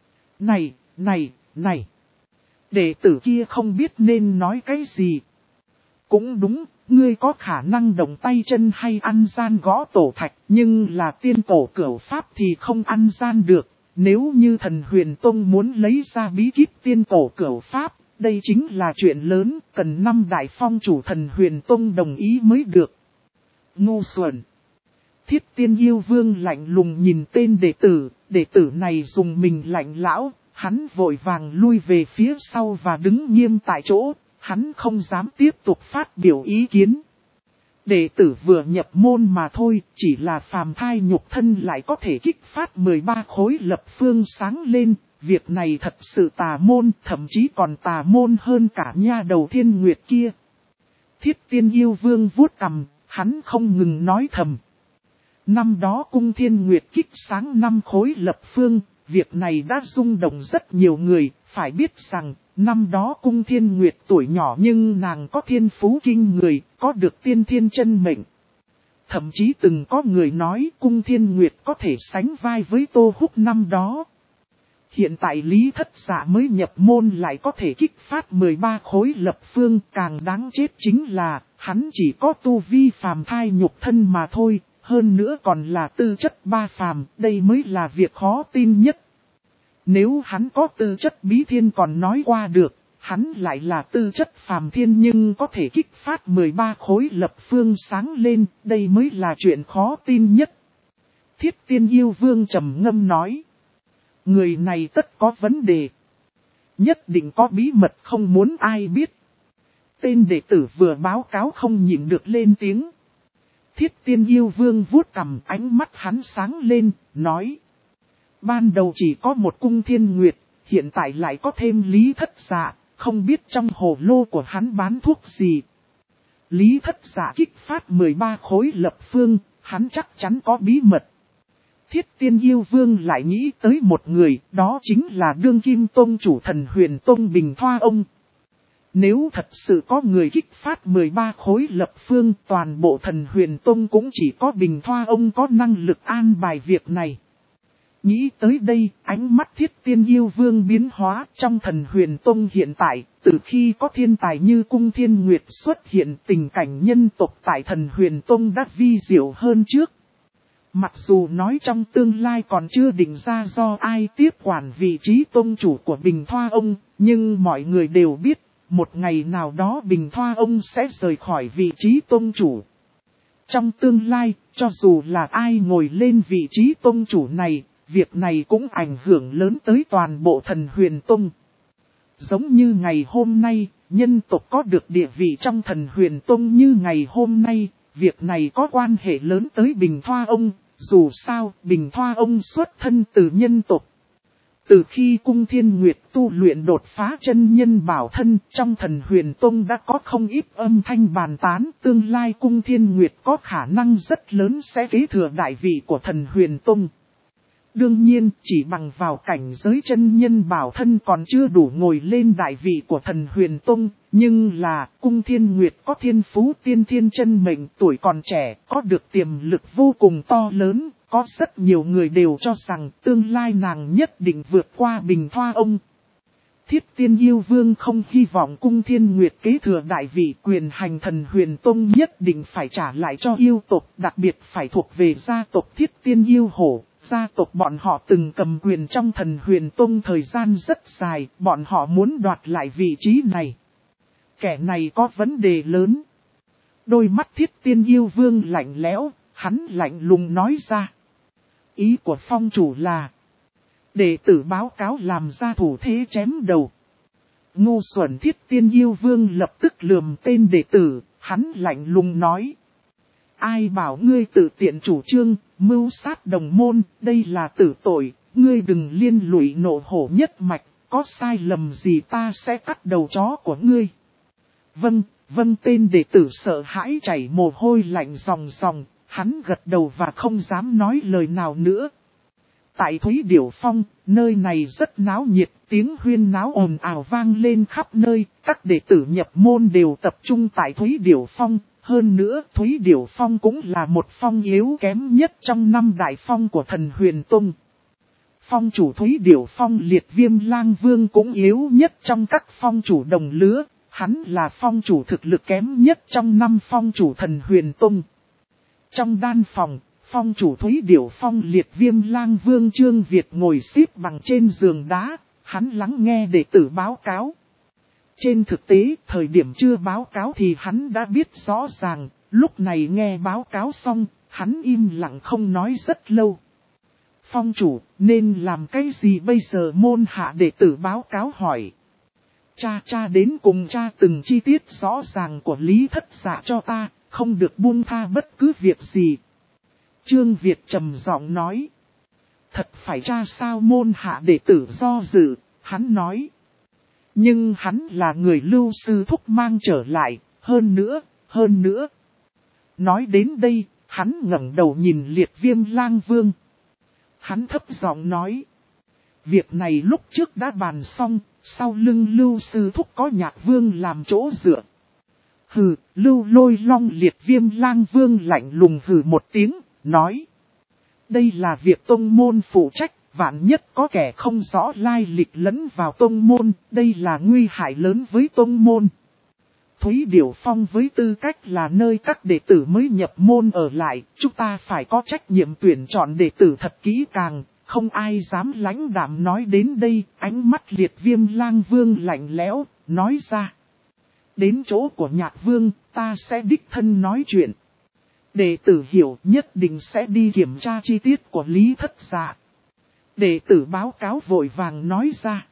Này. Đệ tử kia không biết nên nói cái gì. Cũng đúng, ngươi có khả năng động tay chân hay ăn gian gõ tổ thạch, nhưng là tiên cổ cửu pháp thì không ăn gian được. Nếu như Thần Huyền Tông muốn lấy ra bí kíp tiên cổ cửu pháp, đây chính là chuyện lớn, cần 5 đại phong chủ Thần Huyền Tông đồng ý mới được. Ngu xuẩn. Thiết Tiên Yêu Vương lạnh lùng nhìn tên đệ tử này dùng mình lạnh lão, hắn vội vàng lui về phía sau và đứng nghiêm tại chỗ, hắn không dám tiếp tục phát biểu ý kiến. Đệ tử vừa nhập môn mà thôi, chỉ là phàm thai nhục thân lại có thể kích phát 13 khối lập phương sáng lên, việc này thật sự tà môn, thậm chí còn tà môn hơn cả nha đầu Thiên Nguyệt kia. Thiết Tiên Yêu Vương vuốt cằm, hắn không ngừng nói thầm. Năm đó cung Thiên Nguyệt kích sáng 5 khối lập phương, việc này đã rung động rất nhiều người, phải biết rằng, năm đó cung Thiên Nguyệt tuổi nhỏ nhưng nàng có thiên phú kinh người, có được tiên thiên chân mệnh. Thậm chí từng có người nói cung Thiên Nguyệt có thể sánh vai với Tô Húc năm đó. Hiện tại Lý Thất Dạ mới nhập môn lại có thể kích phát 13 khối lập phương, càng đáng chết chính là, hắn chỉ có tu vi phàm thai nhục thân mà thôi, hơn nữa còn là tư chất ba phàm, đây mới là việc khó tin nhất. Nếu hắn có tư chất bí thiên còn nói qua được, hắn lại là tư chất phàm thiên nhưng có thể kích phát 13 khối lập phương sáng lên, đây mới là chuyện khó tin nhất. Thiết Tiên Yêu Vương trầm ngâm nói. Người này tất có vấn đề. Nhất định có bí mật không muốn ai biết. Tên đệ tử vừa báo cáo không nhịn được lên tiếng. Thiết Tiên Yêu Vương vuốt cằm, ánh mắt hắn sáng lên, nói. Ban đầu chỉ có một cung Thiên Nguyệt, hiện tại lại có thêm Lý Thất Dạ, không biết trong hồ lô của hắn bán thuốc gì. Lý Thất Dạ kích phát 13 khối lập phương, hắn chắc chắn có bí mật. Thiết Tiên Yêu Vương lại nghĩ tới một người, đó chính là đương kim tông chủ Thần Huyền Tông Bình Thoa Ông. Nếu thật sự có người kích phát 13 khối lập phương, toàn bộ Thần Huyền Tông cũng chỉ có Bình Thoa Ông có năng lực an bài việc này. Nghĩ tới đây, ánh mắt Thiết Tiên Yêu Vương biến hóa trong Thần Huyền Tông hiện tại, từ khi có thiên tài như Cung Thiên Nguyệt xuất hiện, tình cảnh nhân tộc tại Thần Huyền Tông đã vi diệu hơn trước. Mặc dù nói trong tương lai còn chưa định ra do ai tiếp quản vị trí tông chủ của Bình Thoa Ông, nhưng mọi người đều biết, một ngày nào đó Bình Thoa Ông sẽ rời khỏi vị trí tông chủ. Trong tương lai, cho dù là ai ngồi lên vị trí tông chủ này, việc này cũng ảnh hưởng lớn tới toàn bộ Thần Huyền Tông. Giống như ngày hôm nay, nhân tộc có được địa vị trong Thần Huyền Tông như ngày hôm nay, việc này có quan hệ lớn tới Bình Thoa Ông, dù sao Bình Thoa Ông xuất thân từ nhân tộc. Từ khi Cung Thiên Nguyệt tu luyện đột phá chân nhân bảo thân, trong Thần Huyền Tông đã có không ít âm thanh bàn tán, tương lai Cung Thiên Nguyệt có khả năng rất lớn sẽ kế thừa đại vị của Thần Huyền Tông. Đương nhiên, chỉ bằng vào cảnh giới chân nhân bảo thân còn chưa đủ ngồi lên đại vị của Thần Huyền Tông, nhưng là Cung Thiên Nguyệt có thiên phú tiên thiên chân mệnh, tuổi còn trẻ, có được tiềm lực vô cùng to lớn, có rất nhiều người đều cho rằng tương lai nàng nhất định vượt qua Bình Thoa ông. Thiết Tiên Yêu Vương không hy vọng Cung Thiên Nguyệt kế thừa đại vị, quyền hành Thần Huyền Tông nhất định phải trả lại cho yêu tộc, đặc biệt phải thuộc về gia tộc Thiết Tiên Yêu Hổ. Gia tộc bọn họ từng cầm quyền trong Thần Huyền Tông thời gian rất dài, bọn họ muốn đoạt lại vị trí này. Kẻ này có vấn đề lớn. Đôi mắt Thiết Tiên Yêu Vương lạnh lẽo, hắn lạnh lùng nói ra. Ý của phong chủ là đệ tử báo cáo làm ra thủ thế chém đầu. Ngu xuẩn Thiết Tiên Yêu Vương lập tức lườm tên đệ tử, hắn lạnh lùng nói. Ai bảo ngươi tự tiện chủ trương, mưu sát đồng môn, đây là tử tội, ngươi đừng liên lụy nộ hổ nhất mạch, có sai lầm gì ta sẽ cắt đầu chó của ngươi. Vâng, tên đệ tử sợ hãi chảy mồ hôi lạnh ròng ròng, hắn gật đầu và không dám nói lời nào nữa. Tại Thúy Điểu Phong, nơi này rất náo nhiệt, tiếng huyên náo ồn ào vang lên khắp nơi, các đệ tử nhập môn đều tập trung tại Thúy Điểu Phong. Hơn nữa, Thúy Điểu Phong cũng là một phong yếu kém nhất trong 5 đại phong của Thần Huyền Tông. Phong chủ Thúy Điểu Phong Liệt Viêm Lang Vương cũng yếu nhất trong các phong chủ đồng lứa, hắn là phong chủ thực lực kém nhất trong 5 phong chủ Thần Huyền Tông. Trong đan phòng, phong chủ Thúy Điểu Phong Liệt Viêm Lang Vương Trương Việt ngồi xếp bằng trên giường đá, hắn lắng nghe đệ tử báo cáo. Trên thực tế, thời điểm chưa báo cáo thì hắn đã biết rõ ràng, lúc này nghe báo cáo xong, hắn im lặng không nói rất lâu. Phong chủ, nên làm cái gì bây giờ? Môn hạ đệ tử báo cáo hỏi. Cha đến cùng cha từng chi tiết rõ ràng của Lý Thất Dạ cho ta, không được buông tha bất cứ việc gì. Trương Việt trầm giọng nói. Thật phải cha sao? Môn hạ đệ tử do dự, hắn nói. Nhưng hắn là người Lưu sư thúc mang trở lại, hơn nữa. Nói đến đây, hắn ngẩng đầu nhìn Liệt Viêm Lang Vương. Hắn thấp giọng nói. Việc này lúc trước đã bàn xong, sau lưng Lưu sư thúc có Nhạc Vương làm chỗ dựa. Hừ, Lưu Lôi Long Liệt Viêm Lang Vương lạnh lùng hừ một tiếng, nói. Đây là việc tông môn phụ trách. Vạn nhất có kẻ không rõ lai lịch lẫn vào tông môn, đây là nguy hại lớn với tông môn. Thúy Điểu Phong với tư cách là nơi các đệ tử mới nhập môn ở lại, chúng ta phải có trách nhiệm tuyển chọn đệ tử thật kỹ càng, không ai dám lãnh đạm. Nói đến đây, ánh mắt Liệt Viêm Lang Vương lạnh lẽo, nói ra. Đến chỗ của Nhạc Vương, ta sẽ đích thân nói chuyện. Đệ tử hiểu nhất định sẽ đi kiểm tra chi tiết của Lý Thất Dạ. Đệ tử báo cáo vội vàng nói ra.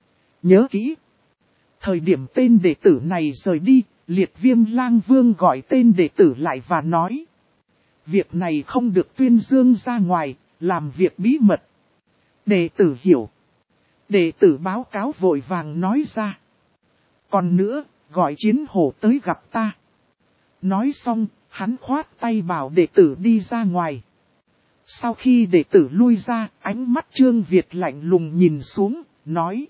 Nhớ kỹ. Thời điểm tên đệ tử này rời đi, Liệt Viêm Lang Vương gọi tên đệ tử lại và nói. Việc này không được tuyên dương ra ngoài, làm việc bí mật. Đệ tử hiểu. Đệ tử báo cáo vội vàng nói ra. Còn nữa, gọi Chiến Hổ tới gặp ta. Nói xong, hắn khoát tay bảo đệ tử đi ra ngoài. Sau khi đệ tử lui ra, ánh mắt Trương Việt lạnh lùng nhìn xuống, nói.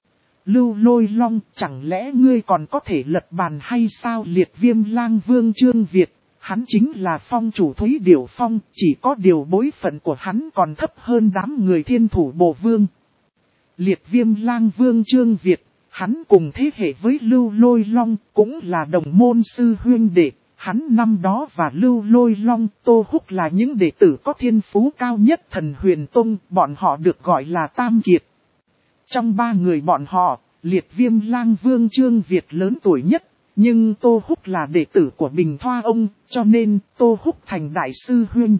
Lưu Lôi Long, chẳng lẽ ngươi còn có thể lật bàn hay sao? Liệt Viêm Lang Vương Trương Việt, hắn chính là phong chủ Thúy Điểu Phong, chỉ có điều bối phận của hắn còn thấp hơn đám người Thiên Thủ Bộ Vương. Liệt Viêm Lang Vương Trương Việt, hắn cùng thế hệ với Lưu Lôi Long, cũng là đồng môn sư huynh đệ. Hắn năm đó và Lưu Lôi Long, Tô Húc là những đệ tử có thiên phú cao nhất Thần Huyền Tông, bọn họ được gọi là Tam Kiệt. Trong 3 người bọn họ, Liệt Viêm Lang Vương Trương Việt lớn tuổi nhất, nhưng Tô Húc là đệ tử của Bình Thoa ông, cho nên Tô Húc thành đại sư huynh.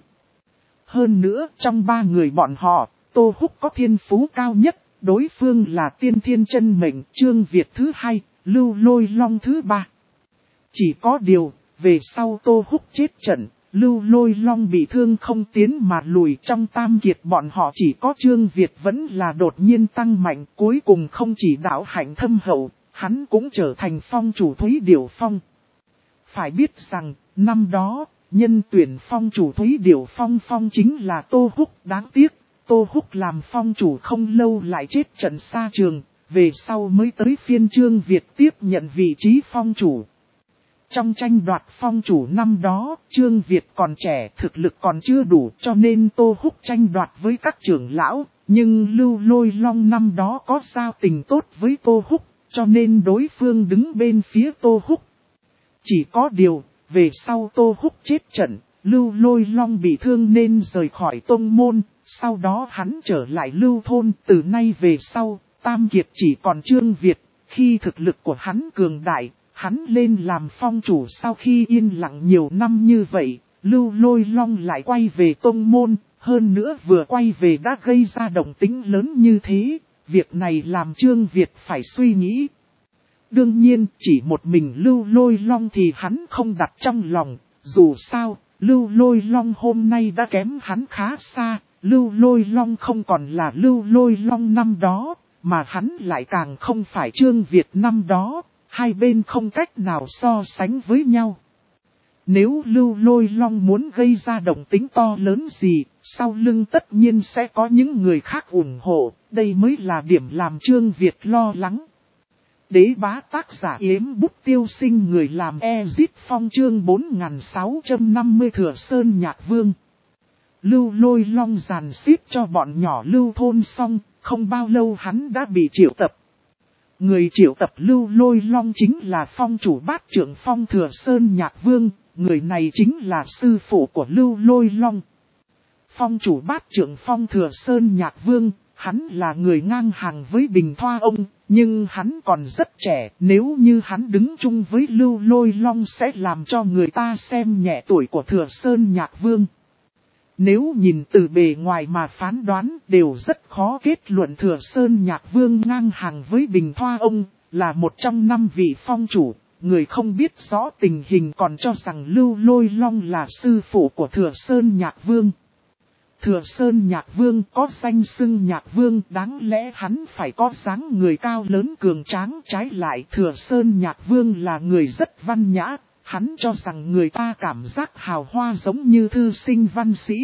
Hơn nữa, trong 3 người bọn họ, Tô Húc có thiên phú cao nhất, đối phương là tiên thiên chân mệnh, Trương Việt thứ 2, Lưu Lôi Long thứ 3. Chỉ có điều, về sau Tô Húc chết trận, Lưu Lôi Long bị thương không tiến mà lùi. Trong Tam Kiệt bọn họ chỉ có Trương Việt vẫn là đột nhiên tăng mạnh, cuối cùng không chỉ đạo hạnh thâm hậu, hắn cũng trở thành phong chủ Thúy Điểu Phong. Phải biết rằng, năm đó, nhân tuyển phong chủ Thúy Điểu Phong chính là Tô Húc. Đáng tiếc, Tô Húc làm phong chủ không lâu lại chết trận xa trường, về sau mới tới phiên Trương Việt tiếp nhận vị trí phong chủ. Trong tranh đoạt phong chủ năm đó, Trương Việt còn trẻ, thực lực còn chưa đủ cho nên Tô Húc tranh đoạt với các trưởng lão. Nhưng Lưu Lôi Long năm đó có giao tình tốt với Tô Húc, cho nên đối phương đứng bên phía Tô Húc. Chỉ có điều, về sau Tô Húc chết trận, Lưu Lôi Long bị thương nên rời khỏi tông môn, sau đó hắn trở lại Lưu thôn. Từ nay về sau, Tam Kiệt chỉ còn Trương Việt, khi thực lực của hắn cường đại, hắn lên làm phong chủ. Sau khi yên lặng nhiều năm như vậy, Lưu Lôi Long lại quay về tông môn, hơn nữa vừa quay về đã gây ra động tĩnh lớn như thế, việc này làm Trương Việt phải suy nghĩ. Đương nhiên, chỉ một mình Lưu Lôi Long thì hắn không đặt trong lòng, dù sao, Lưu Lôi Long hôm nay đã kém hắn khá xa, Lưu Lôi Long không còn là Lưu Lôi Long năm đó, mà hắn lại càng không phải Trương Việt năm đó, hai bên không cách nào so sánh với nhau. Nếu Lưu Lôi Long muốn gây ra động tĩnh to lớn gì, sau lưng tất nhiên sẽ có những người khác ủng hộ, đây mới là điểm làm Trương Việt lo lắng. Đế bá tác giả Yếm Bút Tiêu Sinh, người làm Ezit Phong, chương 4650 Thừa Sơn Nhạc Vương. Lưu Lôi Long dàn xếp cho bọn nhỏ Lưu thôn xong, không bao lâu hắn đã bị triệu tập. Người triệu tập Lưu Lôi Long chính là phong chủ bát trưởng phong Thừa Sơn Nhạc Vương, người này chính là sư phụ của Lưu Lôi Long. Phong chủ bát trưởng phong Thừa Sơn Nhạc Vương, hắn là người ngang hàng với Bình Thoa Ông, nhưng hắn còn rất trẻ, nếu như hắn đứng chung với Lưu Lôi Long sẽ làm cho người ta xem nhẹ tuổi của Thừa Sơn Nhạc Vương. Nếu nhìn từ bề ngoài mà phán đoán đều rất khó kết luận Thừa Sơn Nhạc Vương ngang hàng với Bình Thoa Ông, là một trong 5 vị phong chủ. Người không biết rõ tình hình còn cho rằng Lưu Lôi Long là sư phụ của Thừa Sơn Nhạc Vương. Thừa Sơn Nhạc Vương có danh xưng Nhạc Vương, đáng lẽ hắn phải có dáng người cao lớn cường tráng. Trái lại Thừa Sơn Nhạc Vương là người rất văn nhã, hắn cho rằng người ta cảm giác hào hoa giống như thư sinh văn sĩ.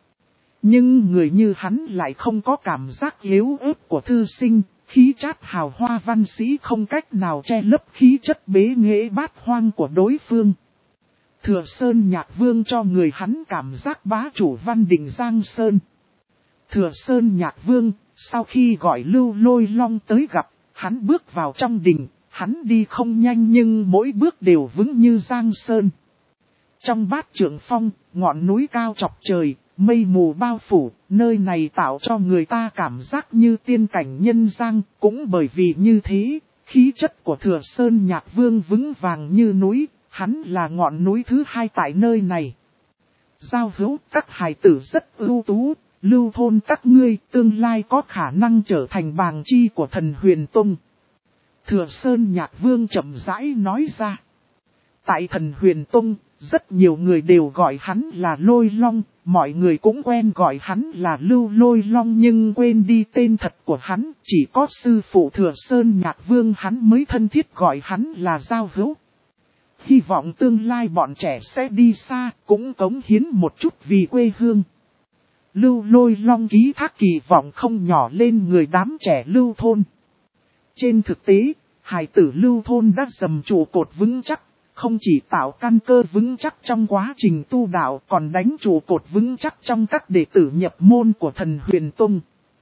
Nhưng người như hắn lại không có cảm giác yếu ớt của thư sinh, khí chất hào hoa văn sĩ không cách nào che lấp khí chất bế nghệ bát hoang của đối phương. Thừa Sơn Nhạc Vương cho người hắn cảm giác bá chủ Văn Đình Giang Sơn. Thừa Sơn Nhạc Vương, sau khi gọi Lưu Lôi Long tới gặp, hắn bước vào trong đình, hắn đi không nhanh nhưng mỗi bước đều vững như Giang Sơn. Trong bát trượng phong, ngọn núi cao chọc trời, mây mù bao phủ, nơi này tạo cho người ta cảm giác như tiên cảnh nhân gian. Cũng bởi vì như thế, khí chất của Thừa Sơn Nhạc Vương vững vàng như núi. Hắn là ngọn núi thứ 2 tại nơi này. Giao hữu, các hài tử rất ưu tú, Lưu thôn các ngươi tương lai có khả năng trở thành bàng chi của Thần Huyền Tông. Thừa Sơn Nhạc Vương chậm rãi nói ra. Tại Thần Huyền Tông, rất nhiều người đều gọi hắn là Lôi Long, mọi người cũng quen gọi hắn là Lưu Lôi Long nhưng quên đi tên thật của hắn. Chỉ có sư phụ Thừa Sơn Nhạc Vương hắn mới thân thiết gọi hắn là Giao hữu. Hy vọng tương lai bọn trẻ sẽ đi xa, cũng cống hiến một chút vì quê hương. Lưu Lôi Long ký thác kỳ vọng không nhỏ lên người đám trẻ Lưu thôn. Trên thực tế, hài tử Lưu thôn đã dầm trụ cột vững chắc, không chỉ tạo căn cơ vững chắc trong quá trình tu đạo còn đánh trụ cột vững chắc trong các đệ tử nhập môn của Thần Huyền Tông.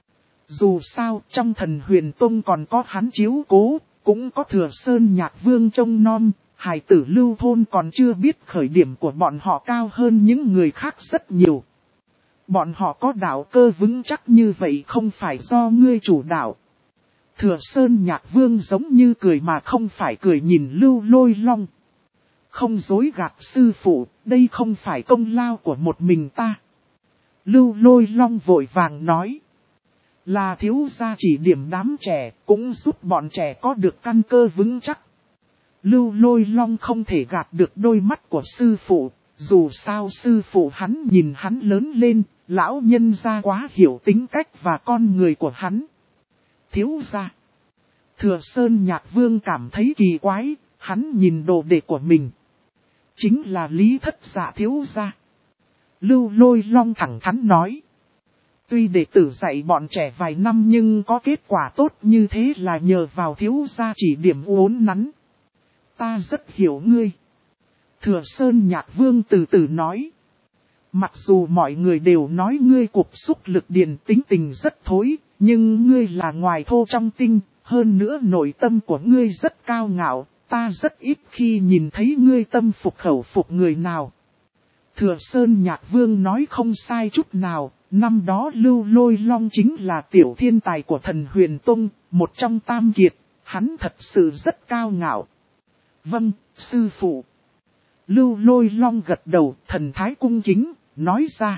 Dù sao, trong Thần Huyền Tông còn có hắn chiếu cố, cũng có Thừa Sơn Nhạc Vương trông nom. Hài tử Lưu thôn còn chưa biết khởi điểm của bọn họ cao hơn những người khác rất nhiều. Bọn họ có đạo cơ vững chắc như vậy không phải do ngươi chủ đạo. Thừa Sơn Nhạc Vương giống như cười mà không phải cười nhìn Lưu Lôi Long. Không dối gạt sư phụ, đây không phải công lao của một mình ta. Lưu Lôi Long vội vàng nói. Là thiếu gia chỉ điểm đám trẻ, cũng giúp bọn trẻ có được căn cơ vững chắc. Lưu Lôi Long không thể gạt được đôi mắt của sư phụ, dù sao sư phụ hắn nhìn hắn lớn lên, lão nhân gia quá hiểu tính cách và con người của hắn. Thiếu gia. Thừa Sơn Nhạc Vương cảm thấy kỳ quái, hắn nhìn đồ đệ của mình. Chính là Lý Thất Dạ thiếu gia. Lưu Lôi Long thẳng thắn nói. Tuy đệ tử dạy bọn trẻ vài năm nhưng có kết quả tốt như thế là nhờ vào thiếu gia chỉ điểm uốn nắn. Ta rất hiểu ngươi. Thừa Sơn Nhạc Vương từ từ nói. Mặc dù mọi người đều nói ngươi cục xúc lực điền tính tình rất thối, nhưng ngươi là ngoài thô trong tinh, hơn nữa nội tâm của ngươi rất cao ngạo, ta rất ít khi nhìn thấy ngươi tâm phục khẩu phục người nào. Thừa Sơn Nhạc Vương nói không sai chút nào, năm đó Lưu Lôi Long chính là tiểu thiên tài của thần Huyền Tông, một trong tam kiệt, hắn thật sự rất cao ngạo. Vâng, sư phụ. Lưu Lôi Long gật đầu, thần thái cung kính, nói ra.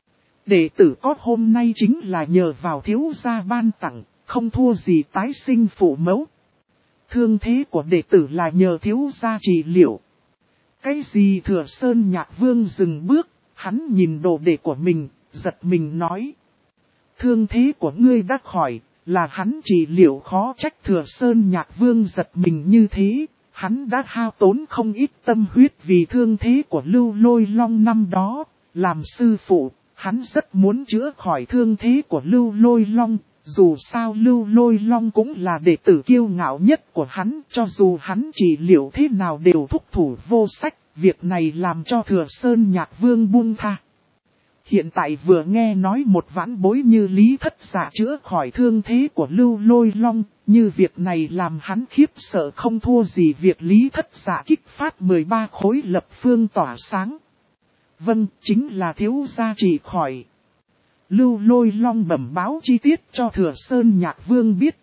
Đệ tử có hôm nay chính là nhờ vào thiếu gia ban tặng, không thua gì tái sinh phụ mẫu. Thương thế của đệ tử là nhờ thiếu gia trị liệu. Cái gì? Thừa Sơn Nhạc Vương dừng bước, hắn nhìn đồ đệ của mình, giật mình nói. Thương thế của ngươi đã khỏi, là hắn trị liệu khó trách. Thừa Sơn Nhạc Vương giật mình như thế, hắn đã hao tốn không ít tâm huyết vì thương thế của Lưu Lôi Long năm đó, làm sư phụ, hắn rất muốn chữa khỏi thương thế của Lưu Lôi Long. Dù sao Lưu Lôi Long cũng là đệ tử kiêu ngạo nhất của hắn, cho dù hắn trị liệu thế nào đều thúc thủ vô sách, việc này làm cho Thừa Sơn Nhạc Vương buông tha. Hiện tại vừa nghe nói một vãn bối như Lý Thất Dạ chữa khỏi thương thế của Lưu Lôi Long, như việc này làm hắn khiếp sợ không thua gì việc Lý Thất Dạ kích phát 13 khối lập phương tỏa sáng. Vâng, chính là thiếu gia trị khỏi. Lưu Lôi Long bẩm báo chi tiết cho Thừa Sơn Nhạc Vương biết.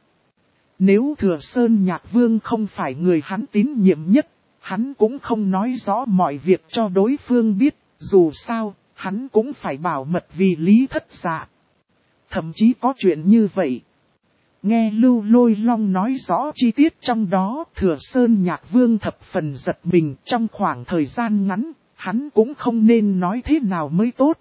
Nếu Thừa Sơn Nhạc Vương không phải người hắn tín nhiệm nhất, hắn cũng không nói rõ mọi việc cho đối phương biết, dù sao, hắn cũng phải bảo mật vì Lý Thất Dạ. Thậm chí có chuyện như vậy. Nghe Lưu Lôi Long nói rõ chi tiết trong đó, Thừa Sơn Nhạc Vương thập phần giật mình. Trong khoảng thời gian ngắn, hắn cũng không nên nói thế nào mới tốt.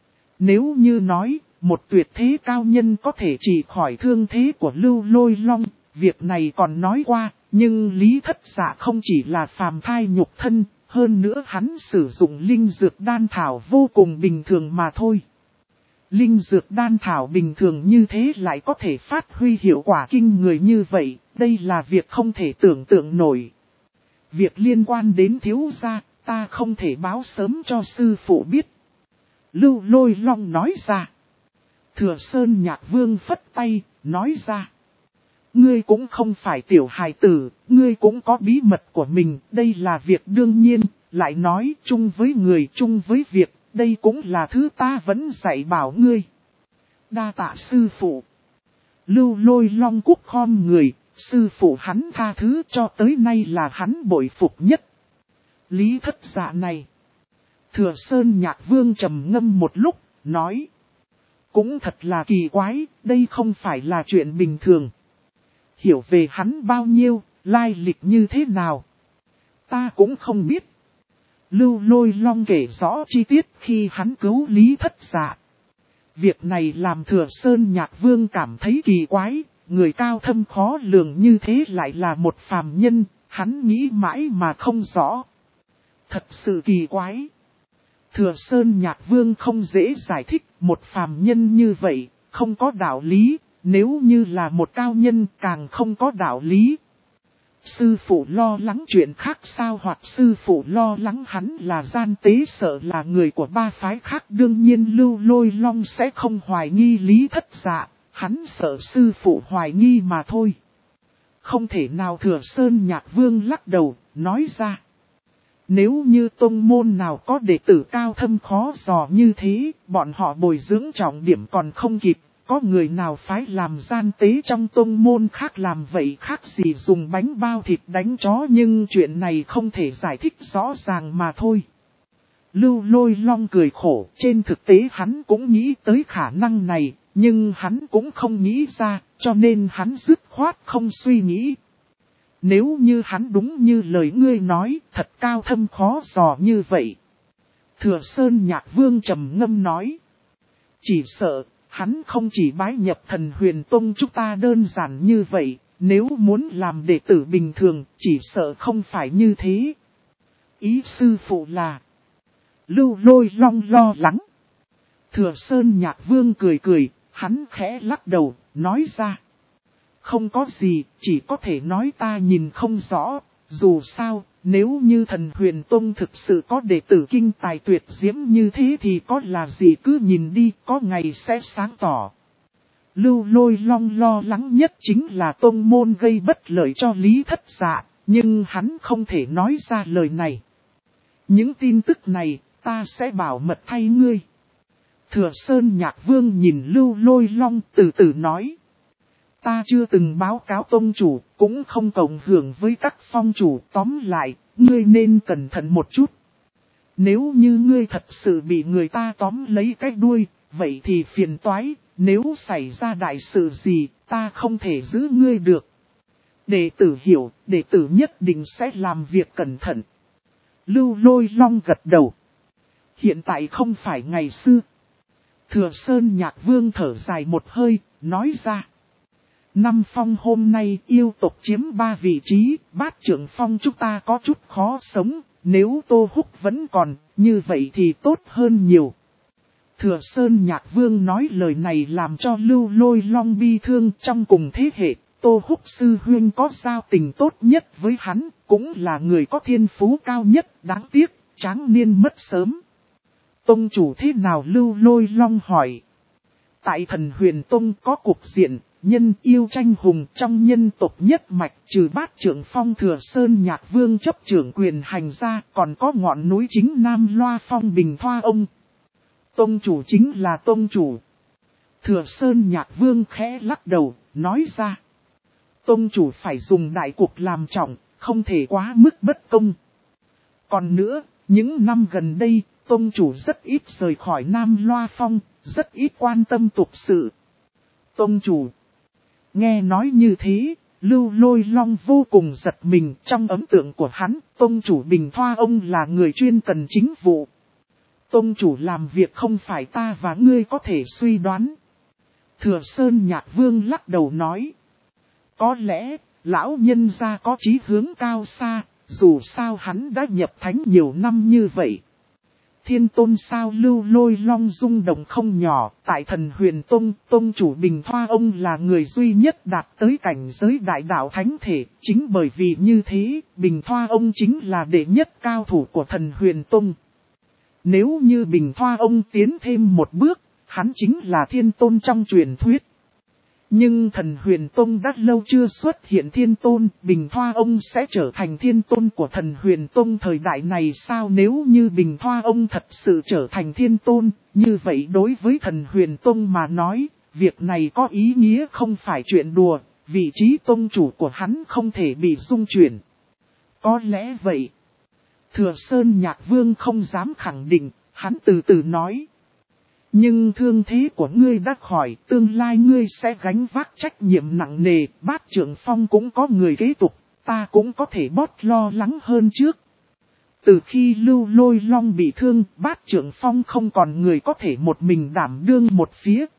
Nếu như nói, một tuyệt thế cao nhân có thể trị khỏi thương thế của Lưu Lôi Long, việc này còn nói qua, nhưng Lý Thất Dạ không chỉ là phàm thai nhục thân, hơn nữa hắn sử dụng linh dược đan thảo vô cùng bình thường mà thôi. Linh dược đan thảo bình thường như thế lại có thể phát huy hiệu quả kinh người như vậy, đây là việc không thể tưởng tượng nổi. Việc liên quan đến thiếu gia, ta không thể báo sớm cho sư phụ biết. Lưu Lôi Long nói ra. Thừa Sơn Nhạc Vương phất tay, nói ra. Ngươi cũng không phải tiểu hài tử, ngươi cũng có bí mật của mình, đây là việc đương nhiên, lại nói chung với người chung với việc, đây cũng là thứ ta vẫn dạy bảo ngươi. Đa tạ sư phụ. Lưu Lôi Long cúc khom người, sư phụ hắn tha thứ cho tới nay là hắn bội phục nhất. Lý Thất Dạ này. Thừa Sơn Nhạc Vương trầm ngâm một lúc, nói. Cũng thật là kỳ quái, đây không phải là chuyện bình thường. Hiểu về hắn bao nhiêu, lai lịch như thế nào. Ta cũng không biết. Lưu Lôi Long kể rõ chi tiết khi hắn cứu Lý Thất Dạ. Việc này làm Thừa Sơn Nhạc Vương cảm thấy kỳ quái, người cao thâm khó lường như thế lại là một phàm nhân, hắn nghĩ mãi mà không rõ. Thật sự kỳ quái. Thừa Sơn Nhạc Vương không dễ giải thích, một phàm nhân như vậy, không có đạo lý, nếu như là một cao nhân càng không có đạo lý. Sư phụ lo lắng chuyện khác sao, hoặc sư phụ lo lắng hắn là gian tế, sợ là người của ba phái khác. Đương nhiên Lưu Lôi Long sẽ không hoài nghi Lý Thất Dạ, hắn sợ sư phụ hoài nghi mà thôi. Không thể nào. Thừa Sơn Nhạc Vương lắc đầu, nói ra. Nếu như tông môn nào có đệ tử cao thâm khó dò như thế, bọn họ bồi dưỡng trọng điểm còn không kịp, có người nào phái làm gian tế trong tông môn khác làm vậy khác gì dùng bánh bao thịt đánh chó, nhưng chuyện này không thể giải thích rõ ràng mà thôi. Lưu Lôi Long cười khổ, trên thực tế hắn cũng nghĩ tới khả năng này, nhưng hắn cũng không nghĩ ra, cho nên hắn dứt khoát không suy nghĩ. Nếu như hắn đúng như lời ngươi nói, thật cao thâm khó dò như vậy. Thừa Sơn Nhạc Vương trầm ngâm nói. Chỉ sợ, hắn không chỉ bái nhập thần Huyền Tông chúng ta đơn giản như vậy, nếu muốn làm đệ tử bình thường, chỉ sợ không phải như thế. Ý sư phụ là, Lưu Lôi Long lo lắng. Thừa Sơn Nhạc Vương cười cười, hắn khẽ lắc đầu, nói ra. Không có gì, chỉ có thể nói ta nhìn không rõ, dù sao, Nếu như Thần Huyền Tông thực sự có đệ tử kinh tài tuyệt diễm như thế thì có là gì, cứ nhìn đi, có ngày sẽ sáng tỏ. Lưu Lôi Long lo lắng nhất chính là tông môn gây bất lợi cho Lý Thất Dạ, nhưng hắn không thể nói ra lời này. Những tin tức này, ta sẽ bảo mật thay ngươi. Thừa Sơn Nhạc Vương nhìn Lưu Lôi Long từ từ nói. Ta chưa từng báo cáo tông chủ, cũng không cộng hưởng với các phong chủ, tóm lại, ngươi nên cẩn thận một chút. Nếu như ngươi thật sự bị người ta tóm lấy cái đuôi, vậy thì phiền toái, nếu xảy ra đại sự gì, ta không thể giữ ngươi được. Đệ tử hiểu, đệ tử nhất định sẽ làm việc cẩn thận. Lưu Lôi Long gật đầu. Hiện tại không phải ngày xưa. Thừa Sơn Nhạc Vương thở dài một hơi, nói ra. Năm phong hôm nay yêu tộc chiếm 3 vị trí, bát trưởng phong chúng ta có chút khó sống, nếu Tô Húc vẫn còn, như vậy thì tốt hơn nhiều. Thừa Sơn Nhạc Vương nói lời này làm cho Lưu Lôi Long bi thương. Trong cùng thế hệ, Tô Húc sư huynh có giao tình tốt nhất với hắn, cũng là người có thiên phú cao nhất, đáng tiếc, tráng niên mất sớm. Tông chủ thế nào? Lưu Lôi Long hỏi. Tại Thần Huyền Tông có cục diện, nhân yêu tranh hùng, trong nhân tộc nhất mạch trừ bát trưởng phong Thừa Sơn Nhạc Vương chấp trưởng quyền hành ra, còn có ngọn núi chính Nam Loa Phong Bình Thoa Ông. Tông chủ chính là tông chủ. Thừa Sơn Nhạc Vương khẽ lắc đầu, nói ra. Tông chủ phải dùng đại cuộc làm trọng, không thể quá mức bất công. Còn nữa, những năm gần đây, tông chủ rất ít rời khỏi Nam Loa Phong, rất ít quan tâm tục sự. Tông chủ. Nghe nói như thế, Lưu Lôi Long vô cùng giật mình. Trong ấn tượng của hắn, tông chủ Bình Thoa Ông là người chuyên cần chính vụ. Tông chủ làm việc không phải ta và ngươi có thể suy đoán. Thừa Sơn Nhạc Vương lắc đầu nói. Có lẽ, lão nhân gia có chí hướng cao xa, dù sao hắn đã nhập thánh nhiều năm như vậy. Thiên Tôn sao? Lưu Lôi Long rung động không nhỏ, tại Thần Huyền Tông, tông chủ Bình Thoa Ông là người duy nhất đạt tới cảnh giới đại đạo thánh thể, chính bởi vì như thế, Bình Thoa Ông chính là đệ nhất cao thủ của Thần Huyền Tông. Nếu như Bình Thoa Ông tiến thêm một bước, hắn chính là Thiên Tôn trong truyền thuyết. Nhưng Thần Huyền Tông đã lâu chưa xuất hiện Thiên Tôn, Bình Thoa Ông sẽ trở thành Thiên Tôn của Thần Huyền Tông thời đại này sao? Nếu như Bình Thoa Ông thật sự trở thành Thiên Tôn, như vậy đối với Thần Huyền Tông mà nói, việc này có ý nghĩa không phải chuyện đùa, vị trí tông chủ của hắn không thể bị dung chuyển. Có lẽ vậy. Thừa Sơn Nhạc Vương không dám khẳng định, hắn từ từ nói. Nhưng thương thế của ngươi đã khỏi, tương lai ngươi sẽ gánh vác trách nhiệm nặng nề, bát trưởng phong cũng có người kế tục, ta cũng có thể bớt lo lắng hơn trước. Từ khi Lưu Lôi Long bị thương, bát trưởng phong không còn người có thể một mình đảm đương một phía,